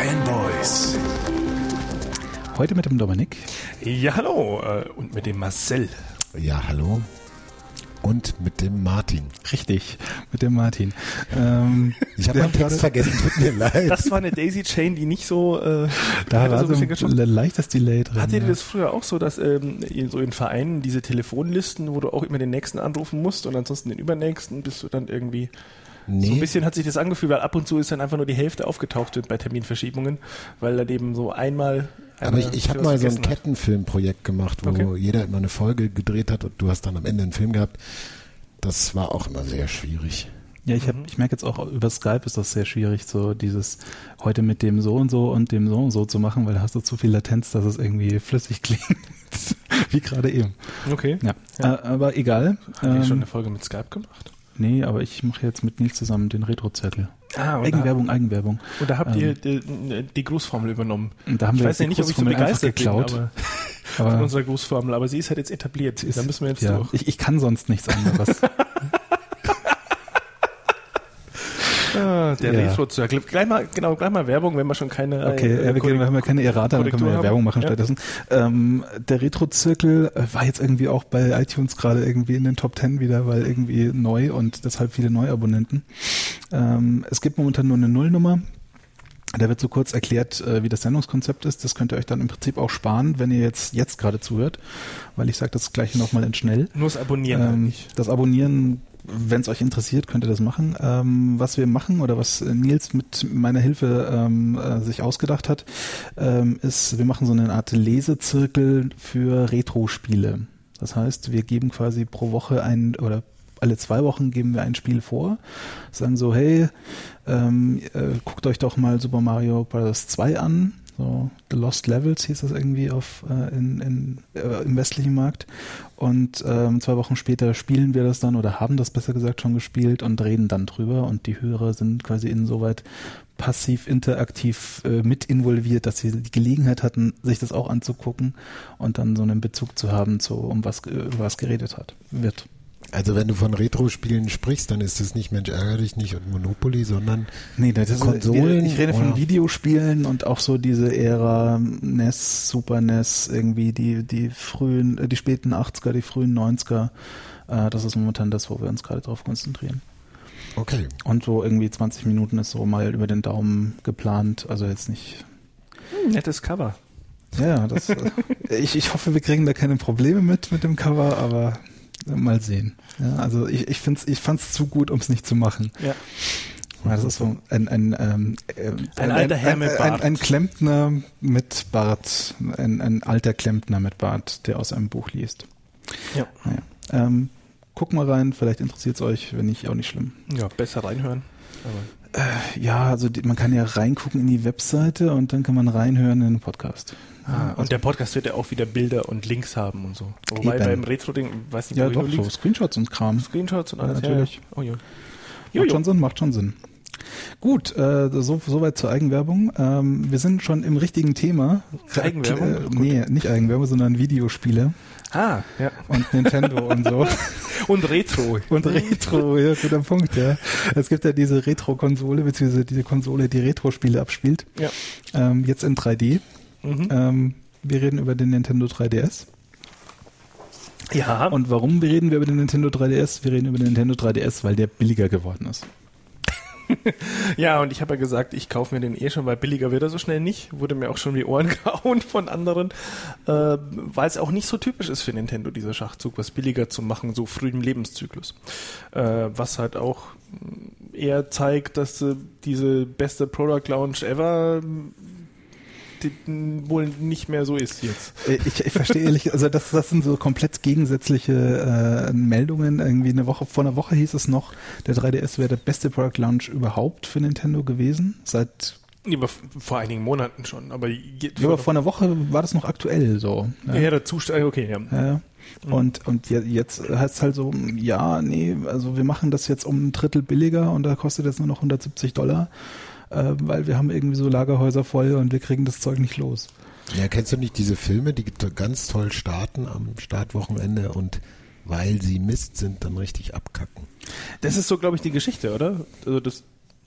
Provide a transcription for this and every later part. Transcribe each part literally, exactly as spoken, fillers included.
Fanboys. Heute mit dem Dominik. Ja, hallo. Und mit dem Marcel. Ja, hallo. Und mit dem Martin. Richtig, mit dem Martin. Ähm, ich habe meinen Text vergessen, tut mir leid. Das war eine Daisy-Chain, die nicht so... Äh, da war so ein, so ein leichtes Delay drin. Hattet ihr ja. das früher auch so, dass ähm, so in Vereinen diese Telefonlisten, wo du auch immer den Nächsten anrufen musst und ansonsten den Übernächsten, bis du dann irgendwie... Nee. So ein bisschen hat sich das angefühlt, weil ab und zu ist dann einfach nur die Hälfte aufgetaucht bei Terminverschiebungen, weil dann eben so einmal... Aber ich, ich habe mal so ein Kettenfilmprojekt gemacht, wo okay. jeder immer eine Folge gedreht hat und du hast dann am Ende einen Film gehabt. Das war auch immer sehr schwierig. Ja, ich, hab, ich merke jetzt auch, über Skype ist das sehr schwierig, so dieses heute mit dem so und so und dem so und so zu machen, weil da hast du zu viel Latenz, dass es irgendwie flüssig klingt, wie gerade eben. Okay. Ja, ja. Äh, aber egal. Haben ähm, wir schon eine Folge mit Skype gemacht? Nee, aber ich mache jetzt mit Nils zusammen den Retro-Zirkel. Ah, Eigenwerbung, da, Eigenwerbung. Und da habt ähm, ihr die, die Grußformel übernommen. Und da haben ich wir weiß ja nicht, ob ich so begeistert bin, aber, aber von unserer Grußformel, aber sie ist halt jetzt etabliert. Ist, da müssen wir jetzt ja, durch. Ich, ich kann sonst nichts anderes. Ah, der ja. Retro-Zirkel. Gleich mal, genau, gleich mal Werbung, wenn wir schon keine Okay, äh, wir, wir haben ja keine Errata, dann können wir ja haben. Werbung machen ja. stattdessen. Ähm, der Retro-Zirkel war jetzt irgendwie auch bei iTunes gerade irgendwie in den Top Ten wieder, weil irgendwie neu und deshalb viele Neuabonnenten. Ähm, es gibt momentan nur eine Nullnummer. Da wird so kurz erklärt, äh, wie das Sendungskonzept ist. Das könnt ihr euch dann im Prinzip auch sparen, wenn ihr jetzt jetzt gerade zuhört, weil ich sage das gleiche nochmal in schnell. Nur das Abonnieren ähm, nicht. Das Abonnieren, wenn es euch interessiert, könnt ihr das machen. Ähm, was wir machen oder was Nils mit meiner Hilfe ähm, äh, sich ausgedacht hat, ähm, ist, wir machen so eine Art Lesezirkel für Retro-Spiele. Das heißt, wir geben quasi pro Woche ein oder alle zwei Wochen geben wir ein Spiel vor, sagen so, hey, ähm, äh, guckt euch doch mal Super Mario Bros. zwei an. So, The Lost Levels hieß das irgendwie auf, äh, in, in, äh, im westlichen Markt. Und ähm, zwei Wochen später spielen wir das dann oder haben das besser gesagt schon gespielt und reden dann drüber. Und die Hörer sind quasi insoweit passiv interaktiv äh, mit involviert, dass sie die Gelegenheit hatten, sich das auch anzugucken und dann so einen Bezug zu haben, zu, um was, über was geredet hat, wird. Also wenn du von Retro-Spielen sprichst, dann ist es nicht Mensch ärgere dich nicht und Monopoly, sondern nee, das ist, Konsolen. Ich rede von oder? Videospielen und auch so diese Ära N E S, Super N E S, irgendwie die die frühen, die späten achtziger, die frühen neunziger. Äh, das ist momentan das, wo wir uns gerade drauf konzentrieren. Okay. Und so irgendwie zwanzig Minuten ist so mal über den Daumen geplant, also jetzt nicht... Hm, nettes Cover. Ja, das, ich, ich hoffe, wir kriegen da keine Probleme mit mit dem Cover, aber... Mal sehen. Ja, also ich, ich finde ich fand es zu gut, um es nicht zu machen. Ja. Ja, das ist so ein ein ähm, ein, ein alter Herr mit Bart. Ein, ein Klempner mit Bart, ein, ein alter Klempner mit Bart, der aus einem Buch liest. Ja. Naja. Ähm, guck mal rein, vielleicht interessiert es euch, wenn nicht, auch nicht schlimm. Ja, besser reinhören. Aber äh, ja, also die, man kann ja reingucken in die Webseite und dann kann man reinhören in den Podcast. Ah, und der Podcast wird ja auch wieder Bilder und Links haben und so. Wobei Eben. beim Retro-Ding, weiß nicht, ja, wo doch, ich so Screenshots und Kram. Screenshots und alles, ja, natürlich. Ja, ja. Oh, ja. Macht Jo, jo. schon Sinn, macht schon Sinn. Gut, äh, so soweit zur Eigenwerbung. Ähm, wir sind schon im richtigen Thema. Eigenwerbung? Äh, nee, nicht Eigenwerbung, sondern Videospiele. Ah, ja. Und Nintendo und so. Und Retro. Und Retro, ja, guter Punkt, ja. Es gibt ja diese Retro-Konsole, beziehungsweise diese Konsole, die Retro-Spiele abspielt. Ja. Ähm, jetzt in drei D. Mhm. Ähm, wir reden über den Nintendo drei D S. Ja. Und warum reden wir über den Nintendo drei D S? Wir reden über den Nintendo drei D S, weil der billiger geworden ist. Ja, und ich habe ja gesagt, ich kaufe mir den eh schon, weil billiger wird er so schnell nicht. Wurde mir auch schon die Ohren gehauen von anderen, äh, weil es auch nicht so typisch ist für Nintendo, dieser Schachzug, was billiger zu machen, so früh im Lebenszyklus. Äh, was halt auch eher zeigt, dass äh, diese beste Product Launch ever die, wohl nicht mehr so ist jetzt. Ich, ich verstehe ehrlich, also das, das sind so komplett gegensätzliche äh, Meldungen. Irgendwie eine Woche, vor einer Woche hieß es noch, der drei D S wäre der beste Product Launch überhaupt für Nintendo gewesen. Seit ja, vor einigen Monaten schon, aber, je, ja, aber vor einer Woche war das noch aktuell so. Ja, ja der Zustand, okay, ja. ja. Und, und jetzt heißt es halt so, ja, nee, also wir machen das jetzt um ein Drittel billiger und da kostet jetzt nur noch hundertsiebzig Dollar. Äh, weil wir haben irgendwie so Lagerhäuser voll und wir kriegen das Zeug nicht los. Ja, kennst du nicht diese Filme, die ganz toll starten am Startwochenende und weil sie Mist sind, dann richtig abkacken? Das ist so, glaube ich, die Geschichte, oder? Also das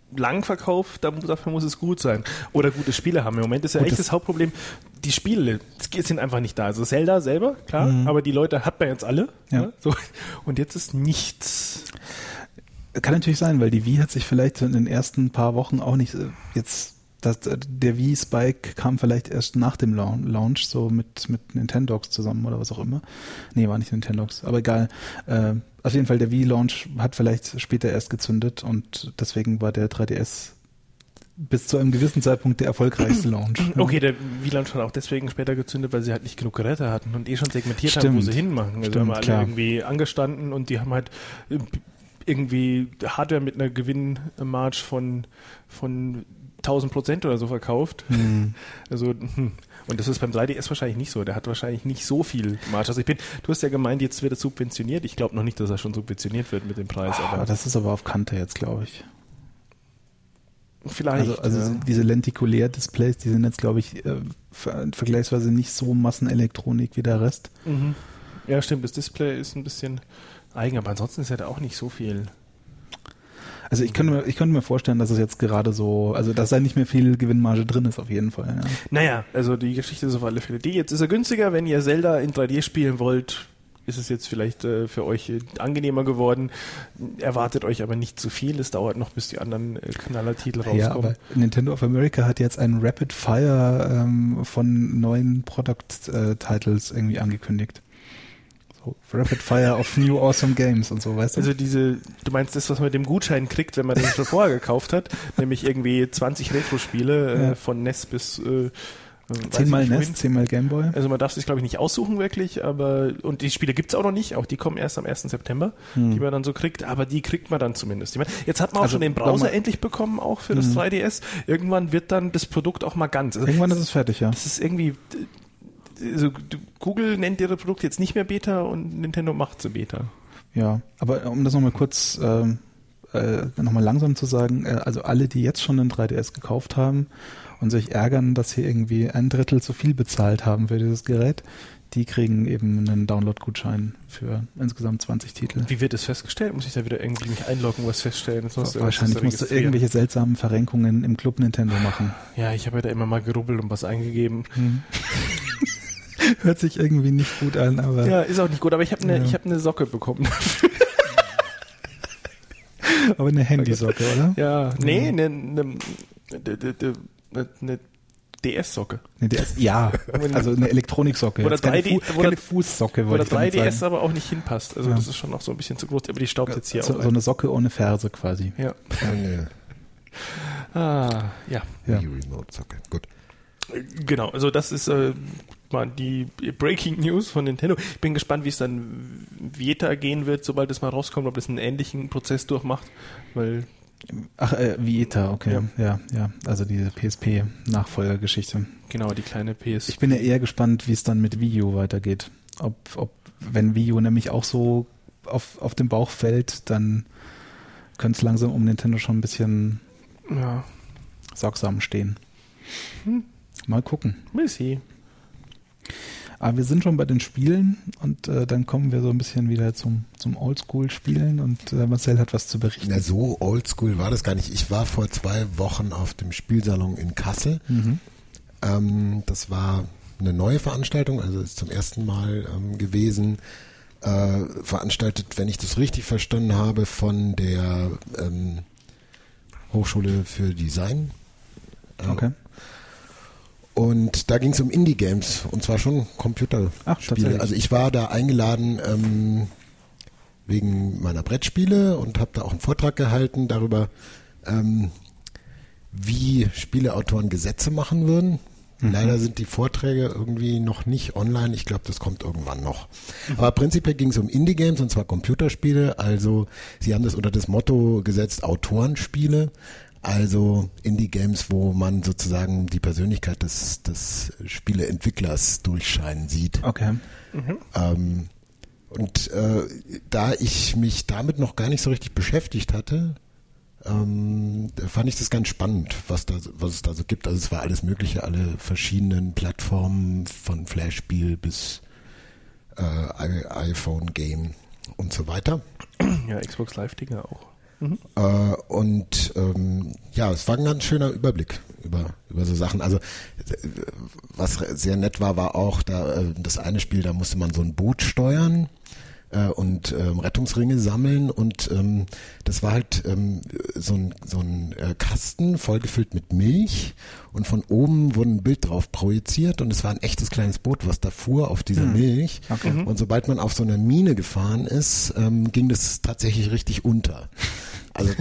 Langverkauf, dafür muss es gut sein. Oder gute Spiele haben. Im Moment ist ja echt das Hauptproblem, die Spiele sind einfach nicht da. Also Zelda selber, klar, mhm. aber die Leute hat man jetzt alle. Ja. Ja, so. Und jetzt ist nichts. Kann natürlich sein, weil die Wii hat sich vielleicht in den ersten paar Wochen auch nicht jetzt, das, der Wii-Spike kam vielleicht erst nach dem Launch, so mit, mit Nintendogs zusammen oder was auch immer. Nee, war nicht Nintendogs, aber egal. Äh, auf jeden Fall, der Wii-Launch hat vielleicht später erst gezündet und deswegen war der drei D S bis zu einem gewissen Zeitpunkt der erfolgreichste Launch. Okay, der Wii-Launch hat auch deswegen später gezündet, weil sie halt nicht genug Geräte hatten und eh schon segmentiert Stimmt. haben, wo sie hinmachen. Also Stimmt, haben wir alle klar. irgendwie angestanden und die haben halt irgendwie Hardware mit einer Gewinnmarge von, von tausend Prozent oder so verkauft. Hm. Also, hm. Und das ist beim drei D S wahrscheinlich nicht so. Der hat wahrscheinlich nicht so viel Marge. Also ich bin, du hast ja gemeint, jetzt wird er subventioniert. Ich glaube noch nicht, dass er schon subventioniert wird mit dem Preis. Ah, aber das ist aber auf Kante jetzt, glaube ich. Vielleicht. Also, also ja. diese Lentikulär-Displays, die sind jetzt, glaube ich, äh, ver- vergleichsweise nicht so Massenelektronik wie der Rest. Mhm. Ja, stimmt. Das Display ist ein bisschen eigen, aber ansonsten ist ja da auch nicht so viel. Also ich könnte, mir, ich könnte mir vorstellen, dass es jetzt gerade so, also dass da nicht mehr viel Gewinnmarge drin ist auf jeden Fall. Ja. Naja, also die Geschichte ist auf alle Fälle die. Jetzt ist er günstiger, wenn ihr Zelda in drei D spielen wollt, ist es jetzt vielleicht äh, für euch äh, angenehmer geworden. Erwartet euch aber nicht zu viel. Es dauert noch, bis die anderen äh, Knallertitel rauskommen. Ja, aber Nintendo of America hat jetzt einen Rapid Fire ähm, von neuen Product-Titles irgendwie angekündigt. So, Rapid Fire of New Awesome Games und so, weißt du? Also diese, du meinst das, was man mit dem Gutschein kriegt, wenn man den schon vorher gekauft hat, nämlich irgendwie zwanzig Retro-Spiele äh, Ja. von N E S bis äh, zehnmal N N E S, zehnmal Game Boy. Also man darf sich, glaube ich, nicht aussuchen wirklich, aber und die Spiele gibt's auch noch nicht, auch die kommen erst am ersten September, Hm. die man dann so kriegt, aber die kriegt man dann zumindest. Ich meine, jetzt hat man auch Also, schon den sag Browser mal- endlich bekommen, auch für das Hm. drei D S. Irgendwann wird dann das Produkt auch mal ganz. Also Irgendwann ist es fertig, ja. das ist irgendwie, also Google nennt ihre Produkte jetzt nicht mehr Beta und Nintendo macht sie Beta. Ja, aber um das nochmal kurz ähm, äh, nochmal langsam zu sagen, äh, also alle, die jetzt schon einen drei D S gekauft haben und sich ärgern, dass sie irgendwie ein Drittel zu viel bezahlt haben für dieses Gerät, die kriegen eben einen Download-Gutschein für insgesamt zwanzig Titel. Wie wird das festgestellt? Muss ich da wieder irgendwie mich einloggen, was feststellen? Das musst du- Wahrscheinlich das musst du registrieren. irgendwelche seltsamen Verrenkungen im Club Nintendo machen. Ja, ich habe ja da immer mal gerubbelt und was eingegeben. Hört sich irgendwie nicht gut an, aber Ja, ist auch nicht gut, aber ich habe eine Ja. ich hab eine Socke bekommen. aber eine Handysocke, oder? Ja, nee, eine, eine, eine, eine D S-Socke. Eine D S, ja, also eine Elektroniksocke. Wo der Jetzt keine, drei D Fu wo der- keine Fußsocke, Wo wollte der ich damit drei D S sagen. aber auch nicht hinpasst. Also Ja. das ist schon noch so ein bisschen zu groß, aber die staubt jetzt hier So, auch so ein. eine Socke ohne Ferse quasi. Ja. Eine Ah, ja. Ja. Wii Remote Socke. Gut. Genau, also das ist äh, mal die Breaking News von Nintendo. Ich bin gespannt, wie es dann Vieta gehen wird, sobald es mal rauskommt, ob es einen ähnlichen Prozess durchmacht, weil Ach, äh, Vieta, okay. Ja. ja, ja. Also diese P S P-Nachfolgergeschichte. genau, die kleine P S. Ich bin ja eher gespannt, wie es dann mit Wii U weitergeht. Ob, ob wenn Wii U nämlich auch so auf, auf den Bauch fällt, dann könnte es langsam um Nintendo schon ein bisschen Ja, sorgsam stehen. Hm. Mal gucken. Missy. Aber wir sind schon bei den Spielen und äh, dann kommen wir so ein bisschen wieder zum, zum Oldschool-Spielen und äh, Marcel hat was zu berichten. Na, so oldschool war das gar nicht. Ich war vor zwei Wochen auf dem Spielsalon in Kassel. Mhm. Ähm, das war eine neue Veranstaltung, also ist zum ersten Mal ähm, gewesen. Äh, veranstaltet, wenn ich das richtig verstanden habe, von der ähm, Hochschule für Design. Äh, Okay. Und da ging es um Indie-Games und zwar schon Ach, Computerspiele. tatsächlich. Also ich war da eingeladen ähm, wegen meiner Brettspiele und habe da auch einen Vortrag gehalten darüber, ähm, wie Spieleautoren Gesetze machen würden. Mhm. Leider sind die Vorträge irgendwie noch nicht online. Ich glaube, das kommt irgendwann noch. Aber prinzipiell ging es um Indie-Games und zwar Computerspiele. Also sie haben das unter das Motto gesetzt, Autorenspiele. Also Indie-Games, wo man sozusagen die Persönlichkeit des, des Spieleentwicklers durchscheinen sieht. Okay. Ähm, und äh, da ich mich damit noch gar nicht so richtig beschäftigt hatte, ähm, fand ich das ganz spannend, was da, was es da so gibt. Also es war alles Mögliche, alle verschiedenen Plattformen von Flash-Spiel bis äh, iPhone-Game und so weiter. Ja, Xbox Live-Dinger auch. Mhm. Äh, und ähm, ja, es war ein ganz schöner Überblick über über so Sachen. Also was sehr nett war, war auch da äh, das eine Spiel, da musste man so ein Boot steuern äh, und ähm, Rettungsringe sammeln und ähm, das war halt ähm, so ein so ein äh, Kasten vollgefüllt mit Milch und von oben wurde ein Bild drauf projiziert und es war ein echtes kleines Boot, was da fuhr auf dieser mhm. Milch. Okay. Und sobald man auf so einer Mine gefahren ist, ähm, ging das tatsächlich richtig unter. Also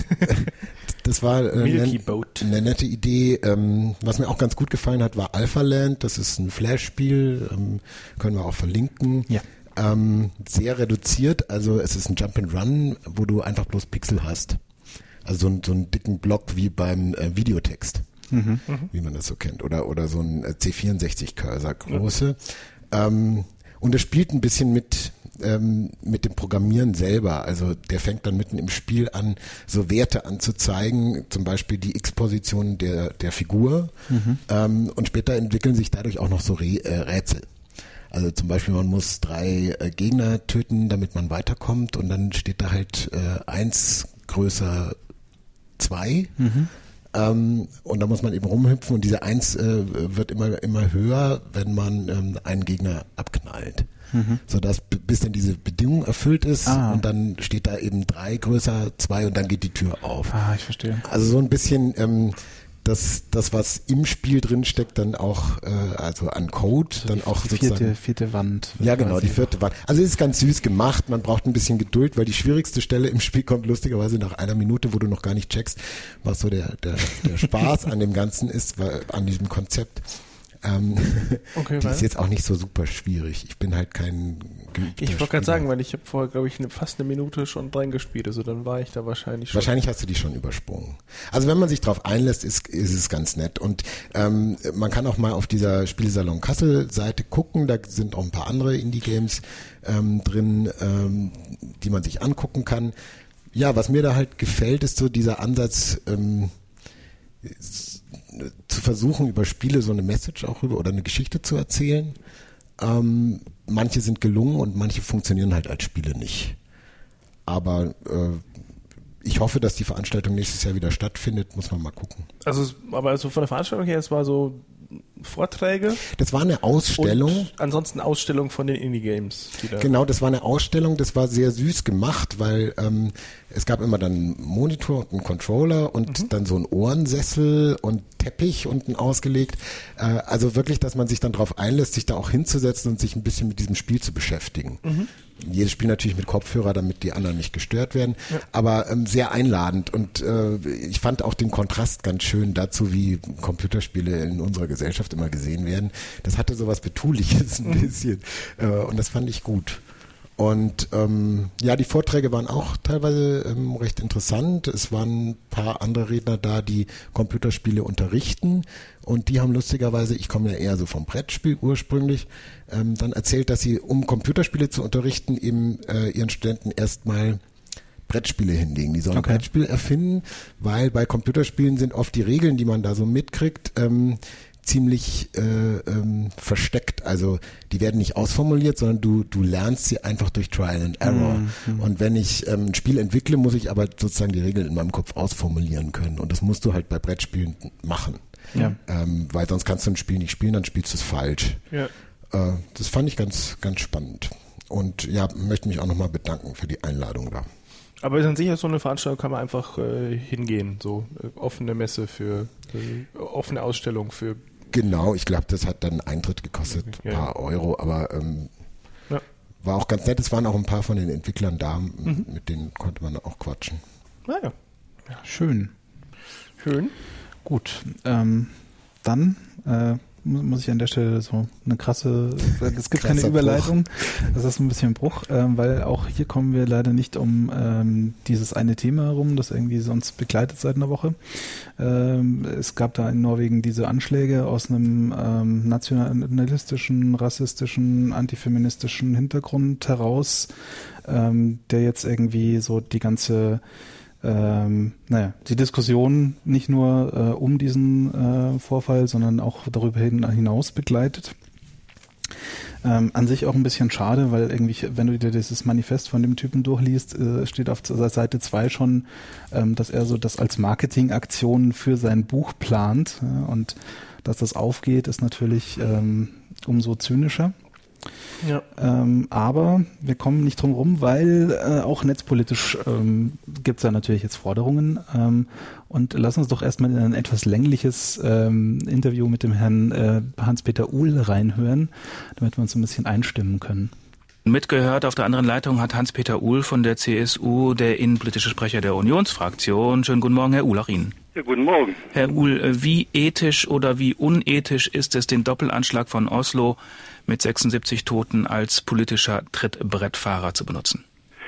das war äh, eine, eine nette Idee. Ähm, was mir auch ganz gut gefallen hat, war Alpha Land. Das ist ein Flash-Spiel, ähm, können wir auch verlinken. Ja. Ähm, sehr reduziert, also es ist ein Jump and Run, wo du einfach bloß Pixel hast. Also so, ein, so einen dicken Block wie beim äh, Videotext, mhm. wie man das so kennt. Oder oder so ein C vierundsechzig Cursor große. Mhm. Ähm, und es spielt ein bisschen mit ähm, mit dem Programmieren selber. Also der fängt dann mitten im Spiel an, so Werte anzuzeigen, zum Beispiel die X-Position der der Figur. Mhm. Ähm, und später entwickeln sich dadurch auch noch so Re- äh, Rätsel. Also zum Beispiel, man muss drei äh, Gegner töten, damit man weiterkommt und dann steht da halt äh, eins größer zwei mhm. ähm, und da muss man eben rumhüpfen und diese eins äh, wird immer immer höher, wenn man ähm, einen Gegner abknallt. Mhm. Sodass b- bis dann diese Bedingung erfüllt ist ah. und dann steht da eben drei größer zwei und dann geht die Tür auf. Ah, ich verstehe. Also so ein bisschen ähm, das, das, was im Spiel drin steckt, dann auch, äh, also an Code, also dann auch die sozusagen. Vierte, vierte Wand. Ja, genau, die vierte Wand. Also es ist ganz süß gemacht, man braucht ein bisschen Geduld, weil die schwierigste Stelle im Spiel kommt lustigerweise nach einer Minute, wo du noch gar nicht checkst, was so der, der, der Spaß an dem Ganzen ist, weil, an diesem Konzept. Ähm, okay, die ist jetzt auch nicht so super schwierig. Ich bin halt kein geübter Ich wollte gerade sagen, weil ich habe vorher, glaube ich, eine, fast eine Minute schon reingespielt, also dann war ich da wahrscheinlich schon. Wahrscheinlich hast du die schon übersprungen. Also wenn man sich drauf einlässt, ist, ist es ganz nett. Und ähm, man kann auch mal auf dieser Spielsalon Kassel Seite gucken, da sind auch ein paar andere Indie-Games ähm, drin, ähm, die man sich angucken kann. Ja, was mir da halt gefällt, ist so dieser Ansatz, ähm, zu versuchen, über Spiele so eine Message auch rüber oder eine Geschichte zu erzählen. Ähm, manche sind gelungen und manche funktionieren halt als Spiele nicht. Aber äh, ich hoffe, dass die Veranstaltung nächstes Jahr wieder stattfindet, muss man mal gucken. Also, aber also von der Veranstaltung her, es war so Vorträge. Das war eine Ausstellung. Und ansonsten Ausstellung von den Indie-Games. Da genau, das war eine Ausstellung, das war sehr süß gemacht, weil ähm, es gab immer dann einen Monitor und einen Controller und mhm. dann so einen Ohrensessel und Teppich unten ausgelegt. Äh, also wirklich, dass man sich dann darauf einlässt, sich da auch hinzusetzen und sich ein bisschen mit diesem Spiel zu beschäftigen. Mhm. Jedes Spiel natürlich mit Kopfhörer, damit die anderen nicht gestört werden, ja. aber ähm, sehr einladend und äh, ich fand auch den Kontrast ganz schön dazu, wie Computerspiele in unserer Gesellschaft immer gesehen werden. Das hatte sowas Betuliches ein bisschen äh, und das fand ich gut. Und ähm, ja, die Vorträge waren auch teilweise ähm, recht interessant. Es waren ein paar andere Redner da, die Computerspiele unterrichten. Und die haben lustigerweise, ich komme ja eher so vom Brettspiel ursprünglich, ähm, dann erzählt, dass sie, um Computerspiele zu unterrichten, eben äh, ihren Studenten erstmal Brettspiele hinlegen. Die sollen okay. ein Brettspiel erfinden, weil bei Computerspielen sind oft die Regeln, die man da so mitkriegt, ähm, ziemlich äh, ähm, versteckt. Also die werden nicht ausformuliert, sondern du du lernst sie einfach durch Trial and Error. Mhm. Und wenn ich ähm, ein Spiel entwickle, muss ich aber sozusagen die Regeln in meinem Kopf ausformulieren können. Und das musst du halt bei Brettspielen machen. Ja. Ähm, weil sonst kannst du ein Spiel nicht spielen, dann spielst du es falsch. Ja. Äh, das fand ich ganz, ganz spannend. Und ja, möchte mich auch nochmal bedanken für die Einladung da. Aber dann sicher, so eine Veranstaltung kann man einfach äh, hingehen. So äh, offene Messe für äh, offene Ausstellung für. Genau, ich glaube, das hat dann Eintritt gekostet, ein paar ja. Euro, aber ähm, ja. war auch ganz nett. Es waren auch ein paar von den Entwicklern da, mhm. mit denen konnte man auch quatschen. Naja, ja. Schön. Schön. Gut, ähm, dann äh, muss ich an der Stelle so eine krasse, es gibt keine Überleitung, Bruch. Das ist ein bisschen ein Bruch, ähm, weil auch hier kommen wir leider nicht um ähm, dieses eine Thema herum, das irgendwie sonst begleitet seit einer Woche. Ähm, es gab da in Norwegen diese Anschläge aus einem ähm, nationalistischen, rassistischen, antifeministischen Hintergrund heraus, ähm, der jetzt irgendwie so die ganze Ähm, naja, die Diskussion nicht nur äh, um diesen äh, Vorfall, sondern auch darüber hinaus begleitet. Ähm, an sich auch ein bisschen schade, weil irgendwie, wenn du dir dieses Manifest von dem Typen durchliest, äh, steht auf Seite zwei schon, ähm, dass er so das als Marketingaktion für sein Buch plant. Ja, und dass das aufgeht, ist natürlich ähm, umso zynischer. Ja. Ähm, aber wir kommen nicht drum rum, weil äh, auch netzpolitisch ähm, gibt es da natürlich jetzt Forderungen. Ähm, und lass uns doch erstmal in ein etwas längliches ähm, Interview mit dem Herrn äh, Hans-Peter Uhl reinhören, damit wir uns ein bisschen einstimmen können. Mitgehört auf der anderen Leitung hat Hans-Peter Uhl von der C S U, der innenpolitische Sprecher der Unionsfraktion. Schönen guten Morgen, Herr Uhl, auch Ihnen. Ja, guten Morgen. Herr Uhl, wie ethisch oder wie unethisch ist es, den Doppelanschlag von Oslo mit sechsundsiebzig Toten als politischer Trittbrettfahrer zu benutzen?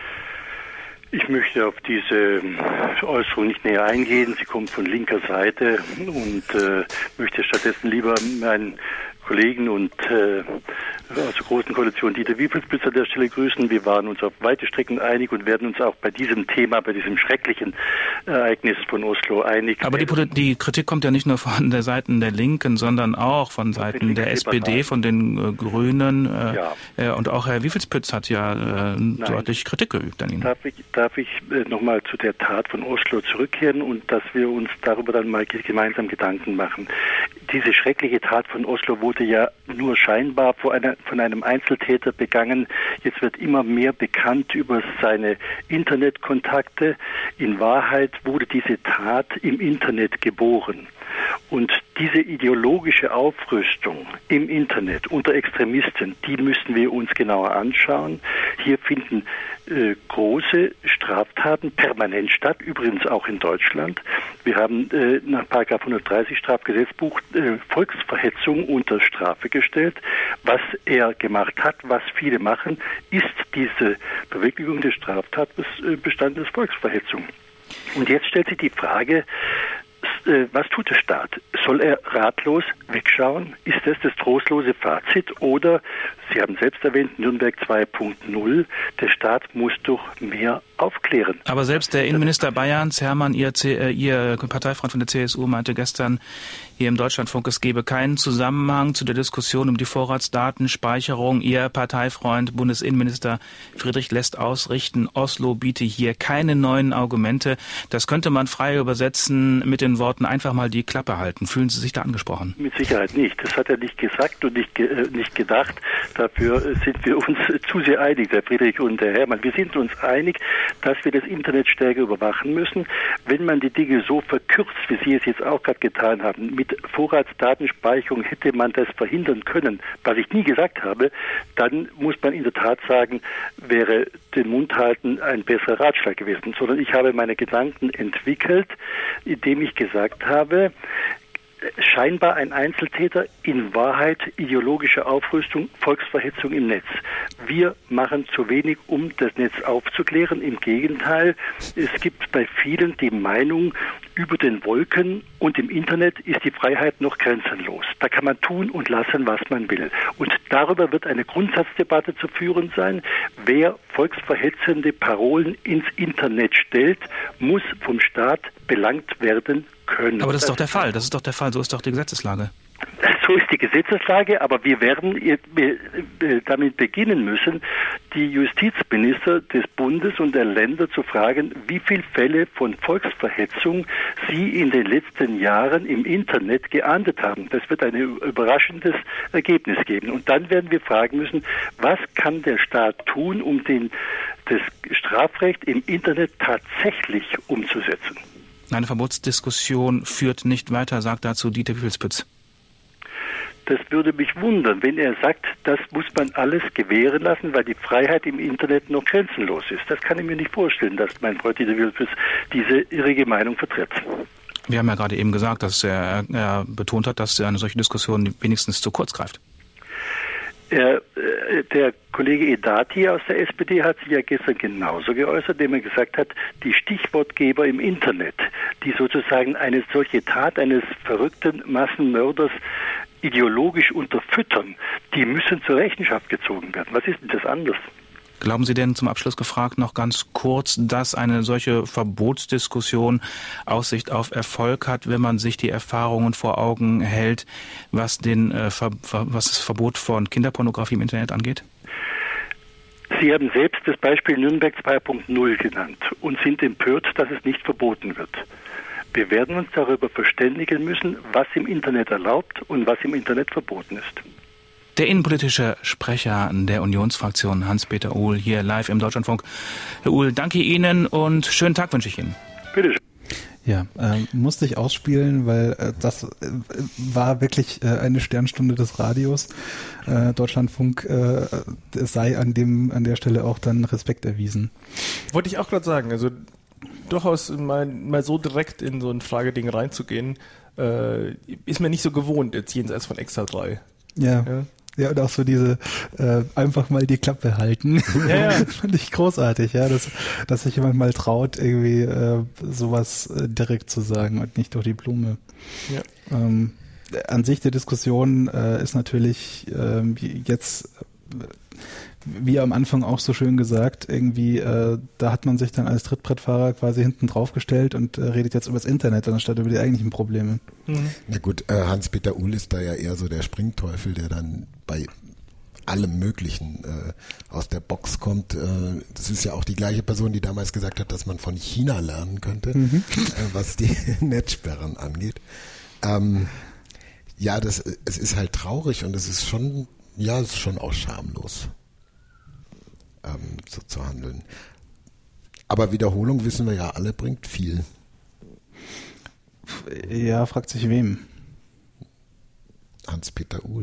Ich möchte auf diese Äußerung nicht näher eingehen. Sie kommt von linker Seite und äh, möchte stattdessen lieber meinen Kollegen und äh, aus der Großen Koalition Dieter Wiepelspitz an der Stelle grüßen. Wir waren uns auf weite Strecken einig und werden uns auch bei diesem Thema, bei diesem schrecklichen Ereignis von Oslo einig. Aber die, die Kritik kommt ja nicht nur von der Seite der Linken, sondern auch von Seiten der S P D, von den äh, Grünen. Äh, ja. äh, und auch Herr Wiepelspitz hat ja äh, deutlich Kritik geübt an Ihnen. Darf ich, darf ich äh, nochmal zu der Tat von Oslo zurückkehren und dass wir uns darüber dann mal gemeinsam Gedanken machen. Diese schreckliche Tat von Oslo wurde ja nur scheinbar vor einer, von einem Einzeltäter begangen. Jetzt wird immer mehr bekannt über seine Internetkontakte. In Wahrheit wurde diese Tat im Internet geboren. Und diese ideologische Aufrüstung im Internet unter Extremisten, die müssen wir uns genauer anschauen. Hier finden äh, große Straftaten permanent statt, übrigens auch in Deutschland. Wir haben äh, nach Paragraph hundertdreißig Strafgesetzbuch äh, Volksverhetzung unter Strafe gestellt. Was er gemacht hat, was viele machen, ist diese Verwirklichung des Straftatbestandes Volksverhetzung. Und jetzt stellt sich die Frage, was tut der Staat? Soll er ratlos wegschauen? Ist das das trostlose Fazit? Oder, Sie haben selbst erwähnt, Nürnberg zwei Punkt null, der Staat muss doch mehr aufklären. Aber selbst der Innenminister Bayerns, Hermann, Ihr, C- äh, Ihr Parteifreund von der C S U, meinte gestern hier im Deutschlandfunk, es gebe keinen Zusammenhang zu der Diskussion um die Vorratsdatenspeicherung. Ihr Parteifreund, Bundesinnenminister Friedrich lässt ausrichten, Oslo biete hier keine neuen Argumente. Das könnte man frei übersetzen mit den Worten, einfach mal die Klappe halten. Fühlen Sie sich da angesprochen? Mit Sicherheit nicht. Das hat er nicht gesagt und nicht, ge- äh, nicht gedacht. Dafür sind wir uns zu sehr einig, der Friedrich und der Hermann. Wir sind uns einig, dass wir das Internet stärker überwachen müssen. Wenn man die Dinge so verkürzt, wie Sie es jetzt auch gerade getan haben, mit Vorratsdatenspeicherung hätte man das verhindern können, was ich nie gesagt habe, dann muss man in der Tat sagen, wäre den Mund halten ein besserer Ratschlag gewesen. Sondern ich habe meine Gedanken entwickelt, indem ich gesagt habe, scheinbar ein Einzeltäter, in Wahrheit ideologische Aufrüstung, Volksverhetzung im Netz. Wir machen zu wenig, um das Netz aufzuklären. Im Gegenteil, es gibt bei vielen die Meinung, über den Wolken und im Internet ist die Freiheit noch grenzenlos. Da kann man tun und lassen, was man will. Und darüber wird eine Grundsatzdebatte zu führen sein. Wer volksverhetzende Parolen ins Internet stellt, muss vom Staat belangt werden können. Aber das ist doch der Fall. Das ist doch der Fall. So ist doch die Gesetzeslage. So ist die Gesetzeslage, aber wir werden damit beginnen müssen, die Justizminister des Bundes und der Länder zu fragen, wie viele Fälle von Volksverhetzung sie in den letzten Jahren im Internet geahndet haben. Das wird ein überraschendes Ergebnis geben. Und dann werden wir fragen müssen, was kann der Staat tun, um den, das Strafrecht im Internet tatsächlich umzusetzen? Eine Verbotsdiskussion führt nicht weiter, sagt dazu Dieter Wiepelspitz. Das würde mich wundern, wenn er sagt, das muss man alles gewähren lassen, weil die Freiheit im Internet noch grenzenlos ist. Das kann ich mir nicht vorstellen, dass mein Freund Dieter Wiepelspitz diese irrige Meinung vertritt. Wir haben ja gerade eben gesagt, dass er, er betont hat, dass eine solche Diskussion wenigstens zu kurz greift. Er, der Kollege Edati aus der S P D hat sich ja gestern genauso geäußert, indem er gesagt hat, die Stichwortgeber im Internet, die sozusagen eine solche Tat eines verrückten Massenmörders ideologisch unterfüttern, die müssen zur Rechenschaft gezogen werden. Was ist denn das anders? Glauben Sie denn, zum Abschluss gefragt, noch ganz kurz, dass eine solche Verbotsdiskussion Aussicht auf Erfolg hat, wenn man sich die Erfahrungen vor Augen hält, was, den, äh, Ver- was das Verbot von Kinderpornografie im Internet angeht? Sie haben selbst das Beispiel Nürnberg zwei Punkt null genannt und sind empört, dass es nicht verboten wird. Wir werden uns darüber verständigen müssen, was im Internet erlaubt und was im Internet verboten ist. Der innenpolitische Sprecher der Unionsfraktion Hans-Peter Uhl hier live im Deutschlandfunk. Herr Uhl, danke Ihnen und schönen Tag wünsche ich Ihnen. Bitte schön. Ja, äh, musste ich ausspielen, weil äh, das äh, war wirklich äh, eine Sternstunde des Radios. Äh, Deutschlandfunk äh, es sei an dem an der Stelle auch dann Respekt erwiesen. Wollte ich auch gerade sagen, also durchaus mal, mal so direkt in so ein Frageding reinzugehen, äh, ist mir nicht so gewohnt jetzt jenseits von Extra drei. Ja. Ja. Ja, und auch so diese äh, einfach mal die Klappe halten. Ja, ja. Das fand ich großartig, ja, dass, dass sich jemand mal traut, irgendwie äh, sowas äh, direkt zu sagen und nicht durch die Blume. Ja. Ähm, an sich der Diskussion äh, ist natürlich äh, jetzt, äh, wie am Anfang auch so schön gesagt, irgendwie, äh, da hat man sich dann als Trittbrettfahrer quasi hinten drauf gestellt und äh, redet jetzt über das Internet anstatt über die eigentlichen Probleme. Mhm. Na gut, äh, Hans-Peter Uhl ist da ja eher so der Springteufel, der dann bei allem Möglichen äh, aus der Box kommt. Äh, das ist ja auch die gleiche Person, die damals gesagt hat, dass man von China lernen könnte, mhm. äh, was die Netzsperren angeht. Ähm, ja, das, es ist halt traurig und es ist schon, ja, es ist schon auch schamlos, ähm, so zu handeln. Aber Wiederholung, wissen wir ja alle, bringt viel. Ja, fragt sich wem. Hans-Peter Uhl.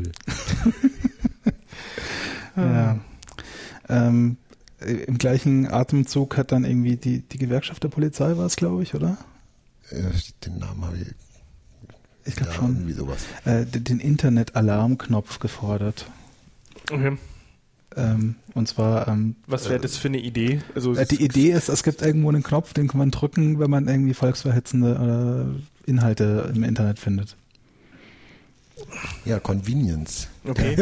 Ja. Ähm, im gleichen Atemzug hat dann irgendwie die, die Gewerkschaft der Polizei, war es, glaube ich, oder? Äh, den Namen habe ich. Ich glaube ja, schon. Irgendwie sowas. Äh, den Internet-Alarmknopf gefordert. Okay. Ähm, und zwar. Ähm, Was wäre das für eine Idee? Also äh, die Idee ist, es gibt irgendwo einen Knopf, den kann man drücken, wenn man irgendwie volksverhetzende äh, Inhalte im Internet findet. Ja, Convenience. Okay.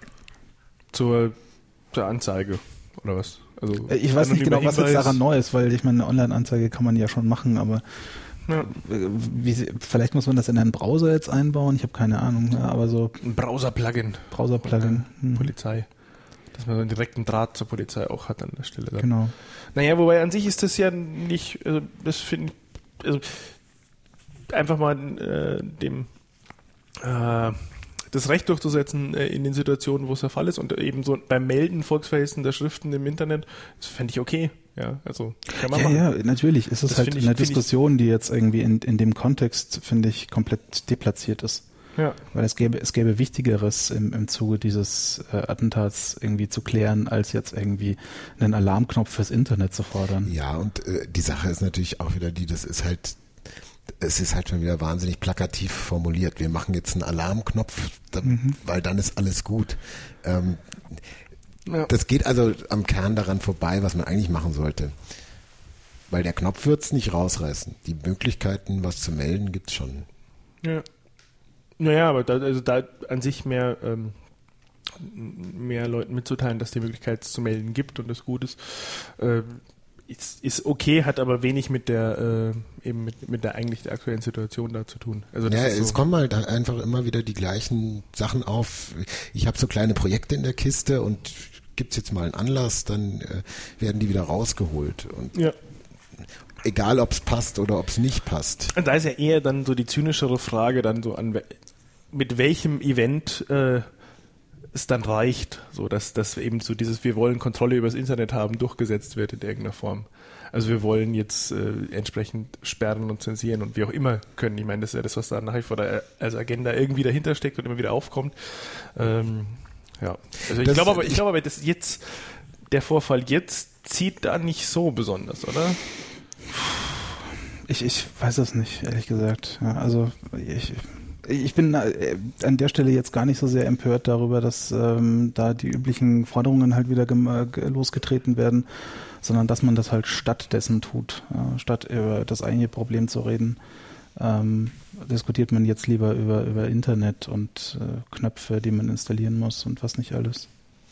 zur, zur Anzeige oder was? Also Ich weiß nicht genau, was jetzt Hinweis. daran neu ist, weil ich meine, eine Online-Anzeige kann man ja schon machen, aber Ja. wie, vielleicht muss man das in einen Browser jetzt einbauen, ich habe keine Ahnung, ja, aber so Ein Browser-Plugin. Browser-Plugin. Hm. Polizei. Dass man so einen direkten Draht zur Polizei auch hat an der Stelle. Dann. Genau. Naja, wobei an sich ist das ja nicht, also das finde ich, also einfach mal äh, dem äh, das Recht durchzusetzen äh, in den Situationen, wo es der Fall ist und eben so beim Melden volksverhetzender Schriften im Internet, das fände ich okay. Ja, also kann man Ja, machen. ja, natürlich. Es ist Das halt find ich- eine find ich- Diskussion, die jetzt irgendwie in, in dem Kontext, finde ich, komplett deplatziert ist. Ja. Weil es gäbe, es gäbe Wichtigeres im, im Zuge dieses äh, Attentats irgendwie zu klären, als jetzt irgendwie einen Alarmknopf fürs Internet zu fordern. Ja, und äh, die Sache ist natürlich auch wieder die, das ist halt, es ist halt schon wieder wahnsinnig plakativ formuliert. Wir machen jetzt einen Alarmknopf, da, Mhm. weil dann ist alles gut. Ähm, Ja. Das geht also am Kern daran vorbei, was man eigentlich machen sollte. Weil der Knopf wird's nicht rausreißen. Die Möglichkeiten, was zu melden, gibt's schon. Ja. Naja, aber da, also da an sich mehr, ähm, mehr Leuten mitzuteilen, dass die Möglichkeit es zu melden gibt und das gut ist, äh, ist, ist okay, hat aber wenig mit der äh, eben mit, mit der eigentlich der aktuellen Situation da zu tun. Also das Ja, ist so, es kommen halt einfach immer wieder die gleichen Sachen auf. Ich habe so kleine Projekte in der Kiste und gibt's jetzt mal einen Anlass, dann äh, werden die wieder rausgeholt. Und ja. egal, ob's passt oder ob's nicht passt. Und da ist ja eher dann so die zynischere Frage dann so an we- mit welchem Event äh, es dann reicht, so dass, dass eben so dieses wir wollen Kontrolle über das Internet haben durchgesetzt wird in irgendeiner Form. Also wir wollen jetzt äh, entsprechend sperren und zensieren und wie auch immer können. Ich meine, das ist ja das, was da nach wie vor da als Agenda irgendwie dahinter steckt und immer wieder aufkommt. Ähm, ja, also ich Das- glaube aber, ich glaube aber, dass jetzt der Vorfall jetzt zieht da nicht so besonders, oder? Ich, ich weiß es nicht, ehrlich gesagt. Ja, also ich, ich bin äh, an der Stelle jetzt gar nicht so sehr empört darüber, dass ähm, da die üblichen Forderungen halt wieder gem- äh, losgetreten werden, sondern dass man das halt stattdessen tut. Ja, statt über das eigentliche Problem zu reden, ähm, diskutiert man jetzt lieber über, über Internet und äh, Knöpfe, die man installieren muss und was nicht alles.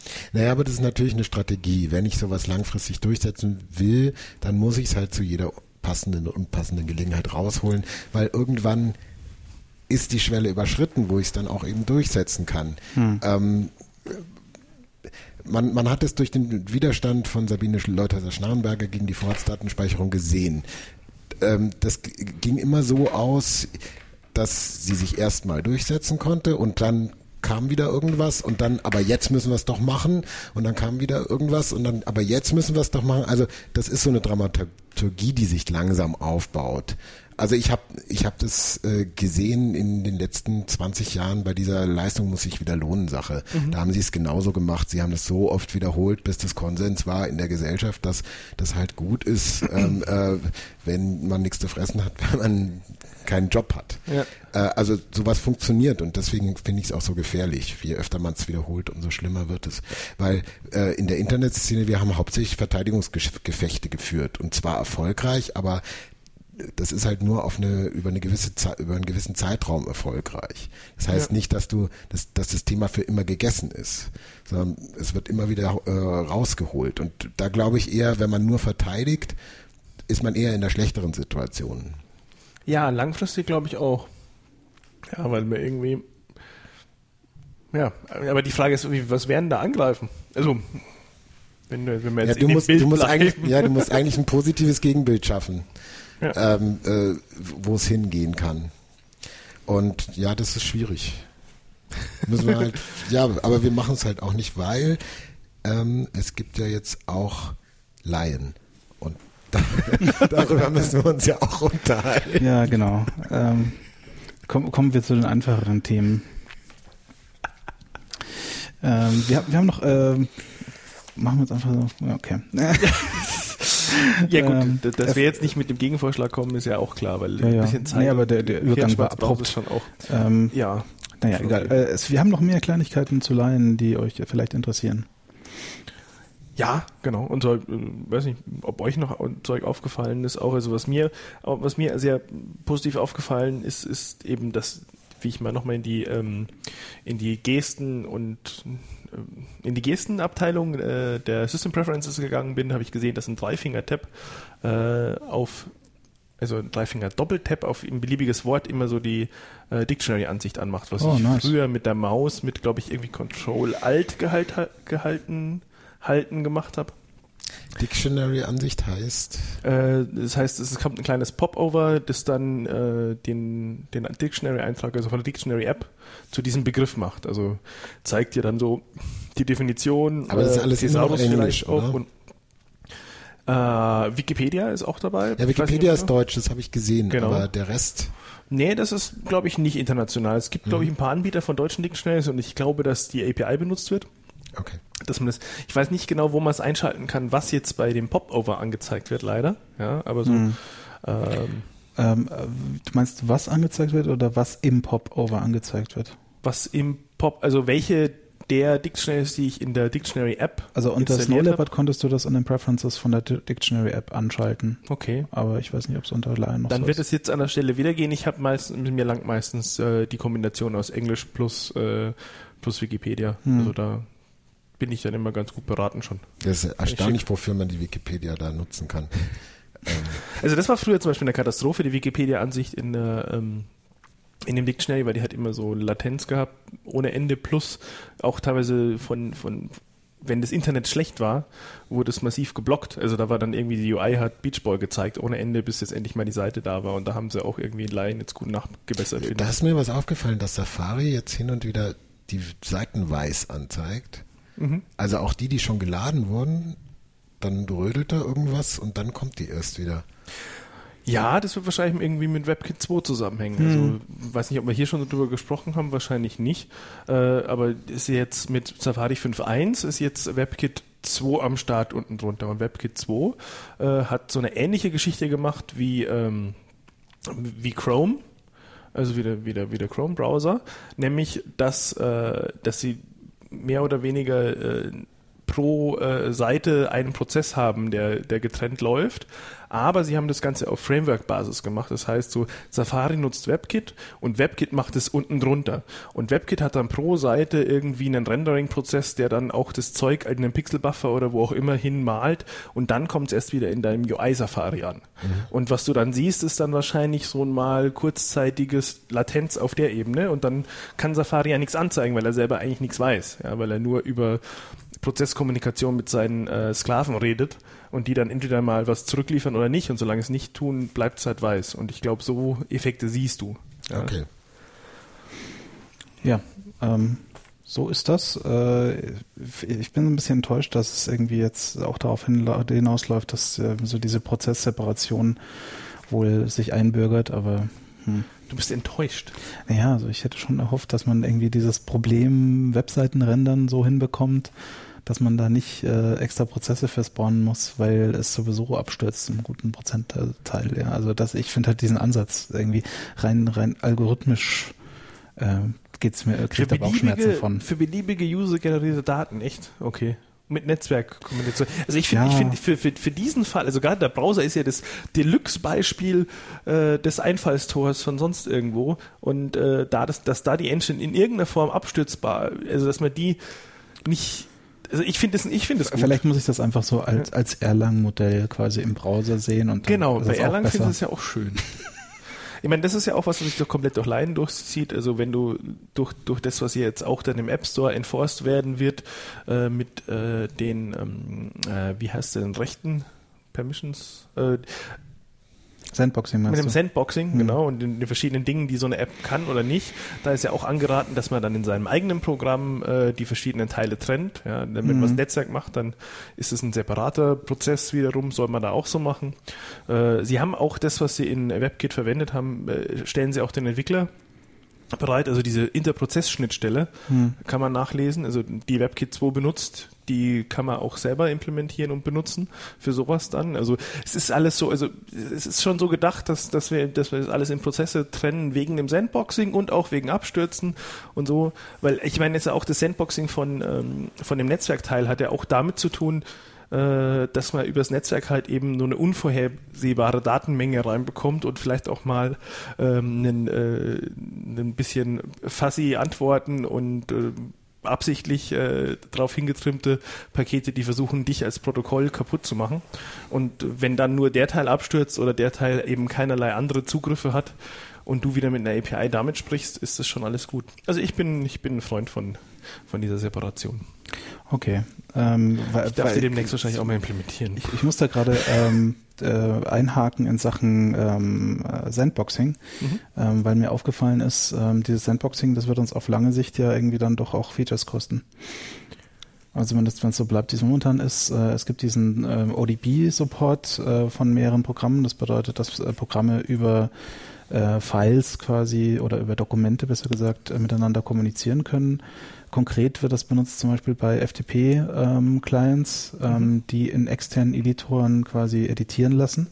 Naja, aber das ist natürlich eine Strategie. Wenn ich sowas langfristig durchsetzen will, dann muss ich es halt zu jeder passenden und unpassenden Gelegenheit rausholen, weil irgendwann ist die Schwelle überschritten, wo ich es dann auch eben durchsetzen kann. Hm. Ähm, man, man hat es durch den Widerstand von Sabine Leutherer-Schnarrenberger gegen die Vorratsdatenspeicherung gesehen. Ähm, das g- ging immer so aus, dass sie sich erstmal durchsetzen konnte und dann kam wieder irgendwas und dann, aber jetzt müssen wir es doch machen und dann kam wieder irgendwas und dann, aber jetzt müssen wir es doch machen. Also das ist so eine Dramaturgie, die sich langsam aufbaut. Also ich habe ich hab das äh, gesehen in den letzten zwanzig Jahren bei dieser Leistung muss sich wieder lohnen Sache. Mhm. Da haben sie es genauso gemacht. Sie haben das so oft wiederholt, bis das Konsens war in der Gesellschaft, dass das halt gut ist, ähm, äh, wenn man nichts zu fressen hat, wenn man keinen Job hat. Ja. Äh, also sowas funktioniert und deswegen finde ich es auch so gefährlich. Je öfter man es wiederholt, umso schlimmer wird es. Weil äh, in der Internetszene, wir haben hauptsächlich Verteidigungsgefechte geführt und zwar erfolgreich, aber das ist halt nur auf eine über eine gewisse Zeit, über einen gewissen Zeitraum erfolgreich. Das heißt ja. nicht, dass du dass, dass das Thema für immer gegessen ist, sondern es wird immer wieder äh, rausgeholt. Und da glaube ich eher, wenn man nur verteidigt, ist man eher in der schlechteren Situation. Ja, langfristig glaube ich auch. Ja, weil wir irgendwie ja, aber die Frage ist, was werden da angreifen? Also wenn, wenn wir jetzt ja, du in musst, dem Bild du musst bleiben. eigentlich, ja, du musst eigentlich ein positives Gegenbild schaffen. Ja. Ähm, äh, wo es hingehen kann. Und ja, das ist schwierig. Müssen wir halt, ja, aber wir machen es halt auch nicht, weil ähm, es gibt ja jetzt auch Laien. Und da, darüber müssen wir uns ja auch unterhalten. Ja, genau. Ähm, komm, kommen wir zu den einfacheren Themen. Ähm, wir, wir haben noch, ähm, machen wir jetzt einfach so, okay. Ja gut, ähm, dass wir jetzt nicht mit dem Gegenvorschlag kommen, ist ja auch klar, weil ja, ein ja. bisschen Zeit. Nee, aber der, der Übergang war abrupt. Ist schon auch, ähm, ja. Naja, egal. Äh, es, wir haben noch mehr Kleinigkeiten zu leihen, die euch vielleicht interessieren. Ja, genau. Und so, äh, weiß nicht, ob euch noch Zeug aufgefallen ist, auch also was mir, was mir sehr positiv aufgefallen ist, ist eben, dass, wie ich mal nochmal in die ähm, in die Gesten und in die Gestenabteilung äh, der System Preferences gegangen bin, habe ich gesehen, dass ein Dreifinger-Tab äh, auf, also ein Dreifinger-Doppel-Tab auf ein beliebiges Wort immer so die äh, Dictionary-Ansicht anmacht, was oh, ich nice. früher mit der Maus mit, glaube ich, irgendwie Control-Alt gehalt, gehalten, halten gemacht habe. Dictionary-Ansicht heißt? Äh, das heißt, es kommt ein kleines Popover, das dann äh, den, den Dictionary-Eintrag, also von der Dictionary-App, zu diesem Begriff macht. Also zeigt dir dann so die Definition. Aber das ist äh, alles immer noch Englisch, oder? Auch und, äh, Wikipedia ist auch dabei. Ja, Wikipedia ist deutsch, das habe ich gesehen, genau. Aber der Rest... Nee, das ist, glaube ich, nicht international. Es gibt, glaube ich, ein paar Anbieter von deutschen Dictionaries und ich glaube, dass die A P I benutzt wird. Okay. Dass man das, ich weiß nicht genau, wo man es einschalten kann, was jetzt bei dem Popover angezeigt wird, leider. Ja, aber so. Hm. Ähm, ähm, du meinst, was angezeigt wird oder was im Popover angezeigt wird? Was im Pop, also welche der Dictionaries, die ich in der Dictionary-App Also unter Snow installiert Leopard konntest du das in den Preferences von der Dictionary-App anschalten. Okay. Aber ich weiß nicht, ob es unter Lion noch Dann so wird ist. es jetzt an der Stelle wieder gehen. Ich habe meistens, mir langt meistens äh, die Kombination aus Englisch plus, äh, plus Wikipedia. Hm. Also da bin ich dann immer ganz gut beraten schon. Das ist erstaunlich, wofür man die Wikipedia da nutzen kann. Also das war früher zum Beispiel eine Katastrophe, die Wikipedia-Ansicht in der ähm, in dem Dictionary, weil die hat immer so Latenz gehabt, ohne Ende, plus auch teilweise von, von wenn das Internet schlecht war, wurde es massiv geblockt. Also da war dann irgendwie, die U I hat Beach Boy gezeigt, ohne Ende, bis jetzt endlich mal die Seite da war und da haben sie auch irgendwie in Laien jetzt gut nachgebessert. Da ist mir was aufgefallen, dass Safari jetzt hin und wieder die Seiten weiß anzeigt. Mhm. Also auch die, die schon geladen wurden, dann rödelt da irgendwas und dann kommt die erst wieder. Ja, das wird wahrscheinlich irgendwie mit WebKit zwei zusammenhängen. Hm. Also weiß nicht, ob wir hier schon drüber gesprochen haben, wahrscheinlich nicht. Äh, aber ist jetzt mit Safari fünf Punkt eins ist jetzt WebKit zwei am Start unten drunter. Und WebKit zwei äh, hat so eine ähnliche Geschichte gemacht wie, ähm, wie Chrome, also wie der, wie der, wie der Chrome-Browser, nämlich, dass, äh, dass sie mehr oder weniger äh, pro äh, Seite einen Prozess haben, der, der getrennt läuft, Aber sie haben das Ganze auf Framework-Basis gemacht. Das heißt, so Safari nutzt WebKit und WebKit macht es unten drunter. Und WebKit hat dann pro Seite irgendwie einen Rendering-Prozess, der dann auch das Zeug in einem Pixelbuffer oder wo auch immer hin malt und dann kommt es erst wieder in deinem U I-Safari an. Mhm. Und was du dann siehst, ist dann wahrscheinlich so ein mal kurzzeitiges Latenz auf der Ebene und dann kann Safari ja nichts anzeigen, weil er selber eigentlich nichts weiß, ja, weil er nur über Prozesskommunikation mit seinen äh, Sklaven redet und die dann entweder mal was zurückliefern oder nicht und solange es nicht tun, bleibt es halt weiß. Und ich glaube, so Effekte siehst du. Ja. Okay. Ja, ähm, so ist das. Äh, ich bin ein bisschen enttäuscht, dass es irgendwie jetzt auch darauf hinausläuft, dass äh, so diese Prozessseparation wohl sich einbürgert, aber hm. Du bist enttäuscht. Ja, also ich hätte schon erhofft, dass man irgendwie dieses Problem Webseitenrendern so hinbekommt, dass man da nicht äh, extra Prozesse für spawnen muss, weil es sowieso abstürzt im guten Prozentteil. Ja. Also das, ich finde halt diesen Ansatz irgendwie rein rein algorithmisch äh, geht's mir, kriegt da Bauchschmerzen von. Für beliebige User generierte Daten, echt? Okay. Mit Netzwerkkommunikation. Also ich finde, ja. ich finde für, für, für diesen Fall, also gerade der Browser ist ja das Deluxe-Beispiel äh, des Einfallstors von sonst irgendwo und äh, da das, dass da die Engine in irgendeiner Form abstützbar, also dass man die nicht, also ich finde das, ich finde das gut. Vielleicht muss ich das einfach so als, als Erlang-Modell quasi im Browser sehen und dann genau, bei Erlang finde ich das das ja auch schön. Ich meine, das ist ja auch was, was sich doch komplett durch Leiden durchzieht. Also wenn du durch durch das, was hier jetzt auch dann im App Store enforced werden wird, äh, mit äh, den, ähm, äh, wie heißt denn, Rechten, Permissions, äh, Sandboxing meinst mit dem du? Sandboxing, mhm. genau, und den, den verschiedenen Dingen, die so eine App kann oder nicht. Da ist ja auch angeraten, dass man dann in seinem eigenen Programm äh, die verschiedenen Teile trennt. Ja, wenn man mhm. das Netzwerk macht, dann ist es ein separater Prozess wiederum, soll man da auch so machen. Äh, sie haben auch das, was sie in WebKit verwendet haben, äh, stellen sie auch den Entwickler bereit, also diese Interprozess-Schnittstelle hm. kann man nachlesen, also die WebKit zwei benutzt, die kann man auch selber implementieren und benutzen für sowas dann. Also es ist alles so, also es ist schon so gedacht, dass, dass wir, dass wir das alles in Prozesse trennen wegen dem Sandboxing und auch wegen Abstürzen und so, weil ich meine jetzt auch das Sandboxing von, ähm, von dem Netzwerkteil hat ja auch damit zu tun, dass man übers Netzwerk halt eben nur eine unvorhersehbare Datenmenge reinbekommt und vielleicht auch mal ähm, einen, äh, ein bisschen fuzzy Antworten und äh, absichtlich äh, darauf hingetrimmte Pakete, die versuchen, dich als Protokoll kaputt zu machen. Und wenn dann nur der Teil abstürzt oder der Teil eben keinerlei andere Zugriffe hat und du wieder mit einer A P I damit sprichst, ist das schon alles gut. Also ich bin, ich bin ein Freund von, von dieser Separation. Okay. Ähm, weil, ich darf weil, die demnächst wahrscheinlich auch mal implementieren. Ich, ich muss da gerade ähm, äh, einhaken in Sachen ähm, Sandboxing, mhm. ähm, weil mir aufgefallen ist, ähm, dieses Sandboxing, das wird uns auf lange Sicht ja irgendwie dann doch auch Features kosten. Also wenn das wenn es so bleibt, wie es momentan ist, äh, es gibt diesen äh, O D B-Support äh, von mehreren Programmen. Das bedeutet, dass äh, Programme über äh, Files quasi oder über Dokumente, besser gesagt, äh, miteinander kommunizieren können. Konkret wird das benutzt zum Beispiel bei F T P-Clients, ähm, ähm, mhm. die in externen Editoren quasi editieren lassen.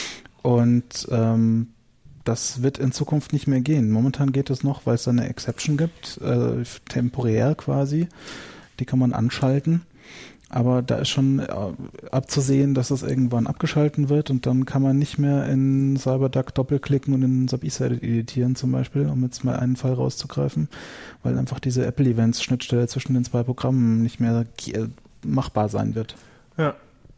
Und ähm, das wird in Zukunft nicht mehr gehen. Momentan geht es noch, weil es da eine Exception gibt, äh, temporär quasi. Die kann man anschalten. Aber da ist schon äh, abzusehen, dass das irgendwann abgeschalten wird und dann kann man nicht mehr in CyberDuck doppelklicken und in Sub-E-Sided editieren zum Beispiel, um jetzt mal einen Fall rauszugreifen, weil einfach diese Apple-Events-Schnittstelle zwischen den zwei Programmen nicht mehr äh, machbar sein wird. Ja.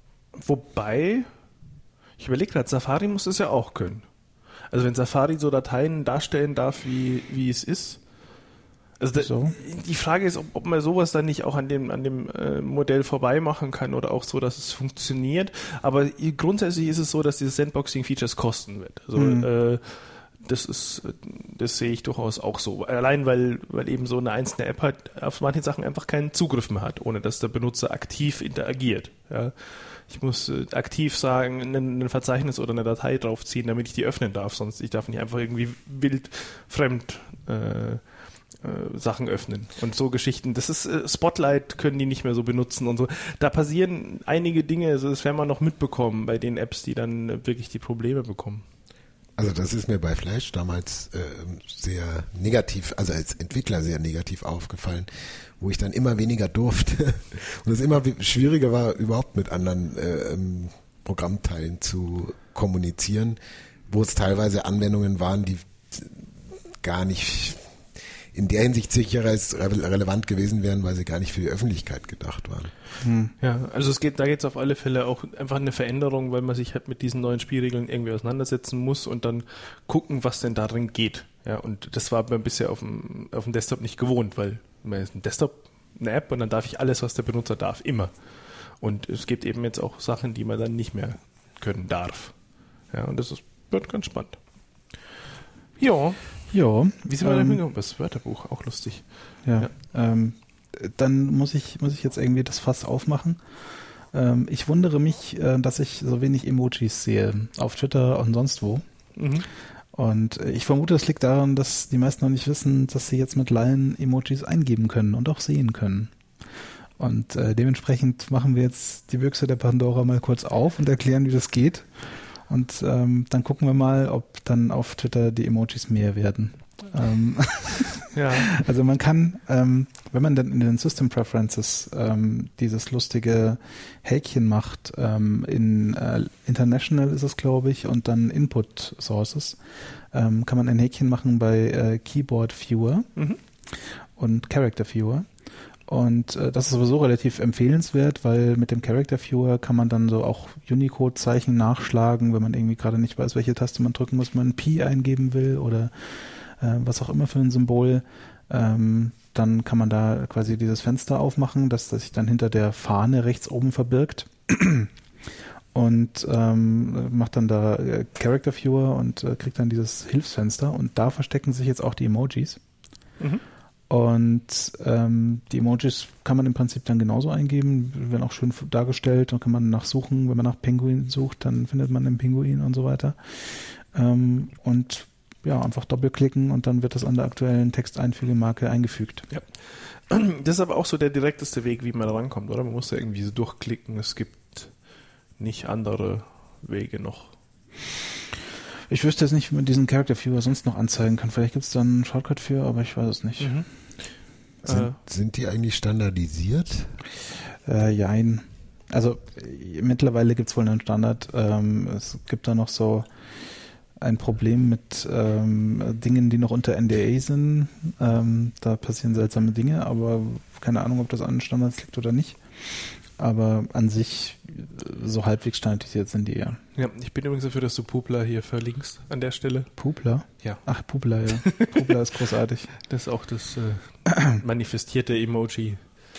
Wobei, ich überlege gerade, Safari muss es ja auch können. Also wenn Safari so Dateien darstellen darf, wie, wie es ist. Also da, so. Die Frage ist, ob, ob man sowas dann nicht auch an dem, an dem äh, Modell vorbei machen kann oder auch so, dass es funktioniert. Aber grundsätzlich ist es so, dass dieses Sandboxing-Features kosten wird. Also mhm. äh, das ist, das sehe ich durchaus auch so. Allein weil, weil eben so eine einzelne App halt auf manche Sachen einfach keinen Zugriff mehr hat, ohne dass der Benutzer aktiv interagiert. Ja. Ich muss äh, aktiv sagen, ein, ein Verzeichnis oder eine Datei draufziehen, damit ich die öffnen darf. Sonst ich darf nicht einfach irgendwie wild fremd äh, Sachen öffnen und so Geschichten. Das ist äh, Spotlight können die nicht mehr so benutzen und so. Da passieren einige Dinge, also das werden wir noch mitbekommen bei den Apps, die dann äh, wirklich die Probleme bekommen. Also das ist mir bei Flash damals äh, sehr negativ, also als Entwickler sehr negativ aufgefallen, wo ich dann immer weniger durfte und es immer schwieriger war, überhaupt mit anderen äh, Programmteilen zu kommunizieren, wo es teilweise Anwendungen waren, die gar nicht in der Hinsicht sicherer als relevant gewesen wären, weil sie gar nicht für die Öffentlichkeit gedacht waren. Hm. Ja, also es geht, da geht es auf alle Fälle auch einfach eine Veränderung, weil man sich halt mit diesen neuen Spielregeln irgendwie auseinandersetzen muss und dann gucken, was denn darin geht. Ja, und das war man bisher auf dem, auf dem Desktop nicht gewohnt, weil man ist ein Desktop, eine App und dann darf ich alles, was der Benutzer darf, immer. Und es gibt eben jetzt auch Sachen, die man dann nicht mehr können darf. Ja, und das ist, wird ganz spannend. Ja. Ja. Wie sind wir ähm, denn das Wörterbuch? Auch lustig. Ja. ja. Ähm, dann muss ich, muss ich jetzt irgendwie das Fass aufmachen. Ähm, ich wundere mich, äh, dass ich so wenig Emojis sehe. Auf Twitter und sonst wo. Mhm. Und ich vermute, das liegt daran, dass die meisten noch nicht wissen, dass sie jetzt mit Line Emojis eingeben können und auch sehen können. Und äh, dementsprechend machen wir jetzt die Büchse der Pandora mal kurz auf und erklären, wie das geht. Und ähm, dann gucken wir mal, ob dann auf Twitter die Emojis mehr werden. Ähm, ja. Also man kann, ähm, wenn man dann in den System Preferences ähm, dieses lustige Häkchen macht, ähm, in äh, International ist es, glaube ich, und dann Input Sources, ähm, kann man ein Häkchen machen bei äh, Keyboard Viewer mhm. und Character Viewer. Und äh, das ist sowieso relativ empfehlenswert, weil mit dem Character Viewer kann man dann so auch Unicode-Zeichen nachschlagen, wenn man irgendwie gerade nicht weiß, welche Taste man drücken muss, wenn man ein Pi eingeben will oder äh, was auch immer für ein Symbol. Ähm, dann kann man da quasi dieses Fenster aufmachen, das, das sich dann hinter der Fahne rechts oben verbirgt. Und ähm, macht dann da äh, Character Viewer und äh, kriegt dann dieses Hilfsfenster. Und da verstecken sich jetzt auch die Emojis. Mhm. Und ähm, die Emojis kann man im Prinzip dann genauso eingeben, werden auch schön dargestellt, dann kann man nachsuchen, wenn man nach Pinguin sucht, dann findet man den Pinguin und so weiter. Ähm, und ja, einfach doppelklicken und dann wird das an der aktuellen Texteinfügemarke eingefügt. Ja. Das ist aber auch so der direkteste Weg, wie man da rankommt, oder? Man muss ja irgendwie so durchklicken, es gibt nicht andere Wege noch. Ich wüsste jetzt nicht, wie man diesen Character Viewer sonst noch anzeigen kann. Vielleicht gibt es da einen Shortcut für, aber ich weiß es nicht. Mhm. Sind, äh. sind die eigentlich standardisiert? Äh, jein. Also äh, mittlerweile gibt es wohl einen Standard. Ähm, es gibt da noch so ein Problem mit ähm, Dingen, die noch unter N D A sind. Ähm, da passieren seltsame Dinge, aber keine Ahnung, ob das an Standards liegt oder nicht. Aber an sich so halbwegs standardisiert sind die ja. Ja, ich bin übrigens dafür, dass du Pupla hier verlinkst an der Stelle. Pupla? Ja. Ach, Pupla, ja. Pupla ist großartig. Das ist auch das äh, manifestierte Emoji.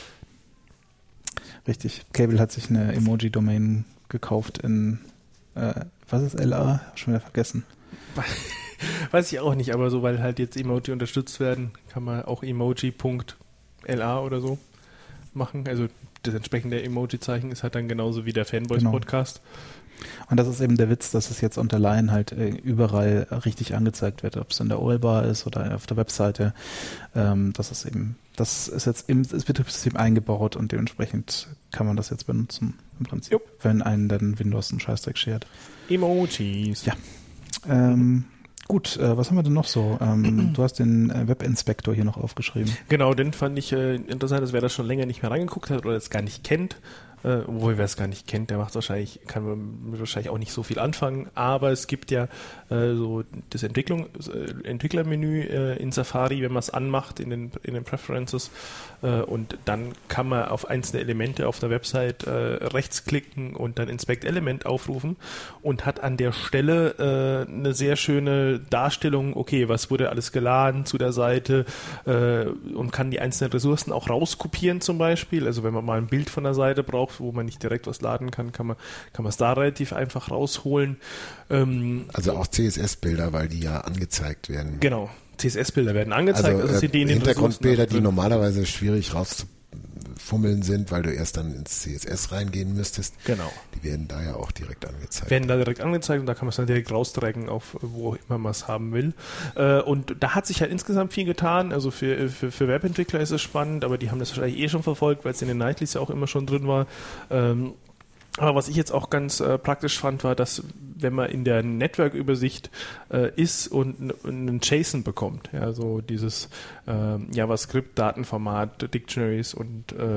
Richtig. Cable hat sich eine Emoji-Domain gekauft in, äh, was ist L A? Schon wieder vergessen. Weiß ich auch nicht, aber so, weil halt jetzt Emoji unterstützt werden, kann man auch emoji punkt L A oder so machen. Also das entsprechende Emoji-Zeichen ist halt dann genauso wie der Fanboys-Podcast. Genau. Und das ist eben der Witz, dass es jetzt unter Line halt äh, überall richtig angezeigt wird, ob es in der O L-Bar ist oder auf der Webseite. Ähm, das ist eben, das ist jetzt im das Betriebssystem eingebaut und dementsprechend kann man das jetzt benutzen im Prinzip, Jupp. Wenn einen dann Windows einen Scheißdreck schert. Emojis. Ja. Ähm, Gut, äh, was haben wir denn noch so? Ähm, du hast den äh, Webinspektor hier noch aufgeschrieben. Genau, den fand ich äh, interessant, dass wer das schon länger nicht mehr reingeguckt hat oder es gar nicht kennt, äh, obwohl wer es gar nicht kennt, der macht wahrscheinlich, kann man wahrscheinlich auch nicht so viel anfangen, aber es gibt ja äh, so das Entwicklung, äh, Entwicklermenü äh, in Safari, wenn man es anmacht in den, in den Preferences äh, und dann kann man auf einzelne Elemente auf der Website äh, rechtsklicken und dann Inspect Element aufrufen und hat an der Stelle äh, eine sehr schöne Darstellung, okay, was wurde alles geladen zu der Seite äh, und kann die einzelnen Ressourcen auch rauskopieren zum Beispiel, also wenn man mal ein Bild von der Seite braucht, wo man nicht direkt was laden kann, kann man kann man es da relativ einfach rausholen. Ähm, also auch C S S-Bilder, weil die ja angezeigt werden. Genau, C S S-Bilder werden angezeigt. Also, also äh, sind die in den Hintergrundbilder, die normalerweise schwierig rauszufummeln sind, weil du erst dann ins C S S reingehen müsstest. Genau. Die werden da ja auch direkt angezeigt. Werden da direkt angezeigt und da kann man es dann direkt raustragen, auf wo immer man es haben will. Äh, und da hat sich halt insgesamt viel getan. Also für, für, für Webentwickler ist es spannend, aber die haben das wahrscheinlich eh schon verfolgt, weil es in den Nightlies ja auch immer schon drin war. Ähm, Aber was ich jetzt auch ganz äh, praktisch fand, war, dass wenn man in der Network-Übersicht äh, ist und einen JSON bekommt, ja, so dieses äh, JavaScript-Datenformat, Dictionaries und, äh,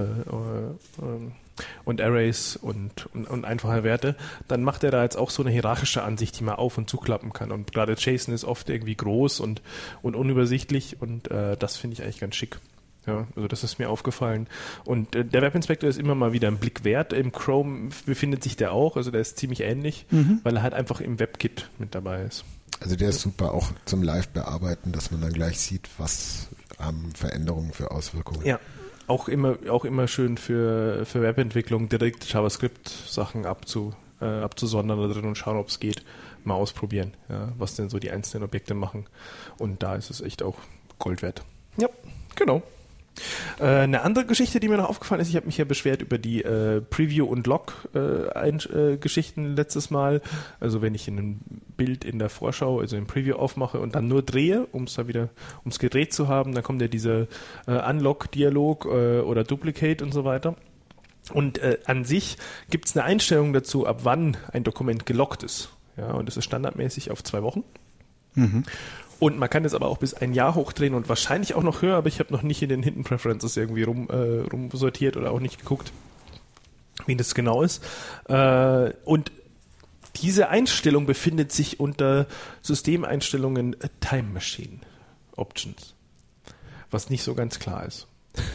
äh, und Arrays und, und, und einfache Werte, dann macht er da jetzt auch so eine hierarchische Ansicht, die man auf- und zuklappen kann. Und gerade JSON ist oft irgendwie groß und, und unübersichtlich und äh, das finde ich eigentlich ganz schick. Ja, also das ist mir aufgefallen. Und äh, der Webinspector ist immer mal wieder ein Blick wert. Im Chrome befindet sich der auch, also der ist ziemlich ähnlich, mhm. weil er halt einfach im WebKit mit dabei ist. Also der ist super auch zum Live-Bearbeiten, dass man dann gleich sieht, was ähm, Veränderungen für Auswirkungen. Ja, auch immer, auch immer schön für, für Webentwicklung direkt JavaScript-Sachen abzu, äh, abzusondern da drin und schauen, ob es geht. Mal ausprobieren, ja, was denn so die einzelnen Objekte machen. Und da ist es echt auch Gold wert. Ja, genau. Äh, eine andere Geschichte, die mir noch aufgefallen ist, ich habe mich ja beschwert über die äh, Preview- und Log-Geschichten äh, äh, letztes Mal. Also wenn ich ein Bild in der Vorschau, also im Preview aufmache und dann nur drehe, um es da wieder, um es gedreht zu haben, dann kommt ja dieser äh, Unlock-Dialog äh, oder Duplicate und so weiter. Und äh, an sich gibt es eine Einstellung dazu, ab wann ein Dokument gelockt ist. Ja, und das ist standardmäßig auf zwei Wochen. Mhm. Und man kann es aber auch bis ein Jahr hochdrehen und wahrscheinlich auch noch höher, aber ich habe noch nicht in den Hidden Preferences irgendwie rum, äh, rumsortiert oder auch nicht geguckt, wie das genau ist. Äh, und diese Einstellung befindet sich unter Systemeinstellungen Time Machine Options, was nicht so ganz klar ist.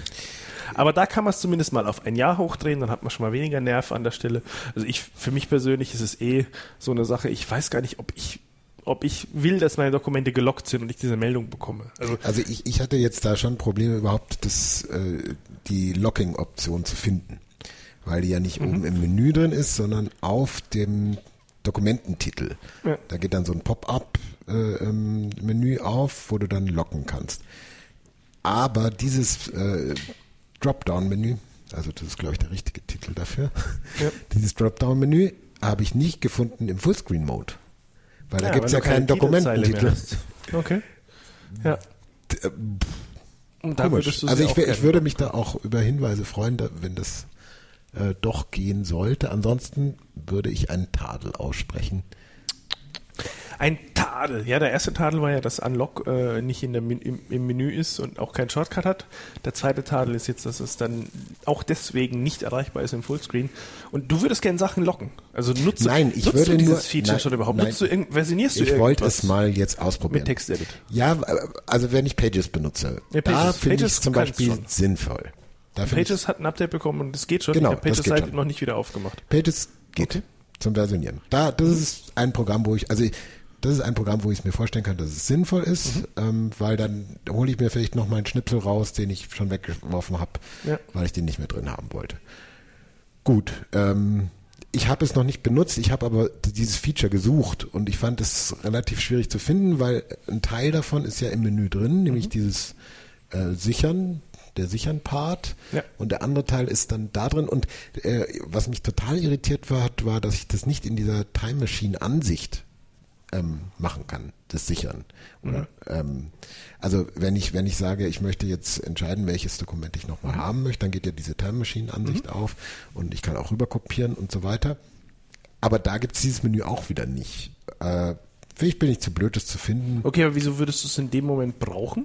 Aber da kann man es zumindest mal auf ein Jahr hochdrehen, dann hat man schon mal weniger Nerv an der Stelle. Also ich, für mich persönlich ist es eh so eine Sache, ich weiß gar nicht, ob ich ob ich will, dass meine Dokumente gelockt sind und ich diese Meldung bekomme. Also, also ich, ich hatte jetzt da schon Probleme überhaupt, das, äh, die Locking-Option zu finden, weil die ja nicht mhm. oben im Menü drin ist, sondern auf dem Dokumententitel. Ja. Da geht dann so ein Pop-up-Menü äh, auf, wo du dann locken kannst. Aber dieses äh, Dropdown-Menü, also das ist glaube ich der richtige Titel dafür, ja. dieses Dropdown-Menü habe ich nicht gefunden im Fullscreen-Mode. Weil da ja, gibt es ja keinen Dokumententitel. Okay. Ja. Und da würdest du also ich, ich würde mich da auch über Hinweise freuen, da, wenn das äh, doch gehen sollte. Ansonsten würde ich einen Tadel aussprechen. Ein Tadel. Ja, der erste Tadel war ja, dass Unlock äh, nicht in der, im, im Menü ist und auch keinen Shortcut hat. Der zweite Tadel ist jetzt, dass es dann auch deswegen nicht erreichbar ist im Fullscreen. Und du würdest gerne Sachen locken. Also nutzt, nein, ich nutzt würde du dieses nur, Feature nein, schon überhaupt? Nein, nutzt du irgend, versionierst du ich irgendwas? wollte es mal jetzt ausprobieren. Mit TextEdit? Ja, also wenn ich Pages benutze, ja, Pages. da finde ich es zum Beispiel schon sinnvoll. Da Pages hat ein Update bekommen und es geht schon. Genau, ich habe Pages seitdem noch nicht wieder aufgemacht. Pages geht okay. zum Versionieren. Da, das ist ein Programm, wo ich, also ich, das ist ein Programm, wo ich es mir vorstellen kann, dass es sinnvoll ist, mhm. ähm, weil dann hole ich mir vielleicht noch mal einen Schnipsel raus, den ich schon weggeworfen habe, ja. weil ich den nicht mehr drin haben wollte. Gut, ähm, ich habe es noch nicht benutzt, ich habe aber dieses Feature gesucht und ich fand es relativ schwierig zu finden, weil ein Teil davon ist ja im Menü drin, nämlich mhm. dieses äh, Sichern, der Sichern-Part ja. und der andere Teil ist dann da drin und äh, was mich total irritiert war, war, dass ich das nicht in dieser Time Machine-Ansicht Ähm, machen kann, das Sichern. Oder, mhm. ähm, also wenn ich wenn ich sage, ich möchte jetzt entscheiden, welches Dokument ich nochmal mhm. haben möchte, dann geht ja diese Time Machine Ansicht mhm. auf und ich kann auch rüber kopieren und so weiter. Aber da gibt es dieses Menü auch wieder nicht. Äh, vielleicht bin ich zu blöd, das zu finden. Okay, aber wieso würdest du es in dem Moment brauchen?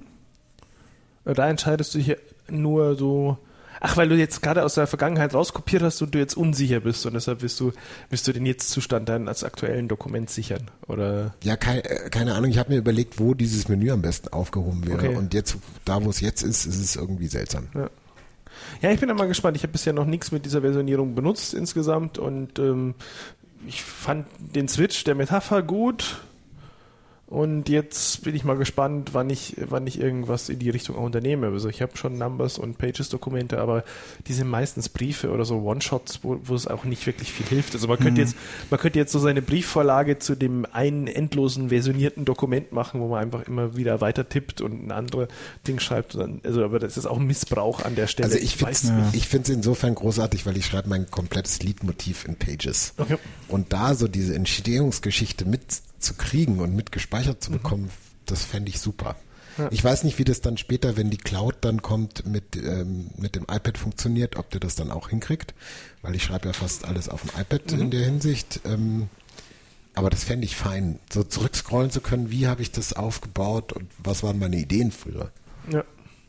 Da entscheidest du hier nur so. Ach, weil du jetzt gerade aus der Vergangenheit rauskopiert hast und du jetzt unsicher bist und deshalb willst du, willst du den Jetzt-Zustand dann als aktuellen Dokument sichern, oder? Ja, keine, keine Ahnung. Ich habe mir überlegt, wo dieses Menü am besten aufgehoben wäre okay. und jetzt, da wo es jetzt ist, ist es irgendwie seltsam. Ja, ja ich bin ja mal gespannt. Ich habe bisher noch nichts mit dieser Versionierung benutzt insgesamt und ähm, ich fand den Switch der Metapher gut. Und jetzt bin ich mal gespannt, wann ich, wann ich irgendwas in die Richtung auch unternehme. Also ich habe schon Numbers und Pages-Dokumente, aber die sind meistens Briefe oder so One-Shots, wo, wo es auch nicht wirklich viel hilft. Also man könnte mhm. jetzt, man könnte jetzt so seine Briefvorlage zu dem einen endlosen versionierten Dokument machen, wo man einfach immer wieder weiter tippt und ein anderes Ding schreibt. Und dann, also, aber das ist auch ein Missbrauch an der Stelle. Also ich, ich finde es insofern großartig, weil ich schreibe mein komplettes Leitmotiv in Pages. Okay. Und da so diese Entstehungsgeschichte mit zu kriegen und mit gespeichert zu bekommen, mhm. das fände ich super. Ja. Ich weiß nicht, wie das dann später, wenn die Cloud dann kommt, mit, ähm, mit dem iPad funktioniert, ob der das dann auch hinkriegt, weil ich schreibe ja fast alles auf dem iPad mhm. in der Hinsicht. Ähm, aber das fände ich fein, so zurückscrollen zu können, wie habe ich das aufgebaut und was waren meine Ideen früher. Ja.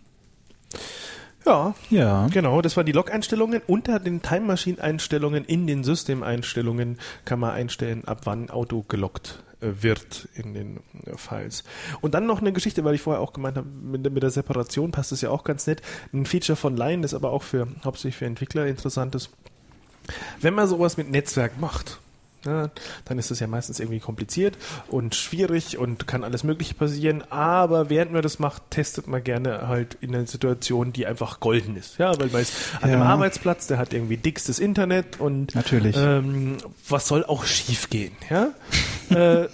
Ja, ja, genau, das waren die Log-Einstellungen. Unter den Time Machine-Einstellungen in den Systemeinstellungen kann man einstellen, ab wann Auto gelockt äh, wird in den äh, Files. Und dann noch eine Geschichte, weil ich vorher auch gemeint habe, mit, mit der Separation passt das ja auch ganz nett. Ein Feature von Lion, das aber auch für hauptsächlich für Entwickler interessant ist. Wenn man sowas mit Netzwerk macht, ja, dann ist das ja meistens irgendwie kompliziert und schwierig und kann alles Mögliche passieren, aber während man das macht, testet man gerne halt in einer Situation, die einfach golden ist. Ja, weil man ist an einem ja. Arbeitsplatz, der hat irgendwie dickstes Internet und natürlich. Ähm, was soll auch schief gehen? Ja? äh,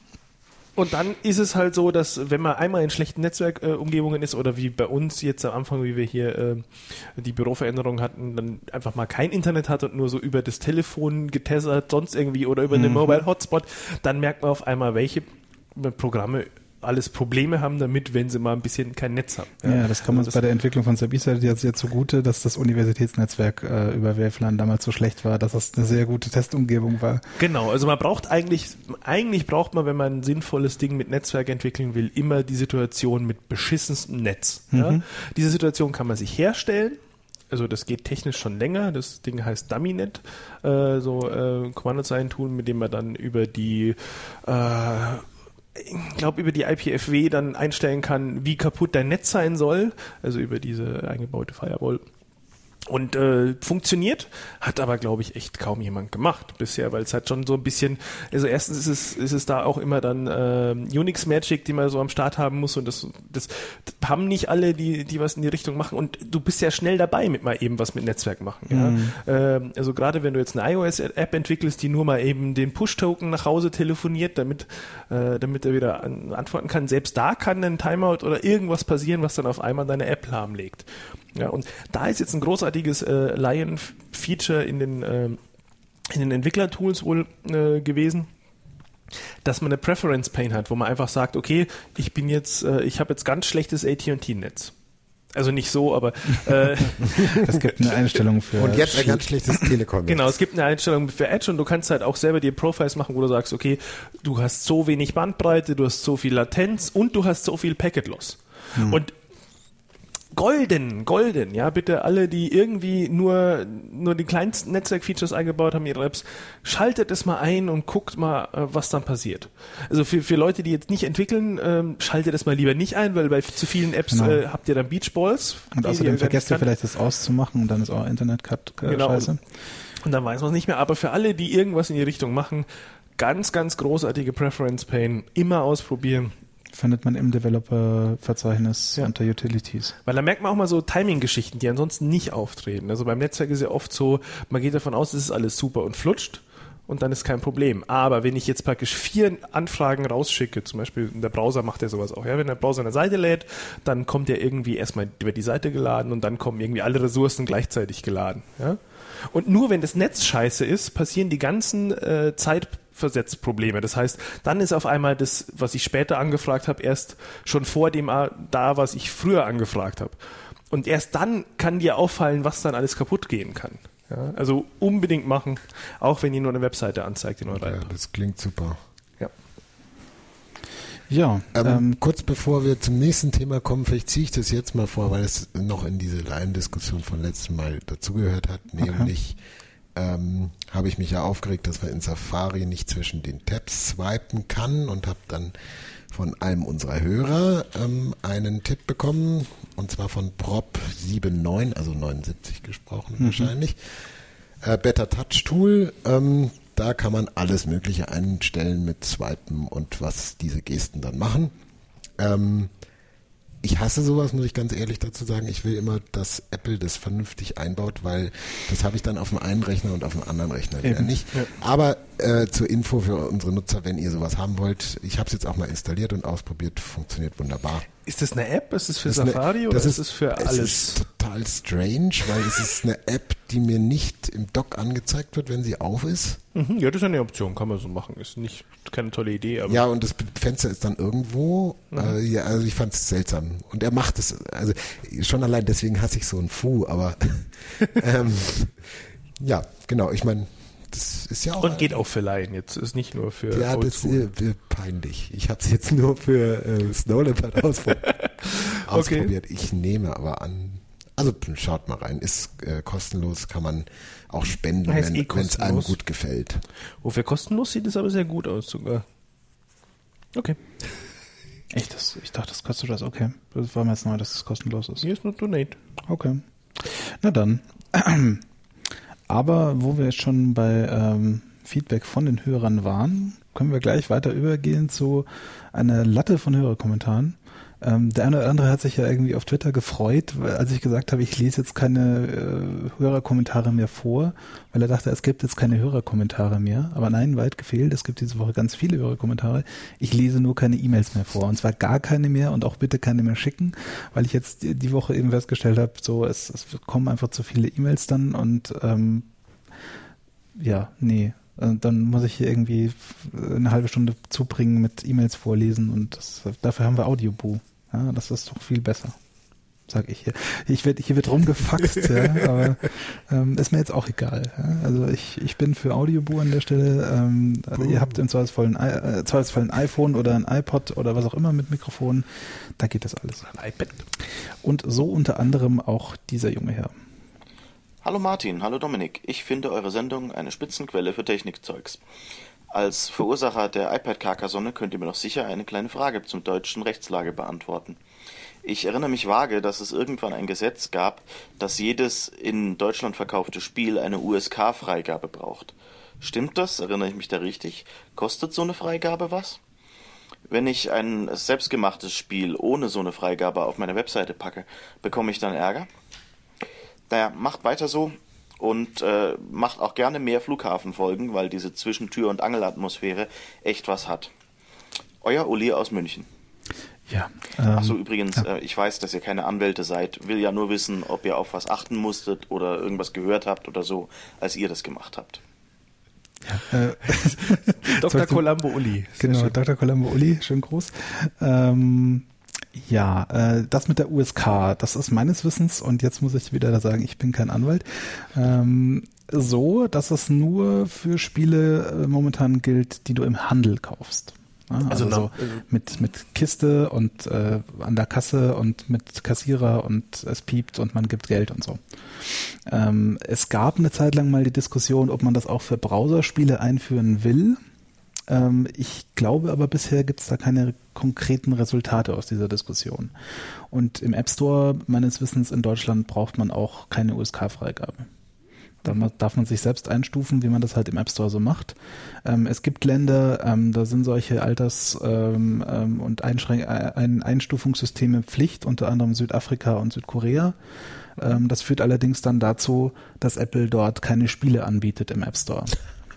Und dann ist es halt so, dass wenn man einmal in schlechten Netzwerkumgebungen äh, ist oder wie bei uns jetzt am Anfang, wie wir hier äh, die Büroveränderung hatten, dann einfach mal kein Internet hat und nur so über das Telefon getessert, sonst irgendwie oder über mhm. einen Mobile Hotspot, dann merkt man auf einmal, welche Programme alles Probleme haben damit, wenn sie mal ein bisschen kein Netz haben. Ja, ja das kann man also bei der Entwicklung von Sabisa jetzt sehr zugute, dass das Universitätsnetzwerk äh, über W F LAN damals so schlecht war, dass das eine sehr gute Testumgebung war. Genau, also man braucht eigentlich, eigentlich braucht man, wenn man ein sinnvolles Ding mit Netzwerk entwickeln will, immer die Situation mit beschissenstem Netz. Mhm. Ja? Diese Situation kann man sich herstellen. Also das geht technisch schon länger. Das Ding heißt DummyNet, äh, so äh, Kommandozeilen-Tool, mit dem man dann über die äh, ich glaube, über die I P F W dann einstellen kann, wie kaputt dein Netz sein soll, also über diese eingebaute Firewall. Und äh, funktioniert, hat aber, glaube ich, echt kaum jemand gemacht bisher, weil es halt schon so ein bisschen, also erstens ist es, ist es da auch immer dann äh, Unix-Magic, die man so am Start haben muss und das, das haben nicht alle, die, die was in die Richtung machen und du bist ja schnell dabei mit mal eben was mit Netzwerk machen. Mhm. Ja? Äh, also gerade wenn du jetzt eine iOS-App entwickelst, die nur mal eben den Push-Token nach Hause telefoniert, damit, äh, damit er wieder an, antworten kann, selbst da kann ein Timeout oder irgendwas passieren, was dann auf einmal deine App lahmlegt. Ja, und da ist jetzt ein großartiges äh, Lion-Feature in den, äh, in den Entwicklertools wohl äh, gewesen, dass man eine Preference Pane hat, wo man einfach sagt, okay, ich bin jetzt, äh, ich habe jetzt ganz schlechtes A T und T-Netz. Also nicht so, aber äh, es gibt eine Einstellung für und jetzt ein ganz schlechtes Telekom. Genau, es gibt eine Einstellung für Edge und du kannst halt auch selber dir Profiles machen, wo du sagst, okay, du hast so wenig Bandbreite, du hast so viel Latenz und du hast so viel Packet Loss. Hm. Und Golden, golden, ja, bitte alle, die irgendwie nur, nur die kleinsten Netzwerk-Features eingebaut haben, ihre Apps, schaltet es mal ein und guckt mal, was dann passiert. Also für, für Leute, die jetzt nicht entwickeln, ähm, schaltet es mal lieber nicht ein, weil bei zu vielen Apps genau. äh, habt ihr dann Beach Balls. Und außerdem vergesst ihr vielleicht das auszumachen und dann ist euer Internet-Cut äh, genau. scheiße. Und dann weiß man es nicht mehr, aber für alle, die irgendwas in die Richtung machen, ganz, ganz großartige Preference Pane, immer ausprobieren. Findet man im Developer-Verzeichnis ja. unter Utilities. Weil da merkt man auch mal so Timing-Geschichten, die ansonsten nicht auftreten. Also beim Netzwerk ist ja oft so, man geht davon aus, es ist alles super und flutscht und dann ist kein Problem. Aber wenn ich jetzt praktisch vier Anfragen rausschicke, zum Beispiel der Browser macht ja sowas auch, ja, wenn der Browser eine Seite lädt, dann kommt der irgendwie erstmal über die Seite geladen und dann kommen irgendwie alle Ressourcen gleichzeitig geladen. Ja? Und nur wenn das Netz scheiße ist, passieren die ganzen äh, Zeit Versetzprobleme. Das heißt, dann ist auf einmal das, was ich später angefragt habe, erst schon vor dem da, was ich früher angefragt habe. Und erst dann kann dir auffallen, was dann alles kaputt gehen kann. Ja, also unbedingt machen, auch wenn ihr nur eine Webseite anzeigt in eurer App. Ja, das klingt super. Ja. Ja. Ähm, ähm, kurz bevor wir zum nächsten Thema kommen, vielleicht ziehe ich das jetzt mal vor, weil es noch in diese Lion-Diskussion von letztem Mal dazugehört hat, nämlich okay. Ähm, habe ich mich ja aufgeregt, dass man in Safari nicht zwischen den Tabs swipen kann und habe dann von einem unserer Hörer ähm, einen Tipp bekommen, und zwar von Prop neunundsiebzig, also neunundsiebzig gesprochen mhm. wahrscheinlich. Äh, Better Touch Tool, ähm, da kann man alles Mögliche einstellen mit Swipen und was diese Gesten dann machen. Ähm, Ich hasse sowas, muss ich ganz ehrlich dazu sagen. Ich will immer, dass Apple das vernünftig einbaut, weil das habe ich dann auf dem einen Rechner und auf dem anderen Rechner wieder Eben. nicht. Ja. Aber äh, zur Info für unsere Nutzer, wenn ihr sowas haben wollt, ich habe es jetzt auch mal installiert und ausprobiert, funktioniert wunderbar. Ist das eine App? Ist es für das Safari eine, oder ist ist es für alles? Es ist total strange, weil es ist eine App, die mir nicht im Dock angezeigt wird, wenn sie auf ist. Mhm, ja, das ist eine Option, kann man so machen. Ist nicht keine tolle Idee, aber. Ja, und das Fenster ist dann irgendwo. Mhm. Äh, ja, also ich fand es seltsam. Und er macht es, also schon allein deswegen hasse ich so ein Fu, aber ähm, ja, genau, ich meine, das ist ja auch. Und geht auch für Laien jetzt, ist nicht nur für. Ja, das ist äh, peinlich. Ich habe es jetzt nur für äh, Snow Leopard ausprobiert. ausprobiert. Okay. Ich nehme aber an. Also schaut mal rein, ist äh, kostenlos, kann man auch spenden, wenn eh es einem gut gefällt. Wofür kostenlos sieht es aber sehr gut aus sogar. Okay. Echt? Das, ich dachte, das kostet das, okay. Das war mir jetzt neu, dass es kostenlos ist. Hier ist nur Donate. Okay. Na dann. Aber wo wir jetzt schon bei ähm, Feedback von den Hörern waren, können wir gleich weiter übergehen zu einer Latte von Hörerkommentaren. Ähm, der eine oder andere hat sich ja irgendwie auf Twitter gefreut, weil, als ich gesagt habe, ich lese jetzt keine äh, Hörerkommentare mehr vor, weil er dachte, es gibt jetzt keine Hörerkommentare mehr. Aber nein, weit gefehlt. Es gibt diese Woche ganz viele Hörerkommentare. Ich lese nur keine E-Mails mehr vor. Und zwar gar keine mehr und auch bitte keine mehr schicken, weil ich jetzt die, die Woche eben festgestellt habe, so es, es kommen einfach zu viele E-Mails dann und ähm, ja, nee. Dann muss ich hier irgendwie eine halbe Stunde zubringen mit E-Mails vorlesen und das, dafür haben wir Audioboo. Ja, das ist doch viel besser, sag ich hier. Ich werd, hier wird rumgefaxt, ja, aber ähm, ist mir jetzt auch egal. Ja. Also ich, ich bin für Audioboo an der Stelle. Ähm, also ihr habt im Zweifelsfall ein, äh, Zweifelsfall ein iPhone oder ein iPod oder was auch immer mit Mikrofon. Da geht das alles. Ein iPad. Und so unter anderem auch dieser junge Herr. Hallo Martin, hallo Dominik. Ich finde eure Sendung eine Spitzenquelle für Technikzeugs. Als Verursacher der iPad-Carcassonne könnt ihr mir doch sicher eine kleine Frage zum deutschen Rechtslage beantworten. Ich erinnere mich vage, dass es irgendwann ein Gesetz gab, dass jedes in Deutschland verkaufte Spiel eine U S K-Freigabe braucht. Stimmt das? Erinnere ich mich da richtig? Kostet so eine Freigabe was? Wenn ich ein selbstgemachtes Spiel ohne so eine Freigabe auf meine Webseite packe, bekomme ich dann Ärger? Naja, macht weiter so und äh, macht auch gerne mehr Flughafenfolgen, weil diese Zwischentür- und Angelatmosphäre echt was hat. Euer Uli aus München. Ja. Ähm, Achso, übrigens, ja. äh, ich weiß, dass ihr keine Anwälte seid, will ja nur wissen, ob ihr auf was achten musstet oder irgendwas gehört habt oder so, als ihr das gemacht habt. Ja, äh, Doktor Columbo Uli. Genau, Doktor Columbo Uli, schön groß. Ähm, Ja, äh, das mit der U S K, das ist meines Wissens, und jetzt muss ich wieder sagen, ich bin kein Anwalt, ähm, so, dass es nur für Spiele äh, momentan gilt, die du im Handel kaufst. Ja, also also so mit, mit Kiste und äh, an der Kasse und mit Kassierer und es piept und man gibt Geld und so. Ähm, es gab eine Zeit lang mal die Diskussion, ob man das auch für Browserspiele einführen will. Ich glaube aber bisher gibt es da keine konkreten Resultate aus dieser Diskussion. Und im App Store meines Wissens in Deutschland braucht man auch keine U S K-Freigabe. Da darf man sich selbst einstufen, wie man das halt im App Store so macht. Es gibt Länder, da sind solche Alters- und Einschränk- Einstufungssysteme Pflicht, unter anderem Südafrika und Südkorea. Das führt allerdings dann dazu, dass Apple dort keine Spiele anbietet im App Store.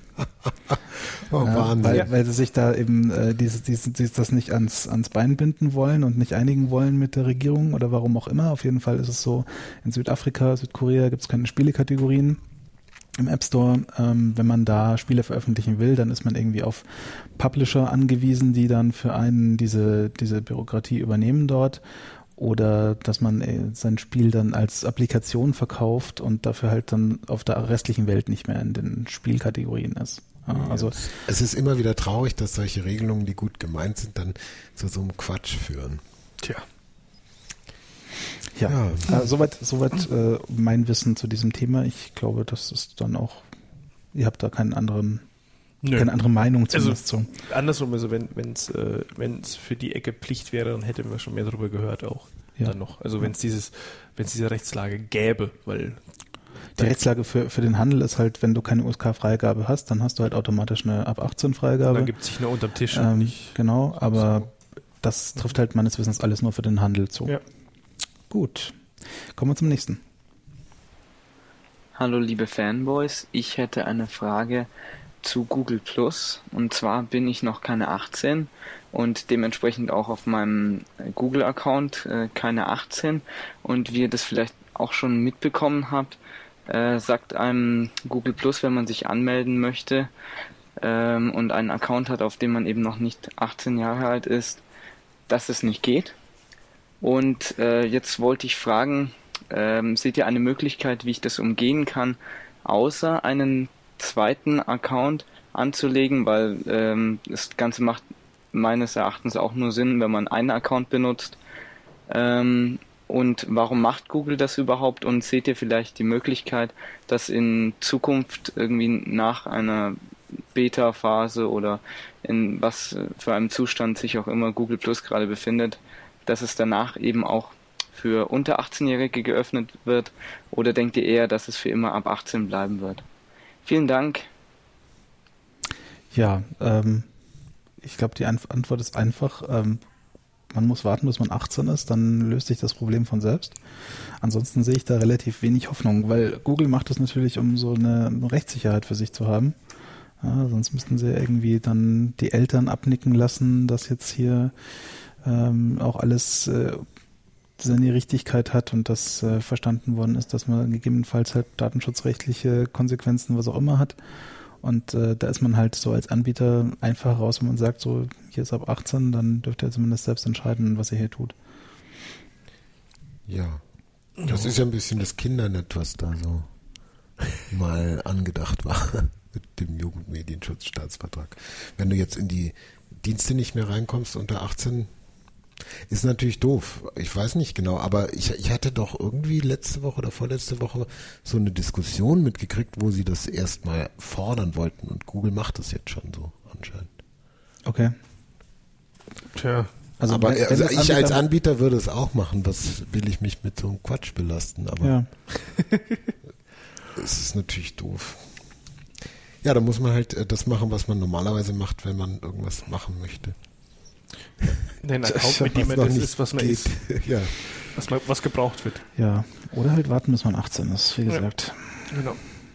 Oh, Wahnsinn. Weil, weil sie sich da eben äh, dieses, dieses, dieses, das nicht ans, ans Bein binden wollen und nicht einigen wollen mit der Regierung oder warum auch immer. Auf jeden Fall ist es so, in Südafrika, Südkorea gibt es keine Spielekategorien im App Store. Ähm, wenn man da Spiele veröffentlichen will, dann ist man irgendwie auf Publisher angewiesen, die dann für einen diese, diese Bürokratie übernehmen dort. Oder dass man sein Spiel dann als Applikation verkauft und dafür halt dann auf der restlichen Welt nicht mehr in den Spielkategorien ist. Also es ist immer wieder traurig, dass solche Regelungen, die gut gemeint sind, dann zu so einem Quatsch führen. Tja. Ja, ja. Äh, soweit, soweit äh, mein Wissen zu diesem Thema. Ich glaube, das ist dann auch, ihr habt da keinen anderen Nö. Keine andere Meinung zumindest also, so. Andersrum, also wenn es äh, wenn's für die Ecke Pflicht wäre, dann hätten wir schon mehr darüber gehört auch. Ja. Dann noch. Also wenn es dieses, wenn es diese Rechtslage gäbe, weil die Rechtslage für, für den Handel ist halt, wenn du keine U S K-Freigabe hast, dann hast du halt automatisch eine ab achtzehn Freigabe. Dann gibt es sich nur unterm Tisch. Ähm, nicht genau, aber so. Das trifft halt meines Wissens alles nur für den Handel zu. Ja. Gut, kommen wir zum nächsten. Hallo liebe Fanboys, ich hätte eine Frage zu Google Plus, und zwar bin ich noch keine achtzehn und dementsprechend auch auf meinem Google-Account äh, keine achtzehn, und wie ihr das vielleicht auch schon mitbekommen habt, äh, sagt einem Google Plus, wenn man sich anmelden möchte ähm, und einen Account hat, auf dem man eben noch nicht achtzehn Jahre alt ist, dass es nicht geht. Und äh, jetzt wollte ich fragen, ähm, seht ihr eine Möglichkeit, wie ich das umgehen kann, außer einen zweiten Account anzulegen, weil ähm, das Ganze macht meines Erachtens auch nur Sinn, wenn man einen Account benutzt. Ähm, und warum macht Google das überhaupt? Und seht ihr vielleicht die Möglichkeit, dass in Zukunft irgendwie nach einer Beta-Phase oder in was für einem Zustand sich auch immer Google Plus gerade befindet, dass es danach eben auch für unter achtzehnjährige geöffnet wird? Oder denkt ihr eher, dass es für immer ab achtzehn bleiben wird? Vielen Dank. Ja, ähm, ich glaube, die Antwort ist einfach. Ähm, man muss warten, bis man achtzehn ist, dann löst sich das Problem von selbst. Ansonsten sehe ich da relativ wenig Hoffnung, weil Google macht das natürlich, um so eine Rechtssicherheit für sich zu haben. Ja, sonst müssten sie irgendwie dann die Eltern abnicken lassen, dass jetzt hier ähm, auch alles äh, seine Richtigkeit hat und dass äh, verstanden worden ist, dass man gegebenenfalls halt datenschutzrechtliche Konsequenzen, was auch immer hat. Und äh, da ist man halt so als Anbieter einfach raus, wenn man sagt, so hier ist ab achtzehn, dann dürft ihr zumindest selbst entscheiden, was ihr hier tut. Ja, das ist ja ein bisschen das Kindernet, was da so mal angedacht war mit dem Jugendmedienschutzstaatsvertrag. Wenn du jetzt in die Dienste nicht mehr reinkommst unter achtzehn, ist natürlich doof. Ich weiß nicht genau, aber ich, ich hatte doch irgendwie letzte Woche oder vorletzte Woche so eine Diskussion mitgekriegt, wo sie das erstmal fordern wollten und Google macht das jetzt schon so anscheinend. Okay. Tja. Also, aber wenn, also wenn ich Anbieter als Anbieter würde es auch machen. Was will ich mich mit so einem Quatsch belasten? Aber ja. Es ist natürlich doof. Ja, da muss man halt das machen, was man normalerweise macht, wenn man irgendwas machen möchte. Den Account, mit dem man das ist, was man geht. ist. Ja. Was, man, was gebraucht wird. Ja, oder halt warten, bis man achtzehn ist, wie gesagt. Ja, genau.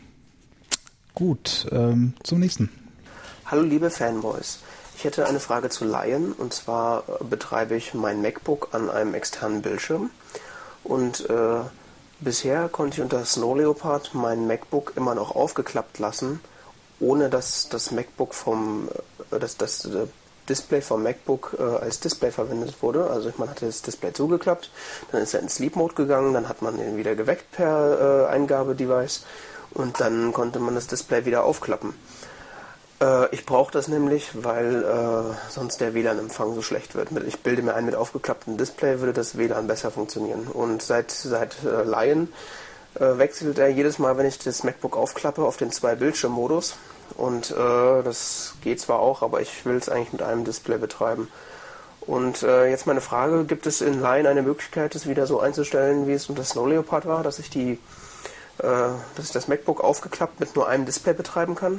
Gut, ähm, zum nächsten. Hallo liebe Fanboys. Ich hätte eine Frage zu Lion, und zwar betreibe ich mein MacBook an einem externen Bildschirm und äh, bisher konnte ich unter Snow Leopard mein MacBook immer noch aufgeklappt lassen, ohne dass das MacBook vom äh, das, das äh, Display vom MacBook äh, als Display verwendet wurde. Also man hatte das Display zugeklappt, dann ist er in Sleep Mode gegangen, dann hat man ihn wieder geweckt per äh, Eingabedevice und dann konnte man das Display wieder aufklappen. Äh, ich brauche das nämlich, weil äh, sonst der W L A N-Empfang so schlecht wird. Ich bilde mir ein, mit aufgeklapptem Display würde das W L A N besser funktionieren. Und seit, seit äh, Lion äh, wechselt er jedes Mal, wenn ich das MacBook aufklappe, auf den Zwei-Bildschirm-Modus. Und äh, das geht zwar auch, aber ich will es eigentlich mit einem Display betreiben. Und äh, jetzt meine Frage, gibt es in Lion eine Möglichkeit, das wieder so einzustellen, wie es unter Snow Leopard war, dass ich, die, äh, dass ich das MacBook aufgeklappt mit nur einem Display betreiben kann?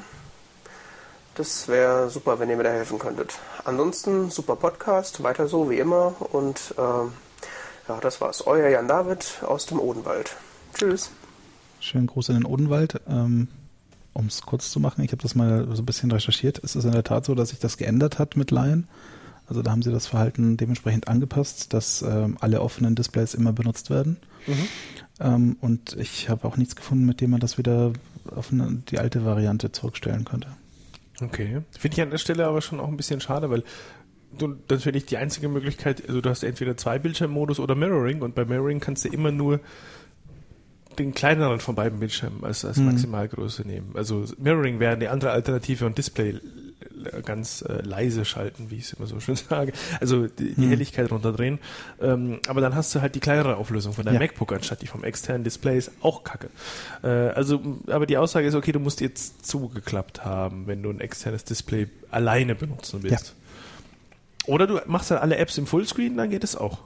Das wäre super, wenn ihr mir da helfen könntet. Ansonsten, super Podcast, weiter so wie immer. Und äh, ja, das war's. Euer Jan David aus dem Odenwald. Tschüss. Schönen Gruß in den Odenwald. Ähm Um es kurz zu machen, ich habe das mal so ein bisschen recherchiert. Es ist in der Tat so, dass sich das geändert hat mit Lion. Also da haben sie das Verhalten dementsprechend angepasst, dass ähm, alle offenen Displays immer benutzt werden. Mhm. Ähm, und ich habe auch nichts gefunden, mit dem man das wieder auf eine, die alte Variante zurückstellen könnte. Okay. Finde ich an der Stelle aber schon auch ein bisschen schade, weil du natürlich die einzige Möglichkeit, also du hast entweder zwei Bildschirmmodus oder Mirroring und bei Mirroring kannst du immer nur den kleineren von beiden Bildschirmen als, als Mhm. Maximalgröße nehmen. Also Mirroring wäre eine andere Alternative und Display ganz äh, leise schalten, wie ich es immer so schön sage. Also die, die Mhm. Helligkeit runterdrehen. Ähm, aber dann hast du halt die kleinere Auflösung von deinem Ja. MacBook anstatt die vom externen Display, ist auch kacke. Äh, also, aber die Aussage ist, okay, du musst jetzt zugeklappt haben, wenn du ein externes Display alleine benutzen willst. Ja. Oder du machst dann alle Apps im Fullscreen, dann geht es auch.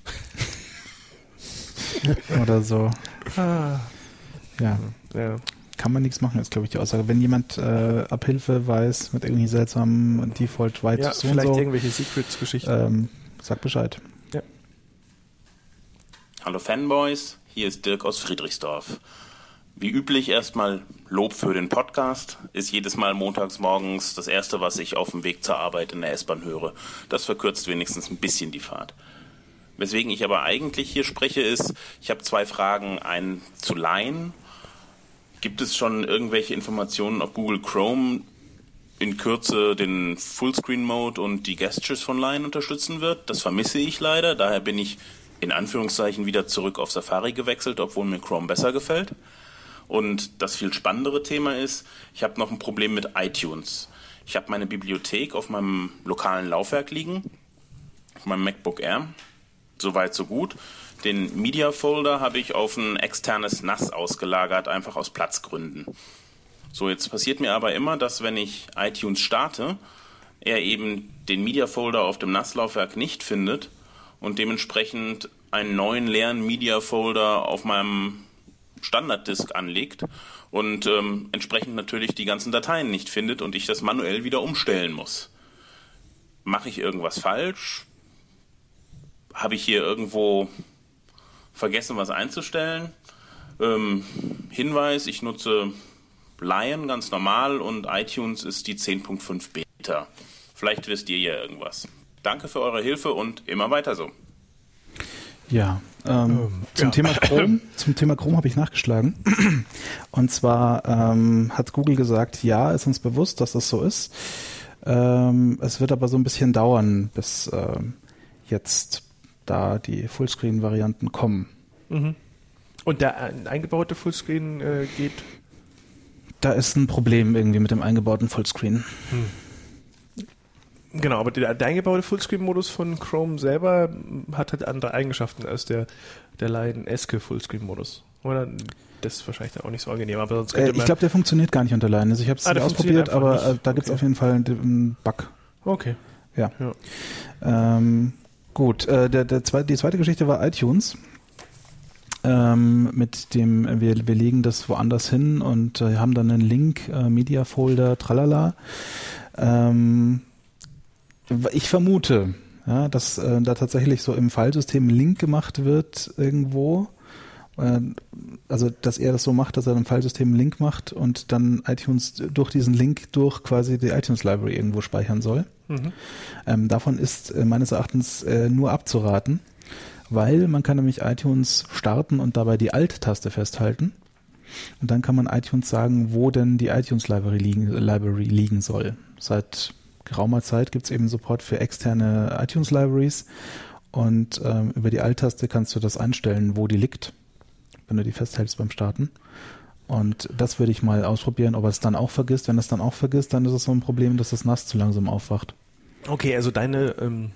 Oder so. Ah. Ja. Ja. Kann man nichts machen, ist glaube ich die Aussage. Wenn jemand äh, Abhilfe weiß mit irgendwie seltsamen Default White Ja, so vielleicht und so, irgendwelche Secrets-Geschichten. ähm, sag Bescheid. Ja. Hallo Fanboys, hier ist Dirk aus Friedrichsdorf. Wie üblich erstmal Lob für den Podcast. Ist jedes Mal montags morgens das erste, was ich auf dem Weg zur Arbeit in der S-Bahn höre. Das verkürzt wenigstens ein bisschen die Fahrt. Weswegen ich aber eigentlich hier spreche, ist, ich habe zwei Fragen. Einen zu Line. Gibt es schon irgendwelche Informationen, ob Google Chrome in Kürze den Fullscreen-Mode und die Gestures von Line unterstützen wird? Das vermisse ich leider. Daher bin ich in Anführungszeichen wieder zurück auf Safari gewechselt, obwohl mir Chrome besser gefällt. Und das viel spannendere Thema ist, ich habe noch ein Problem mit iTunes. Ich habe meine Bibliothek auf meinem lokalen Laufwerk liegen, auf meinem MacBook Air. Soweit, so gut. Den Media-Folder habe ich auf ein externes N A S ausgelagert, einfach aus Platzgründen. So, jetzt passiert mir aber immer, dass wenn ich iTunes starte, er eben den Media-Folder auf dem N A S-Laufwerk nicht findet und dementsprechend einen neuen leeren Media-Folder auf meinem Standarddisk anlegt und ähm, entsprechend natürlich die ganzen Dateien nicht findet und ich das manuell wieder umstellen muss. Mache ich irgendwas falsch? Habe ich hier irgendwo vergessen, was einzustellen? Ähm, Hinweis, ich nutze Lion ganz normal und iTunes ist die zehn Punkt fünf Beta. Vielleicht wisst ihr ja irgendwas. Danke für eure Hilfe und immer weiter so. Ja, ähm, ähm, zum, ja. Thema Chrome, zum Thema Chrome habe ich nachgeschlagen. Und zwar ähm, hat Google gesagt, ja, ist uns bewusst, dass das so ist. Ähm, es wird aber so ein bisschen dauern, bis ähm, jetzt da die Fullscreen-Varianten kommen. Mhm. Und der eingebaute Fullscreen äh, geht? Da ist ein Problem irgendwie mit dem eingebauten Fullscreen. Hm. Genau, aber der, der eingebaute Fullscreen-Modus von Chrome selber hat halt andere Eigenschaften als der, der Lion-eske Fullscreen-Modus. Oder? Das ist wahrscheinlich dann auch nicht so angenehm. Aber sonst könnte äh, ich glaube, der funktioniert gar nicht unter Lion. Also ich habe es ah, ausprobiert, aber nicht. da gibt es okay. auf jeden Fall einen Bug. Okay. Ja. ja. Ähm, gut, äh, der, der zweite, die zweite Geschichte war iTunes. Ähm, mit dem, wir, wir legen das woanders hin und äh, haben dann einen Link, äh, Media Folder, tralala. Ähm, ich vermute, ja, dass äh, da tatsächlich so im Filesystem ein Link gemacht wird irgendwo. Äh, also, dass er das so macht, dass er im Filesystem einen Link macht und dann iTunes durch diesen Link durch quasi die iTunes Library irgendwo speichern soll. Mhm. Ähm, davon ist äh, meines Erachtens äh, nur abzuraten. Weil man kann nämlich iTunes starten und dabei die Alt-Taste festhalten. Und dann kann man iTunes sagen, wo denn die iTunes-Library liegen, Library liegen soll. Seit geraumer Zeit gibt es eben Support für externe iTunes-Libraries. Und ähm, über die Alt-Taste kannst du das einstellen, wo die liegt, wenn du die festhältst beim Starten. Und das würde ich mal ausprobieren, ob er es dann auch vergisst. Wenn er es dann auch vergisst, dann ist es so ein Problem, dass das N A S zu langsam aufwacht. Okay, also deine... Ähm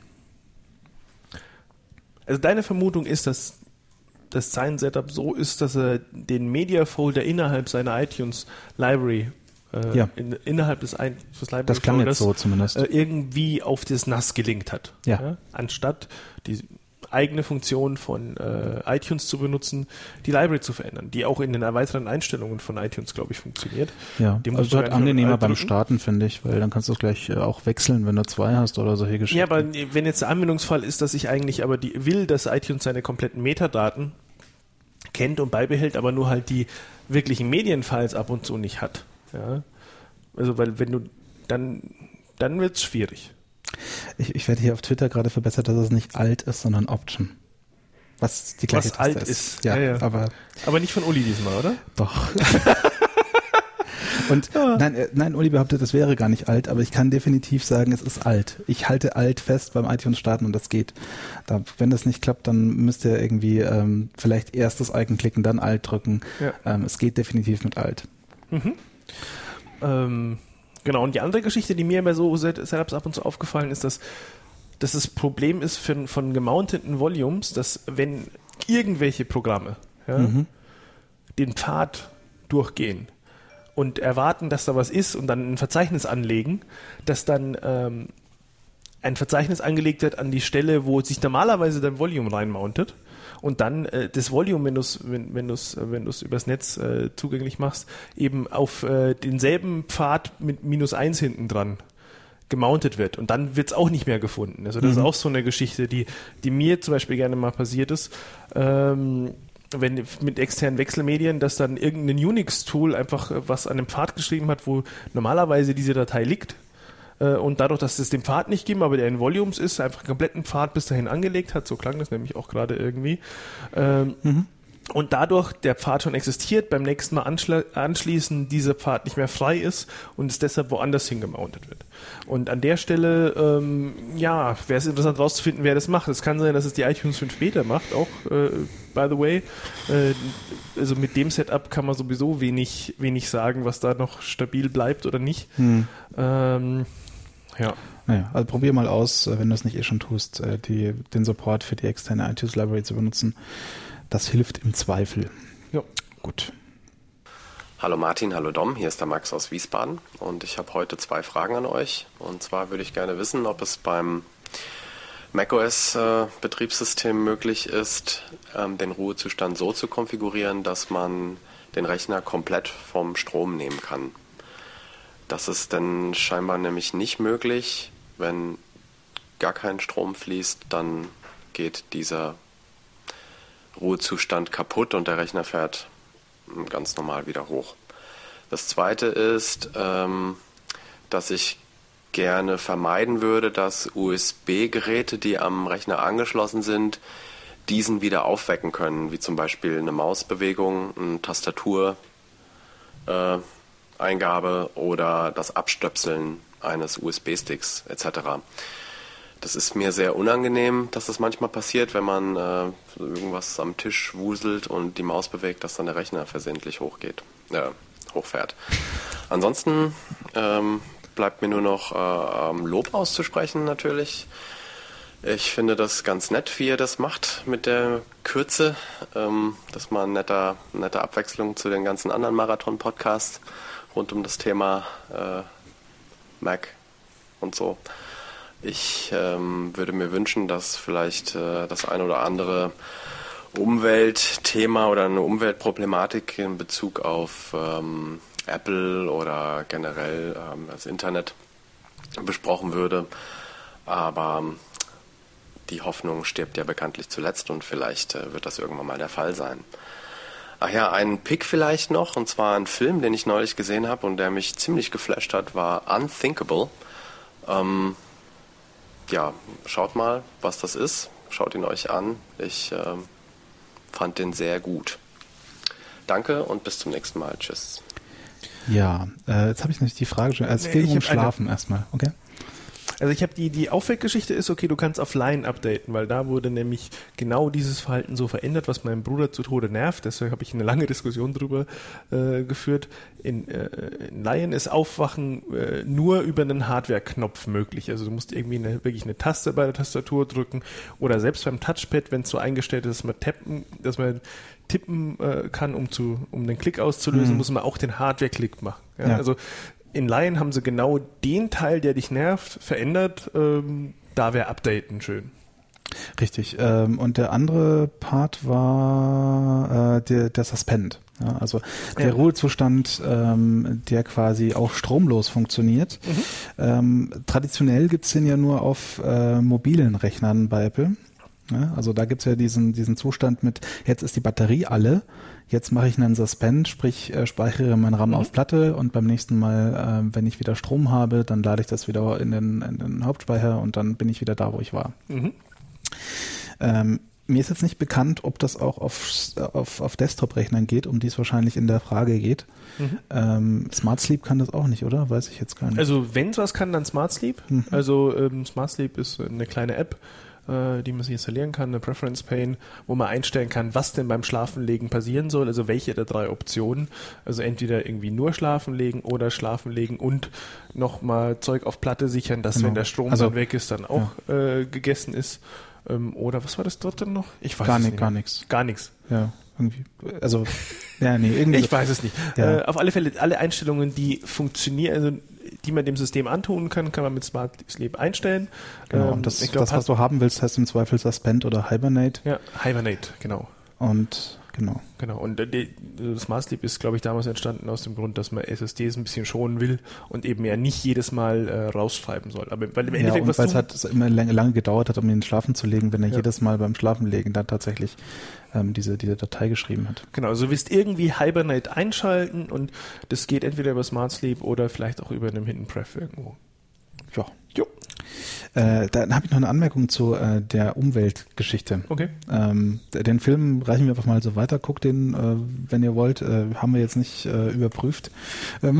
Also deine Vermutung ist, dass das sein Setup so ist, dass er den Media-Folder innerhalb seiner iTunes-Library, äh, ja. in, innerhalb des, des Library das klang jetzt so zumindest. Äh, irgendwie auf das N A S gelinkt hat. Ja. Ja? Anstatt die eigene Funktion von äh, iTunes zu benutzen, die Library zu verändern, die auch in den erweiterten Einstellungen von iTunes, glaube ich, funktioniert. Ja, die also halt angenehmer beim Starten, finde ich, weil dann kannst du es gleich äh, auch wechseln, wenn du zwei hast oder solche Geschichten. Ja, aber wenn jetzt der Anwendungsfall ist, dass ich eigentlich aber die will, dass iTunes seine kompletten Metadaten kennt und beibehält, aber nur halt die wirklichen Medienfiles ab und zu nicht hat. Ja? Also, weil wenn du dann, dann wird es schwierig. Ich, ich werde hier auf Twitter gerade verbessert, dass es nicht alt ist, sondern Option. Was die gleiche Was alt ist. ist. Ja, ja, ja. Aber, aber nicht von Uli diesmal, oder? Doch. Und ja. nein, äh, nein, Uli behauptet, es wäre gar nicht alt, aber ich kann definitiv sagen, es ist alt. Ich halte alt fest beim iTunes starten und das geht. Da, wenn das nicht klappt, dann müsst ihr irgendwie ähm, vielleicht erst das Icon klicken, dann alt drücken. Ja. Ähm, es geht definitiv mit alt. Mhm. Ähm, genau, und die andere Geschichte, die mir bei so Setups ab und zu aufgefallen ist, dass, dass das Problem ist für, von gemounteten Volumes, dass wenn irgendwelche Programme ja, mhm. den Pfad durchgehen und erwarten, dass da was ist und dann ein Verzeichnis anlegen, dass dann ähm, ein Verzeichnis angelegt wird an die Stelle, wo sich normalerweise dein Volume reinmountet und dann äh, das Volume, wenn du es wenn, wenn du's, wenn du's übers Netz äh, zugänglich machst, eben auf äh, denselben Pfad mit minus eins hinten dran gemountet wird und dann wird es auch nicht mehr gefunden. Also das mhm. ist auch so eine Geschichte, die, die mir zum Beispiel gerne mal passiert ist, ähm, wenn mit externen Wechselmedien, dass dann irgendein Unix-Tool einfach was an einem Pfad geschrieben hat, wo normalerweise diese Datei liegt, Und dadurch, dass es den Pfad nicht gibt, aber der in Volumes ist, einfach einen kompletten Pfad bis dahin angelegt hat, so klang das nämlich auch gerade irgendwie. Ähm, mhm. Und dadurch der Pfad schon existiert, beim nächsten Mal anschli- anschließen dieser Pfad nicht mehr frei ist und es deshalb woanders hingemountet wird. Und an der Stelle, ähm, ja, wäre es interessant rauszufinden, wer das macht. Es kann sein, dass es die iTunes fünf Beta macht, auch, äh, by the way. Äh, also mit dem Setup kann man sowieso wenig, wenig sagen, was da noch stabil bleibt oder nicht. Hm. Ähm, ja. Naja, also probier mal aus, wenn du es nicht eh schon tust, die, den Support für die externe iTunes Library zu benutzen. Das hilft im Zweifel. Ja. Gut. Hallo Martin, hallo Dom, hier ist der Max aus Wiesbaden und ich habe heute zwei Fragen an euch. Und zwar würde ich gerne wissen, ob es beim macOS-Betriebssystem möglich ist, ähm, den Ruhezustand so zu konfigurieren, dass man den Rechner komplett vom Strom nehmen kann. Das ist dann scheinbar nämlich nicht möglich. Wenn gar kein Strom fließt, dann geht dieser Ruhezustand kaputt und der Rechner fährt ganz normal wieder hoch. Das zweite ist, ähm, dass ich gerne vermeiden würde, dass U S B-Geräte, die am Rechner angeschlossen sind, diesen wieder aufwecken können, wie zum Beispiel eine Mausbewegung, eine Tastatureingabe äh, oder das Abstöpseln eines U S B-Sticks et cetera. Das ist mir sehr unangenehm, dass das manchmal passiert, wenn man äh, irgendwas am Tisch wuselt und die Maus bewegt, dass dann der Rechner versehentlich hochgeht, äh, hochfährt. Ansonsten ähm, bleibt mir nur noch äh, Lob auszusprechen natürlich. Ich finde das ganz nett, wie ihr das macht mit der Kürze. Ähm, das ist mal eine nette, nette Abwechslung zu den ganzen anderen Marathon-Podcasts rund um das Thema äh, Mac und so. Ich ähm, würde mir wünschen, dass vielleicht äh, das ein oder andere Umweltthema oder eine Umweltproblematik in Bezug auf ähm, Apple oder generell ähm, das Internet besprochen würde. Aber die Hoffnung stirbt ja bekanntlich zuletzt und vielleicht äh, wird das irgendwann mal der Fall sein. Ach ja, ein Pick vielleicht noch, und zwar ein Film, den ich neulich gesehen habe und der mich ziemlich geflasht hat, war Unthinkable. Ähm, Ja, schaut mal, was das ist. Schaut ihn euch an. Ich ähm, fand den sehr gut. Danke und bis zum nächsten Mal. Tschüss. Ja, äh, jetzt habe ich natürlich die Frage schon. Es ging um Schlafen erstmal, okay? Also ich habe die, die Aufweckgeschichte ist, okay, du kannst auf Lion updaten, weil da wurde nämlich genau dieses Verhalten so verändert, was meinen Bruder zu Tode nervt. Deswegen habe ich eine lange Diskussion drüber äh, geführt. In, äh, in Lion ist Aufwachen äh, nur über einen Hardware-Knopf möglich. Also du musst irgendwie eine, wirklich eine Taste bei der Tastatur drücken oder selbst beim Touchpad, wenn es so eingestellt ist, dass man tappen, dass man tippen äh, kann, um zu, um den Klick auszulösen, mhm. muss man auch den Hardware-Klick machen. Ja? Ja. Also in Lion haben sie genau den Teil, der dich nervt, verändert. Ähm, da wäre Updaten schön. Richtig. Ähm, und der andere Part war äh, der, der Suspend. Ja, also der ja. Ruhezustand, ähm, der quasi auch stromlos funktioniert. Mhm. Ähm, traditionell gibt's den ja nur auf äh, mobilen Rechnern bei Apple. Ja, also da gibt's ja diesen, diesen Zustand mit, jetzt ist die Batterie alle, jetzt mache ich einen Suspend, sprich äh, speichere meinen RAM mhm. auf Platte und beim nächsten Mal, äh, wenn ich wieder Strom habe, dann lade ich das wieder in den, in den Hauptspeicher und dann bin ich wieder da, wo ich war. Mhm. Ähm, mir ist jetzt nicht bekannt, ob das auch auf, auf, auf Desktop-Rechnern geht, um die es wahrscheinlich in der Frage geht. Mhm. Ähm, Smart Sleep kann das auch nicht, oder? Weiß ich jetzt gar nicht. Also wenn es was kann, dann Smart Sleep. Mhm. Also ähm, Smart Sleep ist eine kleine App, die man sich installieren kann, eine Preference Pane, wo man einstellen kann, was denn beim Schlafenlegen passieren soll, also welche der drei Optionen, also entweder irgendwie nur Schlafenlegen oder Schlafenlegen und nochmal Zeug auf Platte sichern, dass genau. wenn der Strom also, dann weg ist, dann auch ja. äh, gegessen ist. Ähm, oder was war das dritte noch? Ich weiß gar es nicht. nicht. Gar nichts. Gar nichts. Ja. Irgendwie, also, ja, nee, irgendwie. Ich weiß es nicht. Ja. Äh, auf alle Fälle, alle Einstellungen, die funktionieren, also die man dem System antun kann, kann man mit Smart Sleep einstellen. Genau, ähm, das, ich glaub, das, was du haben willst, heißt im Zweifel Suspend oder Hibernate. Ja, Hibernate, genau. Und genau. Genau, und die, die Smart Sleep ist, glaube ich, damals entstanden aus dem Grund, dass man S S Ds ein bisschen schonen will und eben ja nicht jedes Mal äh, rausschreiben soll. Aber weil im ja, Endeffekt, und weil es halt immer lange, lange gedauert hat, um ihn schlafen zu legen, wenn er ja. jedes Mal beim Schlafenlegen dann tatsächlich ähm, diese, diese Datei geschrieben hat. Genau, also du willst irgendwie Hibernate einschalten und das geht entweder über Smart Sleep oder vielleicht auch über einem Hidden Pref irgendwo. Jo. Äh, dann habe ich noch eine Anmerkung zu äh, der Umweltgeschichte. Okay. Ähm, den Film reichen wir einfach mal so weiter. Guckt den, äh, wenn ihr wollt. Äh, haben wir jetzt nicht äh, überprüft. Ähm,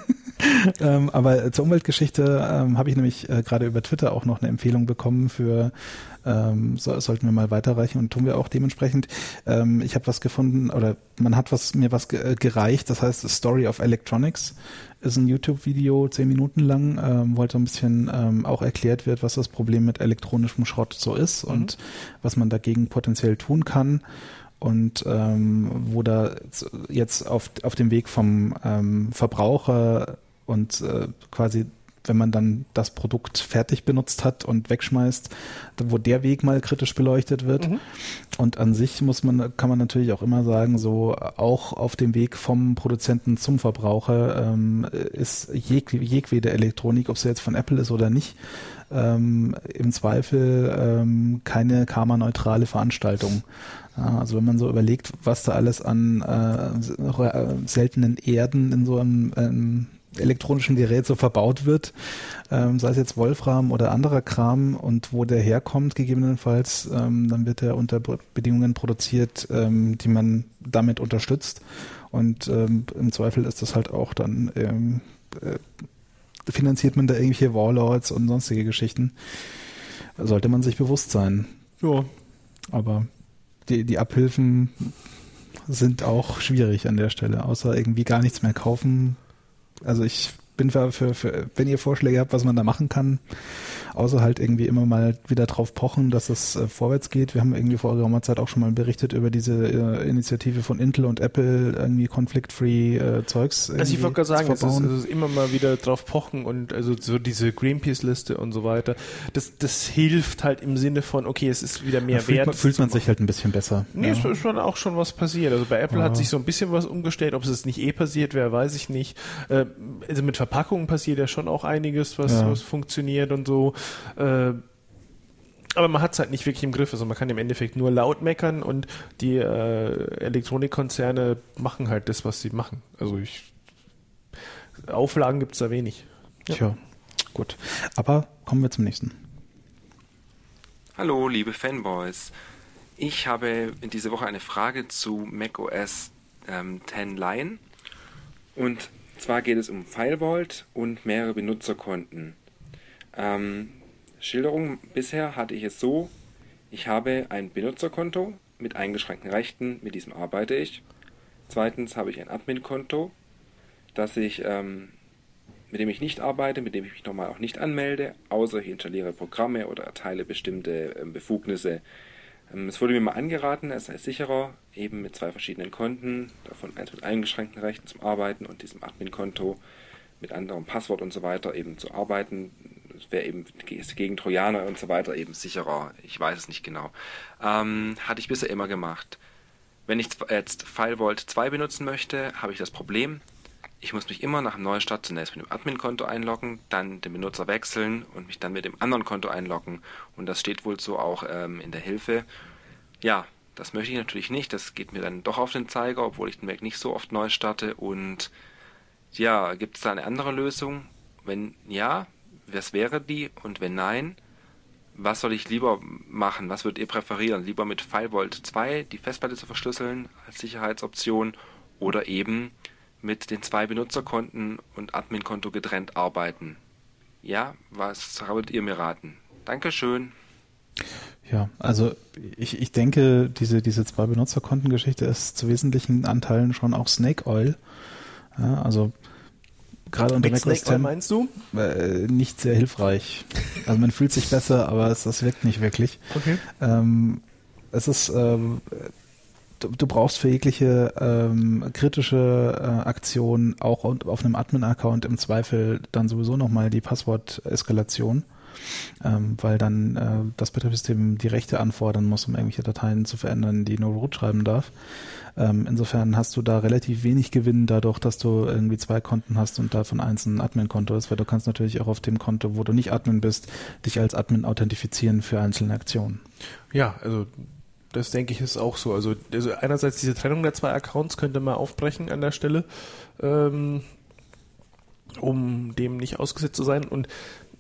ähm, aber zur Umweltgeschichte ähm, habe ich nämlich äh, gerade über Twitter auch noch eine Empfehlung bekommen für ähm, so, sollten wir mal weiterreichen und tun wir auch dementsprechend. Ähm, ich habe was gefunden oder man hat was mir was ge- gereicht. Das heißt Story of Electronics. Ist ein YouTube-Video, zehn Minuten lang, ähm, wo halt so ein bisschen ähm, auch erklärt wird, was das Problem mit elektronischem Schrott so ist mhm. und was man dagegen potenziell tun kann und ähm, wo da jetzt auf, auf dem Weg vom ähm, Verbraucher und äh, quasi wenn man dann das Produkt fertig benutzt hat und wegschmeißt, wo der Weg mal kritisch beleuchtet wird. Mhm. Und an sich muss man, kann man natürlich auch immer sagen, so auch auf dem Weg vom Produzenten zum Verbraucher ähm, ist jeg, jegwede Elektronik, ob sie jetzt von Apple ist oder nicht, ähm, im Zweifel ähm, keine karmaneutrale Veranstaltung. Ja, also wenn man so überlegt, was da alles an äh, seltenen Erden in so einem ähm, elektronischen Gerät so verbaut wird, ähm, sei es jetzt Wolfram oder anderer Kram und wo der herkommt gegebenenfalls, ähm, dann wird er unter Bedingungen produziert, ähm, die man damit unterstützt und ähm, im Zweifel ist das halt auch dann ähm, äh, finanziert man da irgendwelche Warlords und sonstige Geschichten. Sollte man sich bewusst sein. Ja. Aber die, die Abhilfen sind auch schwierig an der Stelle, außer irgendwie gar nichts mehr kaufen. Also ich bin für, für, für, wenn ihr Vorschläge habt, was man da machen kann, außer halt irgendwie immer mal wieder drauf pochen, dass es äh, vorwärts geht. Wir haben irgendwie vor geraumer Zeit auch schon mal berichtet über diese äh, Initiative von Intel und Apple, irgendwie conflict-free äh, Zeugs. Also ich wollte gerade sagen, es ist, es ist immer mal wieder drauf pochen und also so diese Greenpeace-Liste und so weiter. Das, das hilft halt im Sinne von, okay, es ist wieder mehr da fühlt wert. Man, fühlt man sich halt ein bisschen besser. Nee, ja. es ist schon auch schon was passiert. Also bei Apple ja. hat sich so ein bisschen was umgestellt. Ob es nicht eh passiert wäre, weiß ich nicht. Äh, also mit Verpackungen passiert ja schon auch einiges, was, ja. was funktioniert und so. Äh, aber man hat es halt nicht wirklich im Griff. Also man kann im Endeffekt nur laut meckern und die äh, Elektronikkonzerne machen halt das, was sie machen. Also ich, Auflagen gibt es da wenig. Ja. Tja, gut. Aber kommen wir zum nächsten. Hallo, liebe Fanboys. Ich habe in dieser Woche eine Frage zu macOS ähm, zehn Lion. Und zwar geht es um FileVault und mehrere Benutzerkonten. Ähm, Schilderung, bisher hatte ich es so, ich habe ein Benutzerkonto mit eingeschränkten Rechten, mit diesem arbeite ich. Zweitens habe ich ein Admin-Konto, das ich, ähm, mit dem ich nicht arbeite, mit dem ich mich normal auch nicht anmelde, außer ich installiere Programme oder erteile bestimmte ähm, Befugnisse. Ähm, es wurde mir mal angeraten, es sei sicherer, eben mit zwei verschiedenen Konten, davon eins mit eingeschränkten Rechten zum Arbeiten und diesem Admin-Konto mit anderem Passwort und so weiter eben zu arbeiten. Es wäre eben gegen Trojaner und so weiter eben sicherer. Ich weiß es nicht genau. Ähm, hatte ich bisher immer gemacht. Wenn ich jetzt FileVault zwei benutzen möchte, habe ich das Problem, ich muss mich immer nach dem Neustart zunächst mit dem Admin-Konto einloggen, dann den Benutzer wechseln und mich dann mit dem anderen Konto einloggen. Und das steht wohl so auch ähm, in der Hilfe. Ja, das möchte ich natürlich nicht. Das geht mir dann doch auf den Zeiger, obwohl ich den Mac nicht so oft neu starte. Und ja, gibt es da eine andere Lösung? Wenn ja, was wäre die? Und wenn nein, was soll ich lieber machen? Was würdet ihr präferieren? Lieber mit FileVault zwei die Festplatte zu verschlüsseln als Sicherheitsoption oder eben mit den zwei Benutzerkonten und Admin-Konto getrennt arbeiten? Ja, was würdet ihr mir raten? Dankeschön. Ja, also ich, ich denke, diese, diese zwei Benutzerkonten-Geschichte ist zu wesentlichen Anteilen schon auch Snake Oil. Ja, also gerade unter macOS zehn meinst du? Äh, nicht sehr hilfreich. Also man fühlt sich besser, aber es, das wirkt nicht wirklich. Okay. Ähm, es ist, ähm, du, du brauchst für jegliche ähm, kritische äh, Aktion auch auf einem Admin-Account im Zweifel dann sowieso nochmal die Passwort-Eskalation. Ähm, weil dann äh, das Betriebssystem die Rechte anfordern muss, um irgendwelche Dateien zu verändern, die nur root schreiben darf. Ähm, insofern hast du da relativ wenig Gewinn dadurch, dass du irgendwie zwei Konten hast und davon eins ein Admin-Konto ist, weil du kannst natürlich auch auf dem Konto, wo du nicht Admin bist, dich als Admin authentifizieren für einzelne Aktionen. Ja, also das denke ich ist auch so. Also, also einerseits diese Trennung der zwei Accounts könnte man aufbrechen an der Stelle, ähm, um dem nicht ausgesetzt zu sein und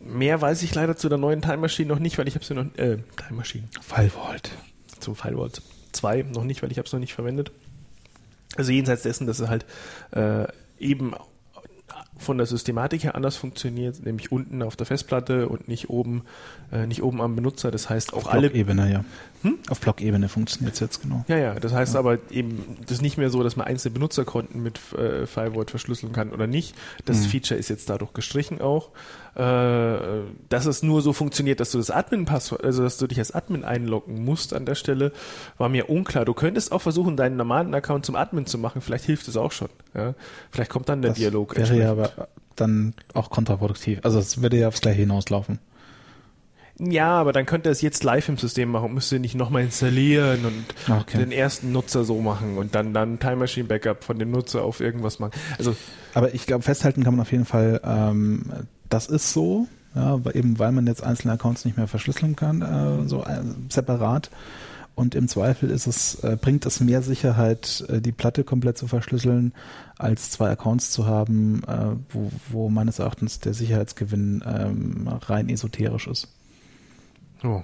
mehr weiß ich leider zu der neuen Time Machine noch nicht, weil ich habe sie noch, äh, Time Machine. FileVault. Zu FileVault zwei noch nicht, weil ich habe es noch nicht verwendet. Also jenseits dessen, dass es halt äh, eben von der Systematik her anders funktioniert, nämlich unten auf der Festplatte und nicht oben, äh, nicht oben am Benutzer. Das heißt auch auf alle Blockebene, ja. Hm? Auf Blockebene funktioniert es jetzt genau. Ja, ja. Das heißt ja. aber eben, das ist nicht mehr so, dass man einzelne Benutzerkonten mit äh, FileVault verschlüsseln kann oder nicht. Das mhm. Feature ist jetzt dadurch gestrichen auch. Äh, dass es nur so funktioniert, dass du das Admin-Passwort, also dass du dich als Admin einloggen musst an der Stelle, war mir unklar. Du könntest auch versuchen, deinen normalen Account zum Admin zu machen. Vielleicht hilft es auch schon. Ja? Vielleicht kommt dann der das Dialog. Wäre ja aber dann auch kontraproduktiv. Also es würde ja aufs Gleiche hinauslaufen. Ja, aber dann könnte er es jetzt live im System machen und müsste nicht nochmal installieren und okay. den ersten Nutzer so machen und dann dann Time Machine Backup von dem Nutzer auf irgendwas machen. Also, aber ich glaube, festhalten kann man auf jeden Fall, ähm, das ist so, ja, eben weil man jetzt einzelne Accounts nicht mehr verschlüsseln kann, äh, so äh, separat. Und im Zweifel ist es, äh, bringt es mehr Sicherheit, äh, die Platte komplett zu verschlüsseln, als zwei Accounts zu haben, äh, wo, wo meines Erachtens der Sicherheitsgewinn ähm, rein esoterisch ist. Oh.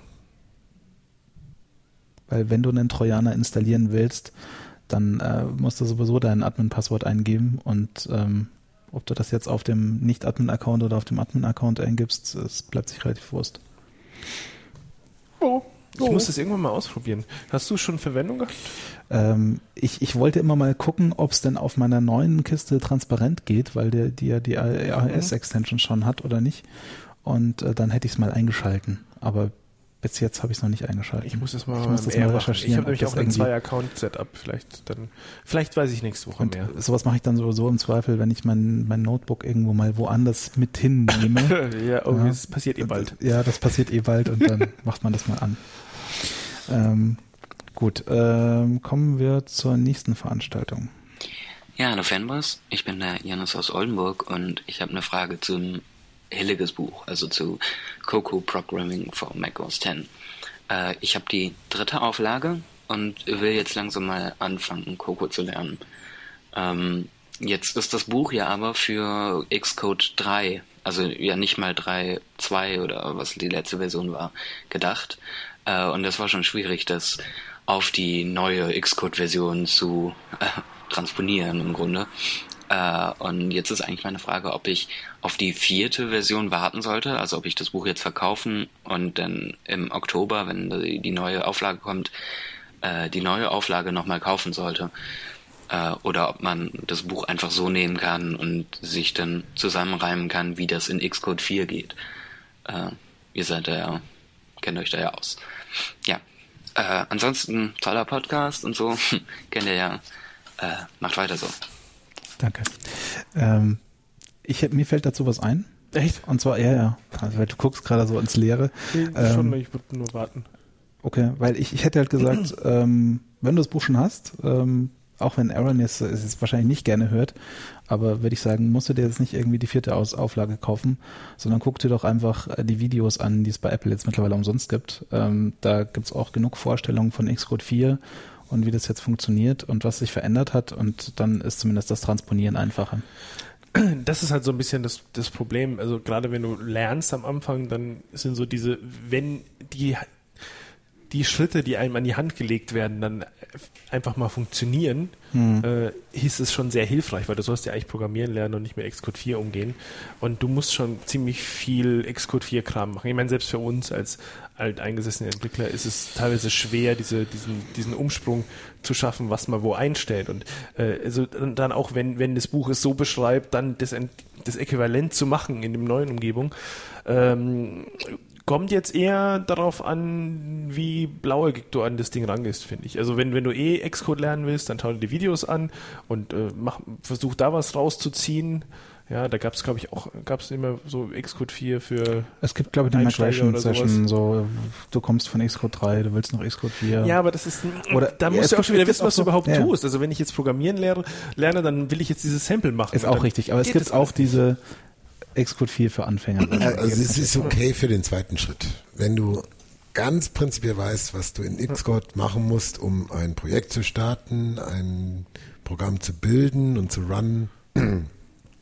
Weil wenn du einen Trojaner installieren willst, dann äh, musst du sowieso dein Admin-Passwort eingeben und ähm, ob du das jetzt auf dem Nicht-Admin-Account oder auf dem Admin-Account eingibst, es bleibt sich relativ Wurst. Oh. Ich muss das irgendwann mal ausprobieren. Hast du schon Verwendung gehabt? Ähm, ich, ich wollte immer mal gucken, ob es denn auf meiner neuen Kiste transparent geht, weil der, die ja die A E S-Extension schon hat oder nicht. Und äh, dann hätte ich es mal eingeschalten. Aber bis jetzt habe ich es noch nicht eingeschaltet. Ich muss das mal, ich muss das mal recherchieren. Ich habe nämlich auch ein Zwei-Account-Setup. Vielleicht, dann, vielleicht weiß ich nächste Woche und mehr. Sowas mache ich dann sowieso im Zweifel, wenn ich mein, mein Notebook irgendwo mal woanders mit hinnehme. ja, oh, ja, das passiert eh bald. Ja, das passiert eh bald und dann macht man das mal an. Ähm, gut, ähm, kommen wir zur nächsten Veranstaltung. Ja, hallo Fanboys, ich bin der Janus aus Oldenburg und ich habe eine Frage zum Hilliges Buch, also zu Cocoa Programming for Mac O S X. Äh, ich habe die dritte Auflage und will jetzt langsam mal anfangen, Cocoa zu lernen. Ähm, jetzt ist das Buch ja aber für Xcode drei, also ja nicht mal drei Punkt zwei oder was die letzte Version war, gedacht. Äh, und das war schon schwierig, das auf die neue Xcode-Version zu äh, transponieren im Grunde. Äh, und jetzt ist eigentlich meine Frage, ob ich auf die vierte Version warten sollte, also ob ich das Buch jetzt verkaufen und dann im Oktober, wenn die, die neue Auflage kommt, äh, die neue Auflage nochmal kaufen sollte. Äh, oder ob man das Buch einfach so nehmen kann und sich dann zusammenreimen kann, wie das in Xcode vier geht. Äh, ihr seid da ja, kennt euch da ja aus. Ja, äh, ansonsten toller Podcast und so, kennt ihr ja, äh, macht weiter so. Danke. Ähm, ich, mir fällt dazu was ein. Echt? Und zwar, ja, ja, also, weil du guckst gerade so ins Leere. Nee, ähm, schon, ich würde nur warten. Okay, weil ich, ich hätte halt gesagt, ähm, wenn du das Buch schon hast, ähm, auch wenn Aaron jetzt es jetzt wahrscheinlich nicht gerne hört, aber würde ich sagen, musst du dir jetzt nicht irgendwie die vierte Aus- Auflage kaufen, sondern guck dir doch einfach die Videos an, die es bei Apple jetzt mittlerweile umsonst gibt. Ähm, da gibt es auch genug Vorstellungen von Xcode vier und wie das jetzt funktioniert und was sich verändert hat und dann ist zumindest das Transponieren einfacher. Das ist halt so ein bisschen das, das Problem. Also gerade wenn du lernst am Anfang, dann sind so diese, wenn die die Schritte, die einem an die Hand gelegt werden, dann einfach mal funktionieren, hm. äh, hieß es schon sehr hilfreich, weil du sollst ja eigentlich programmieren lernen und nicht mehr Xcode vier umgehen. Und du musst schon ziemlich viel Xcode vier Kram machen. Ich meine, selbst für uns als alteingesessene Entwickler ist es teilweise schwer, diese, diesen, diesen Umsprung zu schaffen, was man wo einstellt. Und äh, also dann auch, wenn, wenn das Buch es so beschreibt, dann das, das Äquivalent zu machen in dem neuen Umgebung, ähm, kommt jetzt eher darauf an, wie blauäugig du an das Ding rangehst, finde ich. Also wenn, wenn du eh Xcode lernen willst, dann schau dir die Videos an und äh, mach, versuch da was rauszuziehen. Ja, da gab es, glaube ich, auch, gab es immer so Xcode vier für Es gibt, glaube ich, eine Migration-Session, so, du kommst von Xcode drei, du willst noch Xcode vier. Ja, aber das ist, oder, da musst ja, du auch schon wieder wissen, was so, du überhaupt ja. tust. Also wenn ich jetzt Programmieren lehre, lerne, dann will ich jetzt dieses Sample machen. Ist auch richtig, aber es gibt auch diese Xcode vier für Anfänger. Also es ist okay für den zweiten Schritt. Wenn du ganz prinzipiell weißt, was du in Xcode machen musst, um ein Projekt zu starten, ein Programm zu bilden und zu runnen,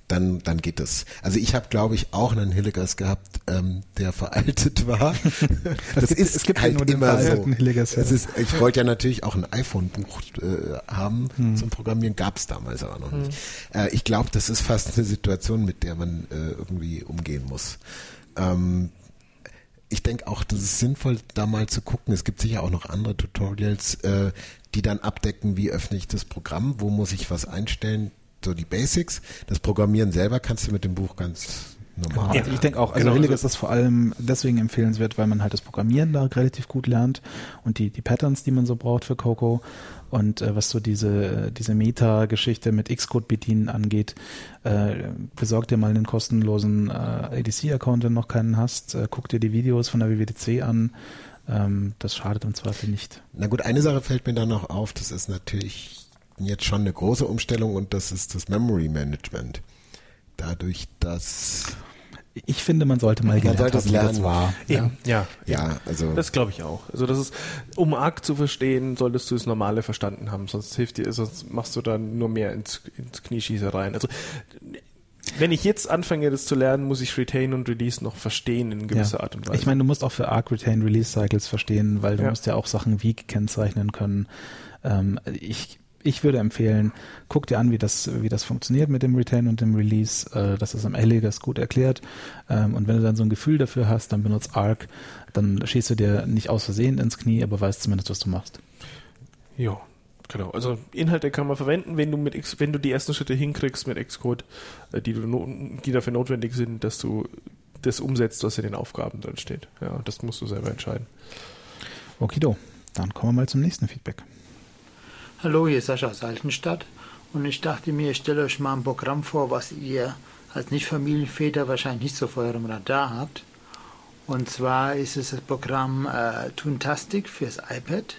dann dann geht es. Also ich habe, glaube ich, auch einen Hilligers gehabt, ähm, der veraltet war. Das es gibt, ist es gibt halt ja nur den immer so. Hilligers, ja. Es ist, ich wollte ja natürlich auch ein iPhone-Buch äh, haben hm. zum Programmieren, gab es damals aber noch hm. nicht. Äh, ich glaube, das ist fast eine Situation, mit der man äh, irgendwie umgehen muss. Ähm, ich denke auch, das ist sinnvoll, da mal zu gucken. Es gibt sicher auch noch andere Tutorials, äh, die dann abdecken, wie öffne ich das Programm, wo muss ich was einstellen, so die Basics. Das Programmieren selber kannst du mit dem Buch ganz normal. Ja, ich denke auch, also genau, Hilligers also ist vor allem deswegen empfehlenswert, weil man halt das Programmieren da relativ gut lernt und die, die Patterns, die man so braucht für Coco. Und äh, was so diese, diese Meta-Geschichte mit Xcode bedienen angeht, äh, besorg dir mal einen kostenlosen äh, A D C-Account, wenn du noch keinen hast. Äh, guck dir die Videos von der W W D C an. Ähm, das schadet im Zweifel nicht. Na gut, eine Sache fällt mir da noch auf, das ist natürlich jetzt schon eine große Umstellung und das ist das Memory Management. Dadurch, dass ich finde, man sollte mal man sollte haben, es lernen. Das war. Ja, ja, ja, also das glaube ich auch. Also das ist, um arg zu verstehen, solltest du das Normale verstanden haben, sonst hilft dir, sonst machst du dann nur mehr ins, ins Knieschießereien. Also wenn ich jetzt anfange, das zu lernen, muss ich Retain und Release noch verstehen in gewisser ja. Art und Weise. Ich meine, du musst auch für Arc Retain Release Cycles verstehen, weil du ja. musst ja auch Sachen wie kennzeichnen können. Ähm, ich Ich würde empfehlen, guck dir an, wie das, wie das funktioniert mit dem Retain und dem Release. Äh, das ist am Hilligers gut erklärt. Ähm, und wenn du dann so ein Gefühl dafür hast, dann benutzt Arc. Dann schießt du dir nicht aus Versehen ins Knie, aber weißt zumindest, was du machst. Ja, genau. Also Inhalte kann man verwenden, wenn du mit X, wenn du die ersten Schritte hinkriegst mit Xcode, äh, die, du, die dafür notwendig sind, dass du das umsetzt, was in den Aufgaben drin steht. Ja, das musst du selber entscheiden. Okido, dann kommen wir mal zum nächsten Feedback. Hallo, hier ist Sascha aus Altenstadt und ich dachte mir, ich stelle euch mal ein Programm vor, was ihr als Nicht-Familienväter wahrscheinlich nicht so vor eurem Radar habt. Und zwar ist es das Programm äh, Toontastic fürs iPad,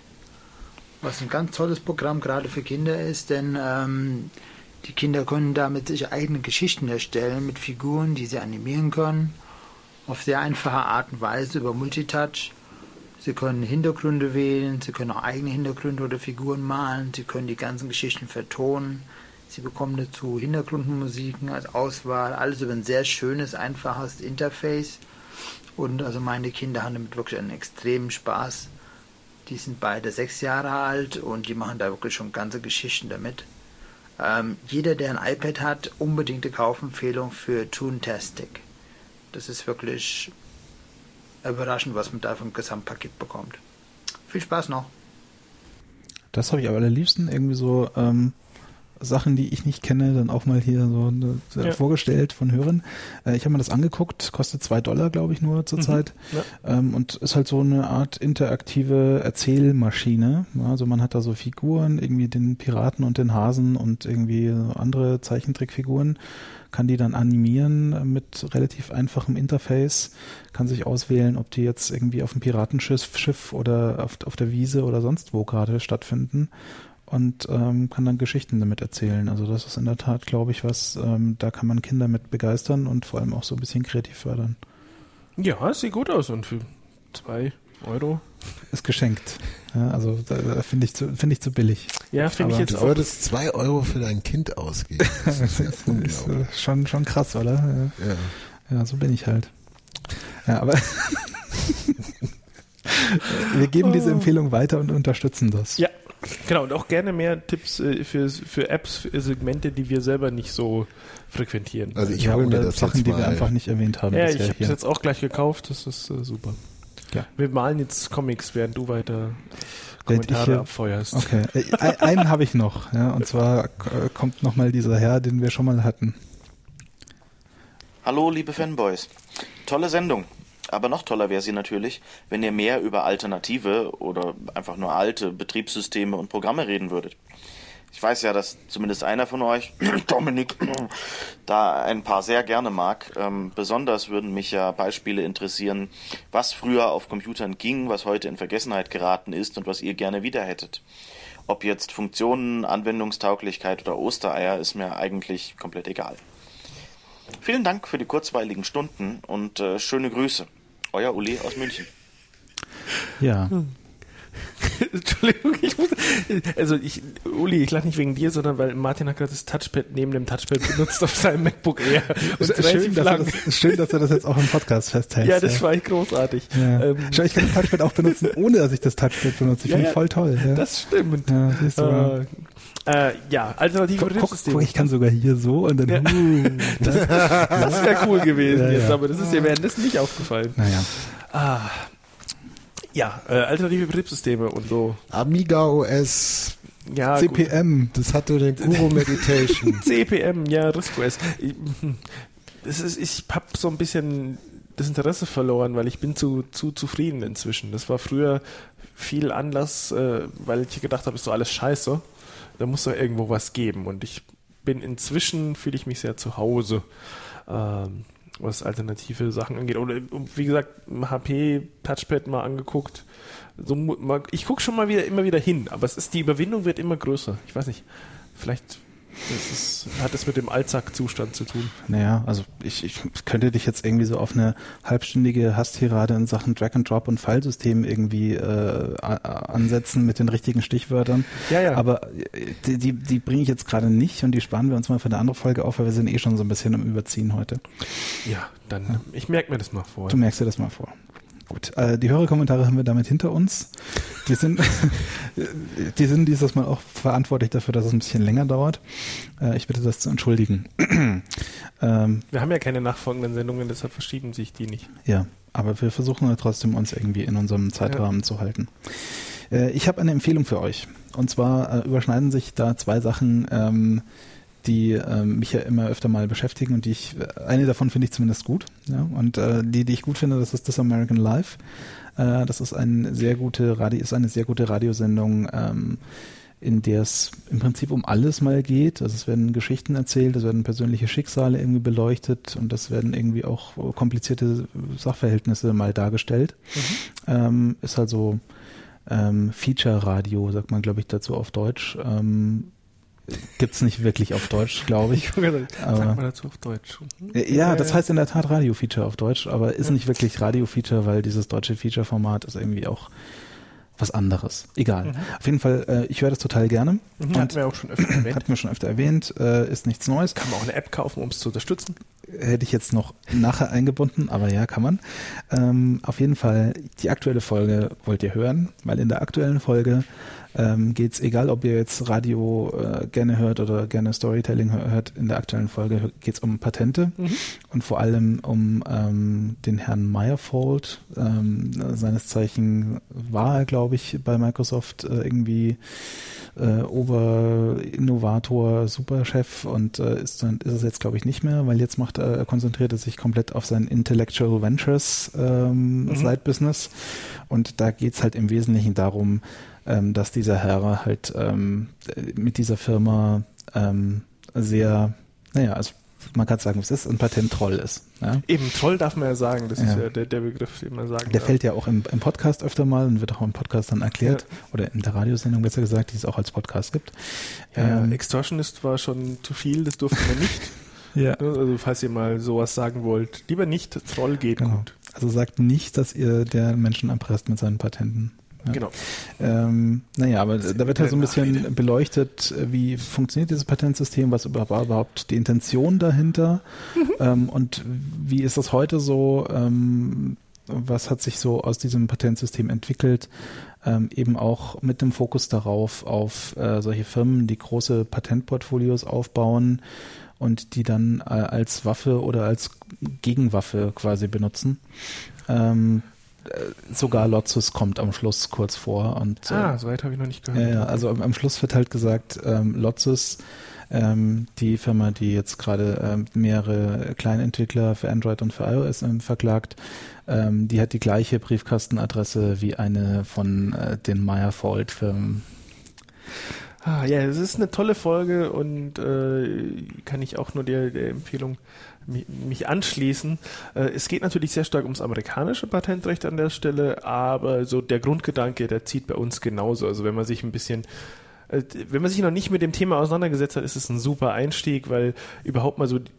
was ein ganz tolles Programm gerade für Kinder ist, denn ähm, die Kinder können damit sich eigene Geschichten erstellen mit Figuren, die sie animieren können, auf sehr einfache Art und Weise über Multitouch. Sie können Hintergründe wählen, Sie können auch eigene Hintergründe oder Figuren malen, Sie können die ganzen Geschichten vertonen, Sie bekommen dazu Hintergrundmusiken als Auswahl, alles über ein sehr schönes, einfaches Interface. Und also meine Kinder haben damit wirklich einen extremen Spaß. Die sind beide sechs Jahre alt und die machen da wirklich schon ganze Geschichten damit. Ähm, jeder, der ein iPad hat, unbedingte Kaufempfehlung für Toontastic. Das ist wirklich überraschend, was man da vom Gesamtpaket bekommt. Viel Spaß noch. Das habe ich aber am liebsten irgendwie so ähm, Sachen, die ich nicht kenne, dann auch mal hier so äh, ja. vorgestellt von Hörern. Äh, ich habe mir das angeguckt, kostet zwei Dollar, glaube ich, nur zurzeit. Mhm. Ja. Ähm, und ist halt so eine Art interaktive Erzählmaschine. Ja, also man hat da so Figuren, irgendwie den Piraten und den Hasen und irgendwie so andere Zeichentrickfiguren, kann die dann animieren mit relativ einfachem Interface, kann sich auswählen, ob die jetzt irgendwie auf dem Piratenschiff Schiff oder auf, auf der Wiese oder sonst wo gerade stattfinden und ähm, kann dann Geschichten damit erzählen. Also das ist in der Tat, glaube ich, was, ähm, da kann man Kinder mit begeistern und vor allem auch so ein bisschen kreativ fördern. Ja, es sieht gut aus und für zwei Euro ist geschenkt. Ja, also da, da finde ich, zu, find ich zu billig. Ja, finde ich jetzt du auch. Du würdest zwei Euro für dein Kind ausgeben. Das ist, ja ist schon, schon krass, oder? Ja. Ja, so bin ich halt. Ja, aber wir geben diese Empfehlung weiter und unterstützen das. Ja, genau. Und auch gerne mehr Tipps äh, für, für Apps, für Segmente, die wir selber nicht so frequentieren. Also ich ja, hole mir das Sachen, jetzt die mal. wir einfach nicht erwähnt haben. Ja, ich habe es jetzt auch gleich gekauft. Das ist äh, super. Ja. Wir malen jetzt Comics, während du weiter Kommentare ich, abfeuerst. Okay, einen habe ich noch. Ja, und zwar kommt nochmal dieser Herr, den wir schon mal hatten. Hallo, liebe Fanboys. Tolle Sendung. Aber noch toller wäre sie natürlich, wenn ihr mehr über alternative oder einfach nur alte Betriebssysteme und Programme reden würdet. Ich weiß ja, dass zumindest einer von euch, Dominik, da ein paar sehr gerne mag. Ähm, besonders würden mich ja Beispiele interessieren, was früher auf Computern ging, was heute in Vergessenheit geraten ist und was ihr gerne wieder hättet. Ob jetzt Funktionen, Anwendungstauglichkeit oder Ostereier, ist mir eigentlich komplett egal. Vielen Dank für die kurzweiligen Stunden und äh, schöne Grüße. Euer Uli aus München. Ja. Entschuldigung, ich muss, also ich, Uli, ich lache nicht wegen dir, sondern weil Martin hat gerade das Touchpad neben dem Touchpad benutzt auf seinem MacBook Air. Und ist schön, dass lang. Das, schön, dass du das jetzt auch im Podcast festhältst. Ja, das war echt großartig. Ja. Ähm, Schau, ich kann das Touchpad auch benutzen, ohne dass ich das Touchpad benutze. Ich ja, finde ja, voll toll. Ja. Das stimmt. Ja, siehst du äh, äh, ja, alternative Betriebssysteme. Ich kann sogar hier so und dann. Ja. Uh, das das wäre cool gewesen ja, jetzt, ja. aber das ist dir währenddessen nicht aufgefallen. Naja. Ah. Ja, äh, alternative Betriebssysteme und so. Amiga O S, ja, C P M, gut. Das hatte den Guru Meditation. C P M, ja, RISC-O S. Das ist, ich habe so ein bisschen das Interesse verloren, weil ich bin zu, zu zufrieden inzwischen. Das war früher viel Anlass, äh, weil ich gedacht habe, ist so alles scheiße. Da muss doch irgendwo was geben. Und ich bin inzwischen, fühle ich mich sehr zu Hause. Ähm, was alternative Sachen angeht. Oder wie gesagt, H P Touchpad mal angeguckt. So, mal, ich gucke schon mal wieder immer wieder hin, aber es ist, die Überwindung wird immer größer. Ich weiß nicht, vielleicht das ist, hat es mit dem Alltagzustand zu tun. Naja, also ich, ich könnte dich jetzt irgendwie so auf eine halbstündige Hasstirade in Sachen Drag-and-Drop und Filesystem irgendwie äh, ansetzen mit den richtigen Stichwörtern. Ja, ja. Aber die, die, die bringe ich jetzt gerade nicht und die sparen wir uns mal für eine andere Folge auf, weil wir sind eh schon so ein bisschen am Überziehen heute. Ja, dann, ja. ich merke mir das mal vor. Du merkst dir das mal vor. Gut, äh, die Hörerkommentare haben wir damit hinter uns. Die sind, die sind dieses Mal auch verantwortlich dafür, dass es ein bisschen länger dauert. Äh, ich bitte das zu entschuldigen. ähm, wir haben ja keine nachfolgenden Sendungen, deshalb verschieben sich die nicht. Ja, aber wir versuchen trotzdem, uns irgendwie in unserem Zeitrahmen ja. zu halten. Äh, ich habe eine Empfehlung für euch. Und zwar äh, überschneiden sich da zwei Sachen, ähm, die äh, mich ja immer öfter mal beschäftigen und die ich, eine davon finde ich zumindest gut. Ja? Und äh, die, die ich gut finde, das ist This American Life. Äh, das ist eine sehr gute Radio, ist eine sehr gute Radiosendung, ähm, in der es im Prinzip um alles mal geht. Also es werden Geschichten erzählt, es werden persönliche Schicksale irgendwie beleuchtet und es werden irgendwie auch komplizierte Sachverhältnisse mal dargestellt. Mhm. Ähm, ist also ähm, Feature-Radio, sagt man, glaube ich, dazu auf Deutsch. Ähm, Gibt's nicht wirklich auf Deutsch, glaube ich. ich aber, sagt man dazu auf Deutsch? Ja, ja, das heißt in der Tat Radio-Feature auf Deutsch, aber ist ja. nicht wirklich Radio-Feature, weil dieses deutsche Feature-Format ist irgendwie auch was anderes. Egal. Mhm. Auf jeden Fall, äh, ich höre das total gerne. Mhm, hatten wir auch schon öfter erwähnt. Hatten wir schon öfter erwähnt, äh, ist nichts Neues. Kann man auch eine App kaufen, um es zu unterstützen? Hätte ich jetzt noch nachher eingebunden, aber ja, kann man. Ähm, auf jeden Fall, die aktuelle Folge wollt ihr hören, weil in der aktuellen Folge ähm, geht es, egal ob ihr jetzt Radio äh, gerne hört oder gerne Storytelling hört, in der aktuellen Folge geht es um Patente mhm. und vor allem um ähm, den Herrn Meyerfold. Ähm, seines Zeichen war er, glaube ich, bei Microsoft äh, irgendwie äh, Oberinnovator, Superchef und äh, ist, dann, ist es jetzt, glaube ich, nicht mehr, weil jetzt macht er, konzentriert er sich komplett auf sein Intellectual Ventures ähm, mhm. Side-Business und da geht es halt im Wesentlichen darum, ähm, dass dieser Herr halt ähm, mit dieser Firma ähm, sehr, naja, also man kann sagen, was ist, ein Patent-Troll ist. Ja? Eben, Troll darf man ja sagen, das ja. ist ja der, der Begriff, den man sagen Der darf. fällt ja auch im, im Podcast öfter mal und wird auch im Podcast dann erklärt, ja. oder in der Radiosendung besser gesagt, die es auch als Podcast gibt. Ja, ähm, Extortionist war schon zu viel, das durften wir nicht. Ja. Also falls ihr mal sowas sagen wollt, lieber nicht, Troll geht genau. gut. Also sagt nicht, dass ihr der Menschen erpresst mit seinen Patenten. Ja. Genau. Ähm, naja, aber da wird halt so ein bisschen Nachrede. beleuchtet, wie funktioniert dieses Patentsystem, was war überhaupt die Intention dahinter mhm. ähm, und wie ist das heute so, ähm, was hat sich so aus diesem Patentsystem entwickelt, ähm, eben auch mit dem Fokus darauf, auf äh, solche Firmen, die große Patentportfolios aufbauen und die dann äh, als Waffe oder als Gegenwaffe quasi benutzen. Ähm, Sogar Lotus kommt am Schluss kurz vor. Und, ah, äh, so weit habe ich noch nicht gehört. Ja, also am, am Schluss wird halt gesagt, ähm, Lotus, ähm, die Firma, die jetzt gerade ähm, mehrere Kleinentwickler für Android und für iOS ähm, verklagt, ähm, die hat die gleiche Briefkastenadresse wie eine von äh, den Meyerfold-Firmen. Ah, ja, es ist eine tolle Folge und äh, kann ich auch nur der, der Empfehlung mich anschließen. Es geht natürlich sehr stark ums amerikanische Patentrecht an der Stelle, aber so der Grundgedanke, der zieht bei uns genauso. Also wenn man sich ein bisschen, wenn man sich noch nicht mit dem Thema auseinandergesetzt hat, ist es ein super Einstieg, weil überhaupt mal so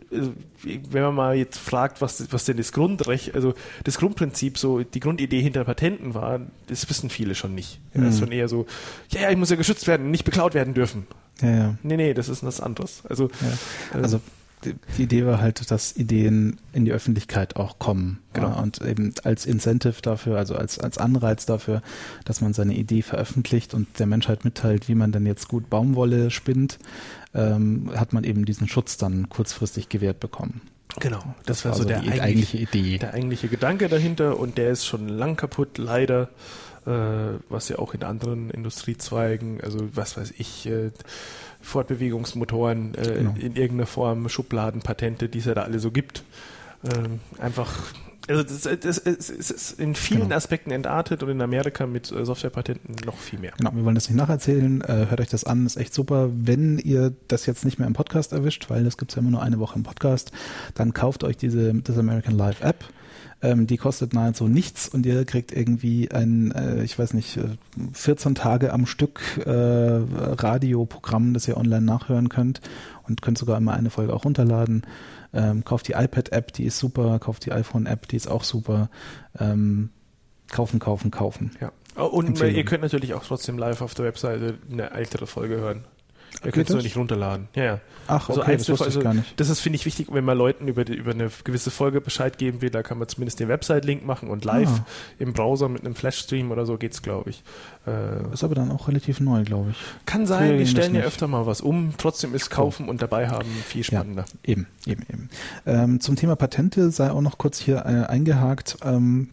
wenn man mal jetzt fragt, was, was denn das Grundrecht, also das Grundprinzip, so die Grundidee hinter Patenten war, das wissen viele schon nicht. Ja, Mhm. Das ist schon eher so, ja, ja, ich muss ja geschützt werden, nicht beklaut werden dürfen. Ja, ja. Nee, nee, das ist was anderes. Also, Ja. Also die, die Idee war halt, dass Ideen in die Öffentlichkeit auch kommen. Genau. Ja, und eben als Incentive dafür, also als, als Anreiz dafür, dass man seine Idee veröffentlicht und der Menschheit mitteilt, wie man denn jetzt gut Baumwolle spinnt, ähm, hat man eben diesen Schutz dann kurzfristig gewährt bekommen. Genau, das, Das war war so so der die eigentlich, eigentliche Idee. Der eigentliche Gedanke dahinter und der ist schon lang kaputt, leider. Äh, was ja auch in anderen Industriezweigen, also was weiß ich, äh, Fortbewegungsmotoren äh, Genau. in irgendeiner Form, Schubladenpatente, die es ja da alle so gibt. Ähm, einfach, also das, das, das ist in vielen Genau. Aspekten entartet und in Amerika mit äh, Softwarepatenten noch viel mehr. Genau, wir wollen das nicht nacherzählen. Äh, hört euch das an, ist echt super. Wenn ihr das jetzt nicht mehr im Podcast erwischt, weil das gibt es ja immer nur eine Woche im Podcast, dann kauft euch diese This American Life App. Ähm, die kostet nahezu nichts und ihr kriegt irgendwie ein, äh, ich weiß nicht, äh, vierzehn Tage am Stück äh, Radioprogramm, das ihr online nachhören könnt und könnt sogar immer eine Folge auch runterladen. Ähm, kauft die iPad-App, die ist super. Kauft die iPhone-App, die ist auch super. Ähm, kaufen, kaufen, kaufen. Ja. Oh, und Empfehlung. ihr könnt natürlich auch trotzdem live auf der Webseite eine ältere Folge hören. Ihr Geht könnt es nur das? nicht runterladen. Ja, ja. Ach, Also okay, das einzelne- wusste ich also gar nicht. Das ist, finde ich, wichtig, wenn man Leuten über, die, über eine gewisse Folge Bescheid geben will, da kann man zumindest den Website-Link machen und live Ah. im Browser mit einem Flash-Stream oder so geht's, glaube ich. Äh, Ist aber dann auch relativ neu, glaube ich. kann Früher sein, ging die das stellen ja nicht. öfter mal was um, trotzdem ist kaufen und dabei haben viel spannender. Ja, eben, eben, eben. Ähm, zum Thema Patente sei auch noch kurz hier äh, eingehakt. Ähm,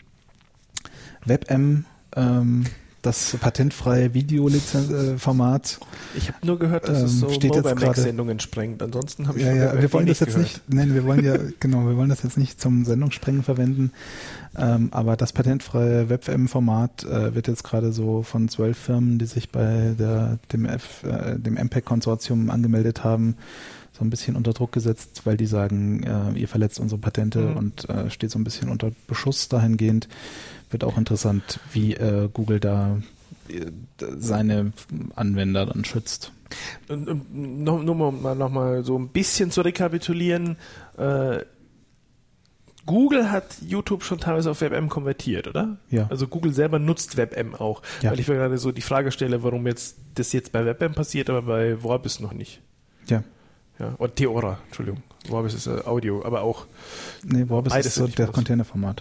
WebM, ähm, das patentfreie Videoformat. Ich habe nur gehört, dass es Ähm, so steht jetzt Mobile-Max-Sendungen sprengt. Ansonsten habe ich Ja, von ja, der wir wollen das wenig jetzt gehört. nicht, nein, wir wollen ja, genau, wir wollen das jetzt nicht zum Sendungssprengen verwenden, ähm, aber das patentfreie WebM-Format äh, wird jetzt gerade so von zwölf Firmen, die sich bei der, dem, F, äh, dem M P E G-Konsortium angemeldet haben, so ein bisschen unter Druck gesetzt, weil die sagen, äh, ihr verletzt unsere Patente Mhm. und äh, steht so ein bisschen unter Beschuss dahingehend. Wird auch interessant, wie äh, Google da äh, seine Anwender dann schützt. Und, und noch, nur mal, mal noch mal so ein bisschen zu rekapitulieren. Äh, Google hat YouTube schon teilweise auf WebM konvertiert, oder? Ja. Also Google selber nutzt WebM auch. Ja. Weil ich mir gerade so die Frage stelle, warum jetzt das jetzt bei WebM passiert, aber bei Vorbis noch nicht. Ja. Ja. Oder Theora, Entschuldigung. Vorbis ist äh, Audio, aber auch Nee, Vorbis beides ist so nicht der bloß. Containerformat.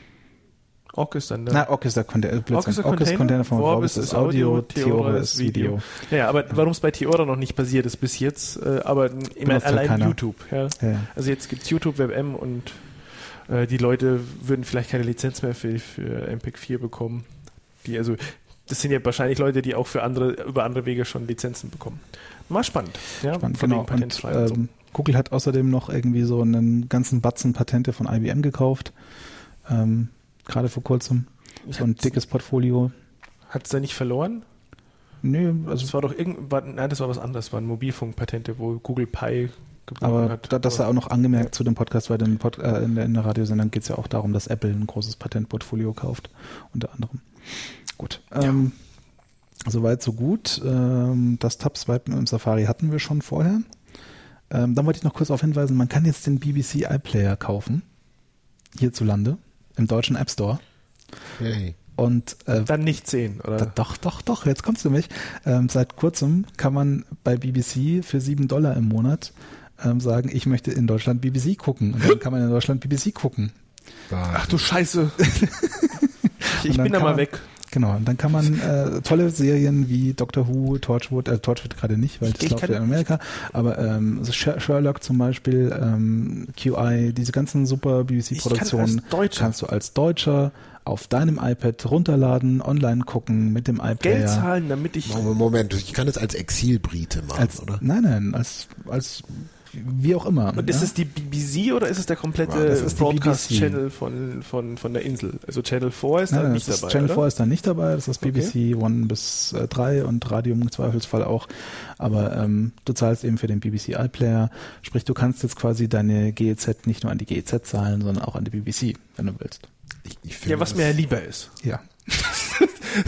Ogg ist dann der Na, Ogg ist der Container. Ogg ist der Ogg ist Container, Containerformat, Vorbis Vorbis ist Audio, Theora ist Video. Ja, ja, aber warum es bei Theora noch nicht passiert ist bis jetzt, äh, aber ich meine, Benutzt halt allein keiner. YouTube. Ja. Ja, ja. Also jetzt gibt es YouTube, WebM und äh, die Leute würden vielleicht keine Lizenz mehr für, für M P E G vier bekommen. Die, also, das sind ja wahrscheinlich Leute, die auch für andere, über andere Wege schon Lizenzen bekommen. Mal spannend. Ja, Spannend, von genau. wegen Und, patentfrei und so. ähm, Google hat außerdem noch irgendwie so einen ganzen Batzen Patente von I B M gekauft. Ähm, gerade vor kurzem. So ein dickes Portfolio. Hat es da nicht verloren? Nö, Also es war doch irgendwann, nein, das war was anderes, waren Mobilfunkpatente, wo Google Pi geboren Aber hat. da, das sei auch noch angemerkt zu dem Podcast, weil in, Pod, äh, in der, in der Radiosendung geht es ja auch darum, dass Apple ein großes Patentportfolio kauft, unter anderem. Gut. Ähm, Soweit, so gut. Ähm, das Tab-Swipen im Safari hatten wir schon vorher. Ähm, dann wollte ich noch kurz darauf hinweisen, man kann jetzt den B B C iPlayer kaufen, hierzulande, im deutschen App Store. Hey. Und äh, dann nicht sehen, oder? Da, doch, doch, doch, jetzt kommst du mich. Ähm, seit kurzem kann man bei B B C für sieben Dollar im Monat ähm, sagen, ich möchte in Deutschland B B C gucken. Und dann kann man in Deutschland B B C gucken. Ach du Scheiße. ich Und dann bin da kann mal man, weg. Genau, und dann kann man äh, tolle Serien wie Doctor Who, Torchwood, äh, Torchwood gerade nicht, weil das Ich läuft kann- ja in Amerika, aber ähm, so Sher- Sherlock zum Beispiel, ähm, Q I, diese ganzen super B B C-Produktionen Ich kann als Deutscher- kannst du als Deutscher auf deinem iPad runterladen, online gucken mit dem iPlayer. Geld zahlen, damit ich... Moment, Moment, ich kann das als Exilbrite machen, Als, oder? Nein, nein, als, als wie auch immer. Und ist ja? es die B B C oder ist es der komplette Ja, das ist die B B C. Broadcast-Channel von, von, von der Insel? Also Channel vier ist Nein, da nein, nicht das ist dabei, Channel oder? vier ist da nicht dabei, das ist B B C Okay. eins bis drei und Radium im Zweifelsfall auch. Aber ähm, du zahlst eben für den B B C iPlayer, sprich du kannst jetzt quasi deine G E Z nicht nur an die G E Z zahlen, sondern auch an die B B C, wenn du willst. Ich, ich finde Ja, was das- mir ja lieber ist. Ja. Ich,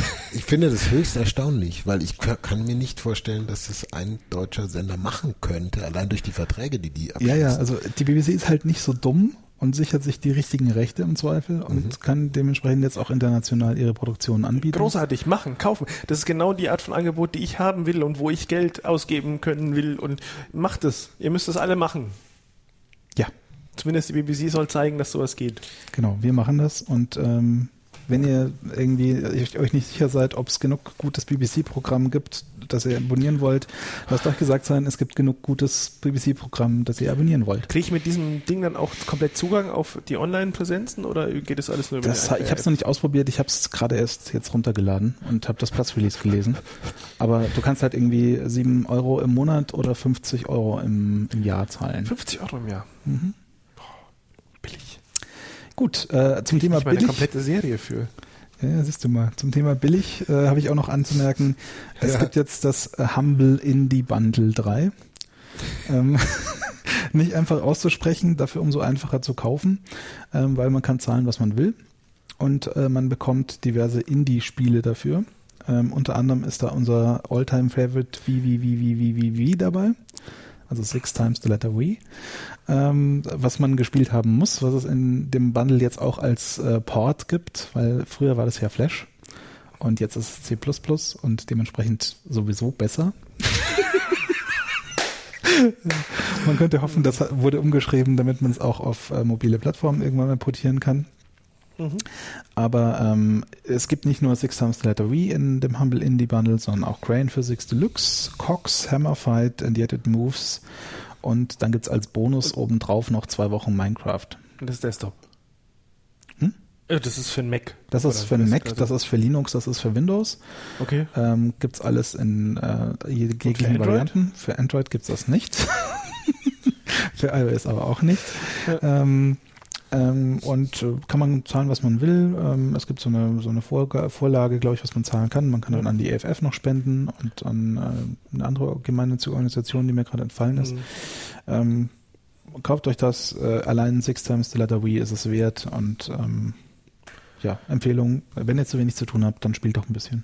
finde das höchst erstaunlich, weil ich kann mir nicht vorstellen, dass das ein deutscher Sender machen könnte, allein durch die Verträge, die die abschließen. Ja, ja, also die B B C ist halt nicht so dumm und sichert sich die richtigen Rechte im Zweifel und mhm. kann dementsprechend jetzt auch international ihre Produktionen anbieten. Großartig, machen, kaufen. Das ist genau die Art von Angebot, die ich haben will und wo ich Geld ausgeben können will und macht es. Ihr müsst das alle machen. Ja. Zumindest die B B C soll zeigen, dass sowas geht. Genau, wir machen das und ähm, wenn ihr irgendwie euch nicht sicher seid, ob es genug gutes B B C-Programm gibt, das ihr abonnieren wollt, lasst euch gesagt sein, es gibt genug gutes B B C-Programm, das ihr abonnieren wollt. Kriege ich mit diesem Ding dann auch komplett Zugang auf die Online-Präsenzen oder geht das alles nur über das, die Ich habe es noch nicht ausprobiert, ich habe es gerade erst jetzt runtergeladen und habe das Press-Release gelesen. Aber du kannst halt irgendwie sieben Euro im Monat oder fünfzig Euro im, im Jahr zahlen. fünfzig Euro im Jahr? Mhm. Billig. Gut, äh, zum Thema billig. Eine komplette Serie für. Ja, siehst du mal. Zum Thema billig äh, habe ich auch noch anzumerken, es ja. gibt jetzt das äh, Humble Indie Bundle drei. ähm, nicht einfach auszusprechen, dafür umso einfacher zu kaufen, ähm, weil man kann zahlen, was man will. Und äh, man bekommt diverse Indie-Spiele dafür. Ähm, unter anderem ist da unser All-Time-Favorite V V V V V V dabei. Also six times the letter V, ähm, was man gespielt haben muss, was es in dem Bundle jetzt auch als äh, Port gibt, weil früher war das ja Flash und jetzt ist es C plus plus und dementsprechend sowieso besser. Man könnte hoffen, das wurde umgeschrieben, damit man es auch auf äh, mobile Plattformen irgendwann mal portieren kann. Mhm. Aber ähm, es gibt nicht nur Six Times the Letter V in dem Humble Indie Bundle, sondern auch Crane Physics Deluxe, Cox, Hammer Fight and Yet It Moves und dann gibt es als Bonus obendrauf noch zwei Wochen Minecraft. Und das ist Desktop? Hm? Das ist für einen Mac? Das ist für einen Mac, das ist für Linux, das ist für Windows. Okay. Ähm, gibt es alles in äh, jeglichen Varianten. Für Android gibt es das nicht. Für iOS aber auch nicht. Ja. Ähm, Ähm, und äh, kann man zahlen, was man will. Ähm, es gibt so eine, so eine Vor- Vorlage, glaube ich, was man zahlen kann. Man kann dann an die E F F noch spenden und an äh, eine andere gemeinnützige Organisation, die mir gerade entfallen ist. Mhm. Ähm, kauft euch das. Äh, allein Six Times the Letter V ist es wert. Und ähm, ja, Empfehlung, wenn ihr zu wenig zu tun habt, dann spielt doch ein bisschen.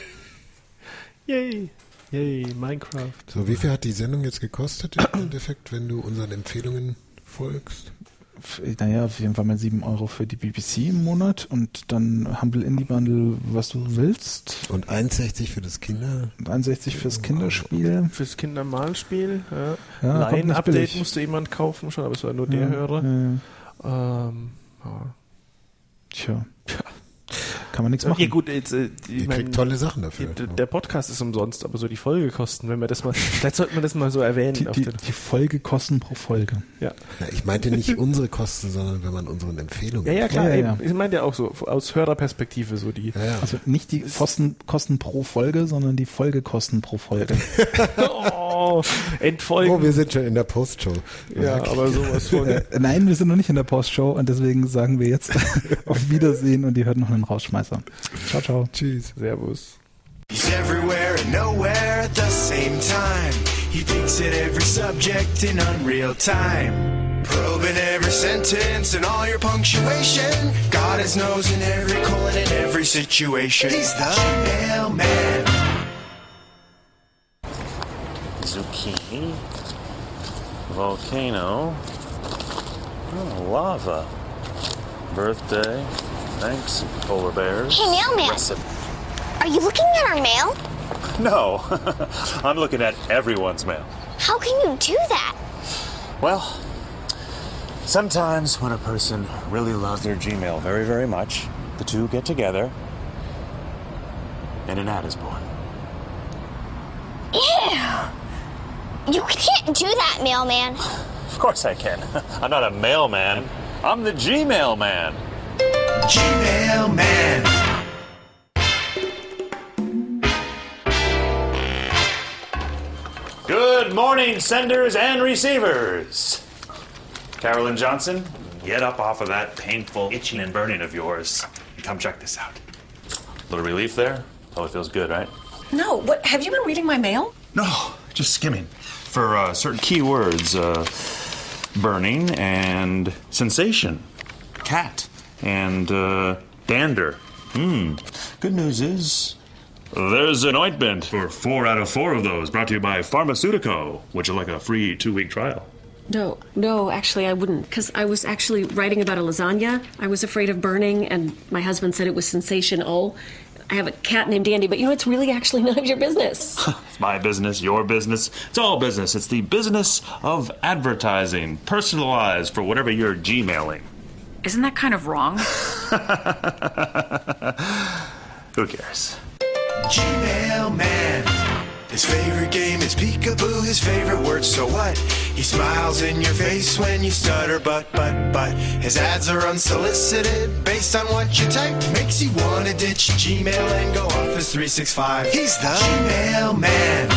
Yay! Yay, Minecraft. So, wie viel hat die Sendung jetzt gekostet im Endeffekt, wenn du unseren Empfehlungen folgst? Naja, auf jeden Fall mal sieben Euro für die B B C im Monat und dann Humble Indie Bundle, was du willst. Und eins Komma sechzig für das Kinder. Und eins Komma sechzig fürs Kinderspiel. Fürs Kindermalspiel, ja. ja Line-Update musste jemand kaufen schon, aber es war nur der ja, Hörer. Ja. Ähm, ja. Tja. Kann man nichts machen. Ja gut, jetzt, äh, die Ihr kriegt tolle Sachen dafür. Die, der Podcast ist umsonst, aber so die Folgekosten, wenn wir das mal, vielleicht sollten wir das mal so erwähnen. Die, die, die Folgekosten pro Folge. Ja. ja. Ich meinte nicht unsere Kosten, sondern wenn man unseren Empfehlungen. Ja, ja, klar. Ja, ja, ja. Ich meinte ja auch so aus Hörerperspektive so die. Ja, ja. Also nicht die Kosten, Kosten pro Folge, sondern die Folgekosten pro Folge. oh, Entfolgen. Oh, wir sind schon in der Postshow. Ja, ja aber sowas von. Äh, nein, wir sind noch nicht in der Postshow und deswegen sagen wir jetzt auf Wiedersehen und ihr hört noch einen Rausschmeißer. Ciao, ciao. Tschüss. Servus. He's everywhere and nowhere at the same time. He thinks at every subject in unreal time. Probing every sentence and all your punctuation. Got his nose in every colon in every situation. He's the Gmail Man. Zucchini. Volcano. Oh, lava. Birthday. Thanks, polar bears. Hey, mailman. Recipe. Are you looking at our mail? No, I'm looking at everyone's mail. How can you do that? Well, sometimes when a person really loves their Gmail very, very much, the two get together and an ad is born. Ew. You can't do that, mailman. Of course I can. I'm not a mailman. I'm the Gmail Man. Gmail Man. Good morning, senders and receivers. Carolyn Johnson, get up off of that painful itching and burning of yours and come check this out. Little relief there? Probably feels good, right? No, what? Have you been reading my mail? No, just skimming. For uh, certain keywords, uh, burning and sensation, cat, and uh, dander. Hmm. Good news is There's an ointment for four out of four of those, brought to you by Pharmaceutico. Would you like a free two-week trial? No, no, actually I wouldn't, because I was actually writing about a lasagna. I was afraid of burning, and my husband said it was sensational. I have a cat named Andy, but you know, it's really actually none of your business. It's my business, your business. It's all business. It's the business of advertising, personalized for whatever you're Gmailing. Isn't that kind of wrong? Who cares? Gmail man. His favorite game is peekaboo, his favorite word, so what? He smiles in your face when you stutter, but, but, but his ads are unsolicited, based on what you type. Makes you wanna ditch Gmail and go Office three sixty-five. He's the Gmail man.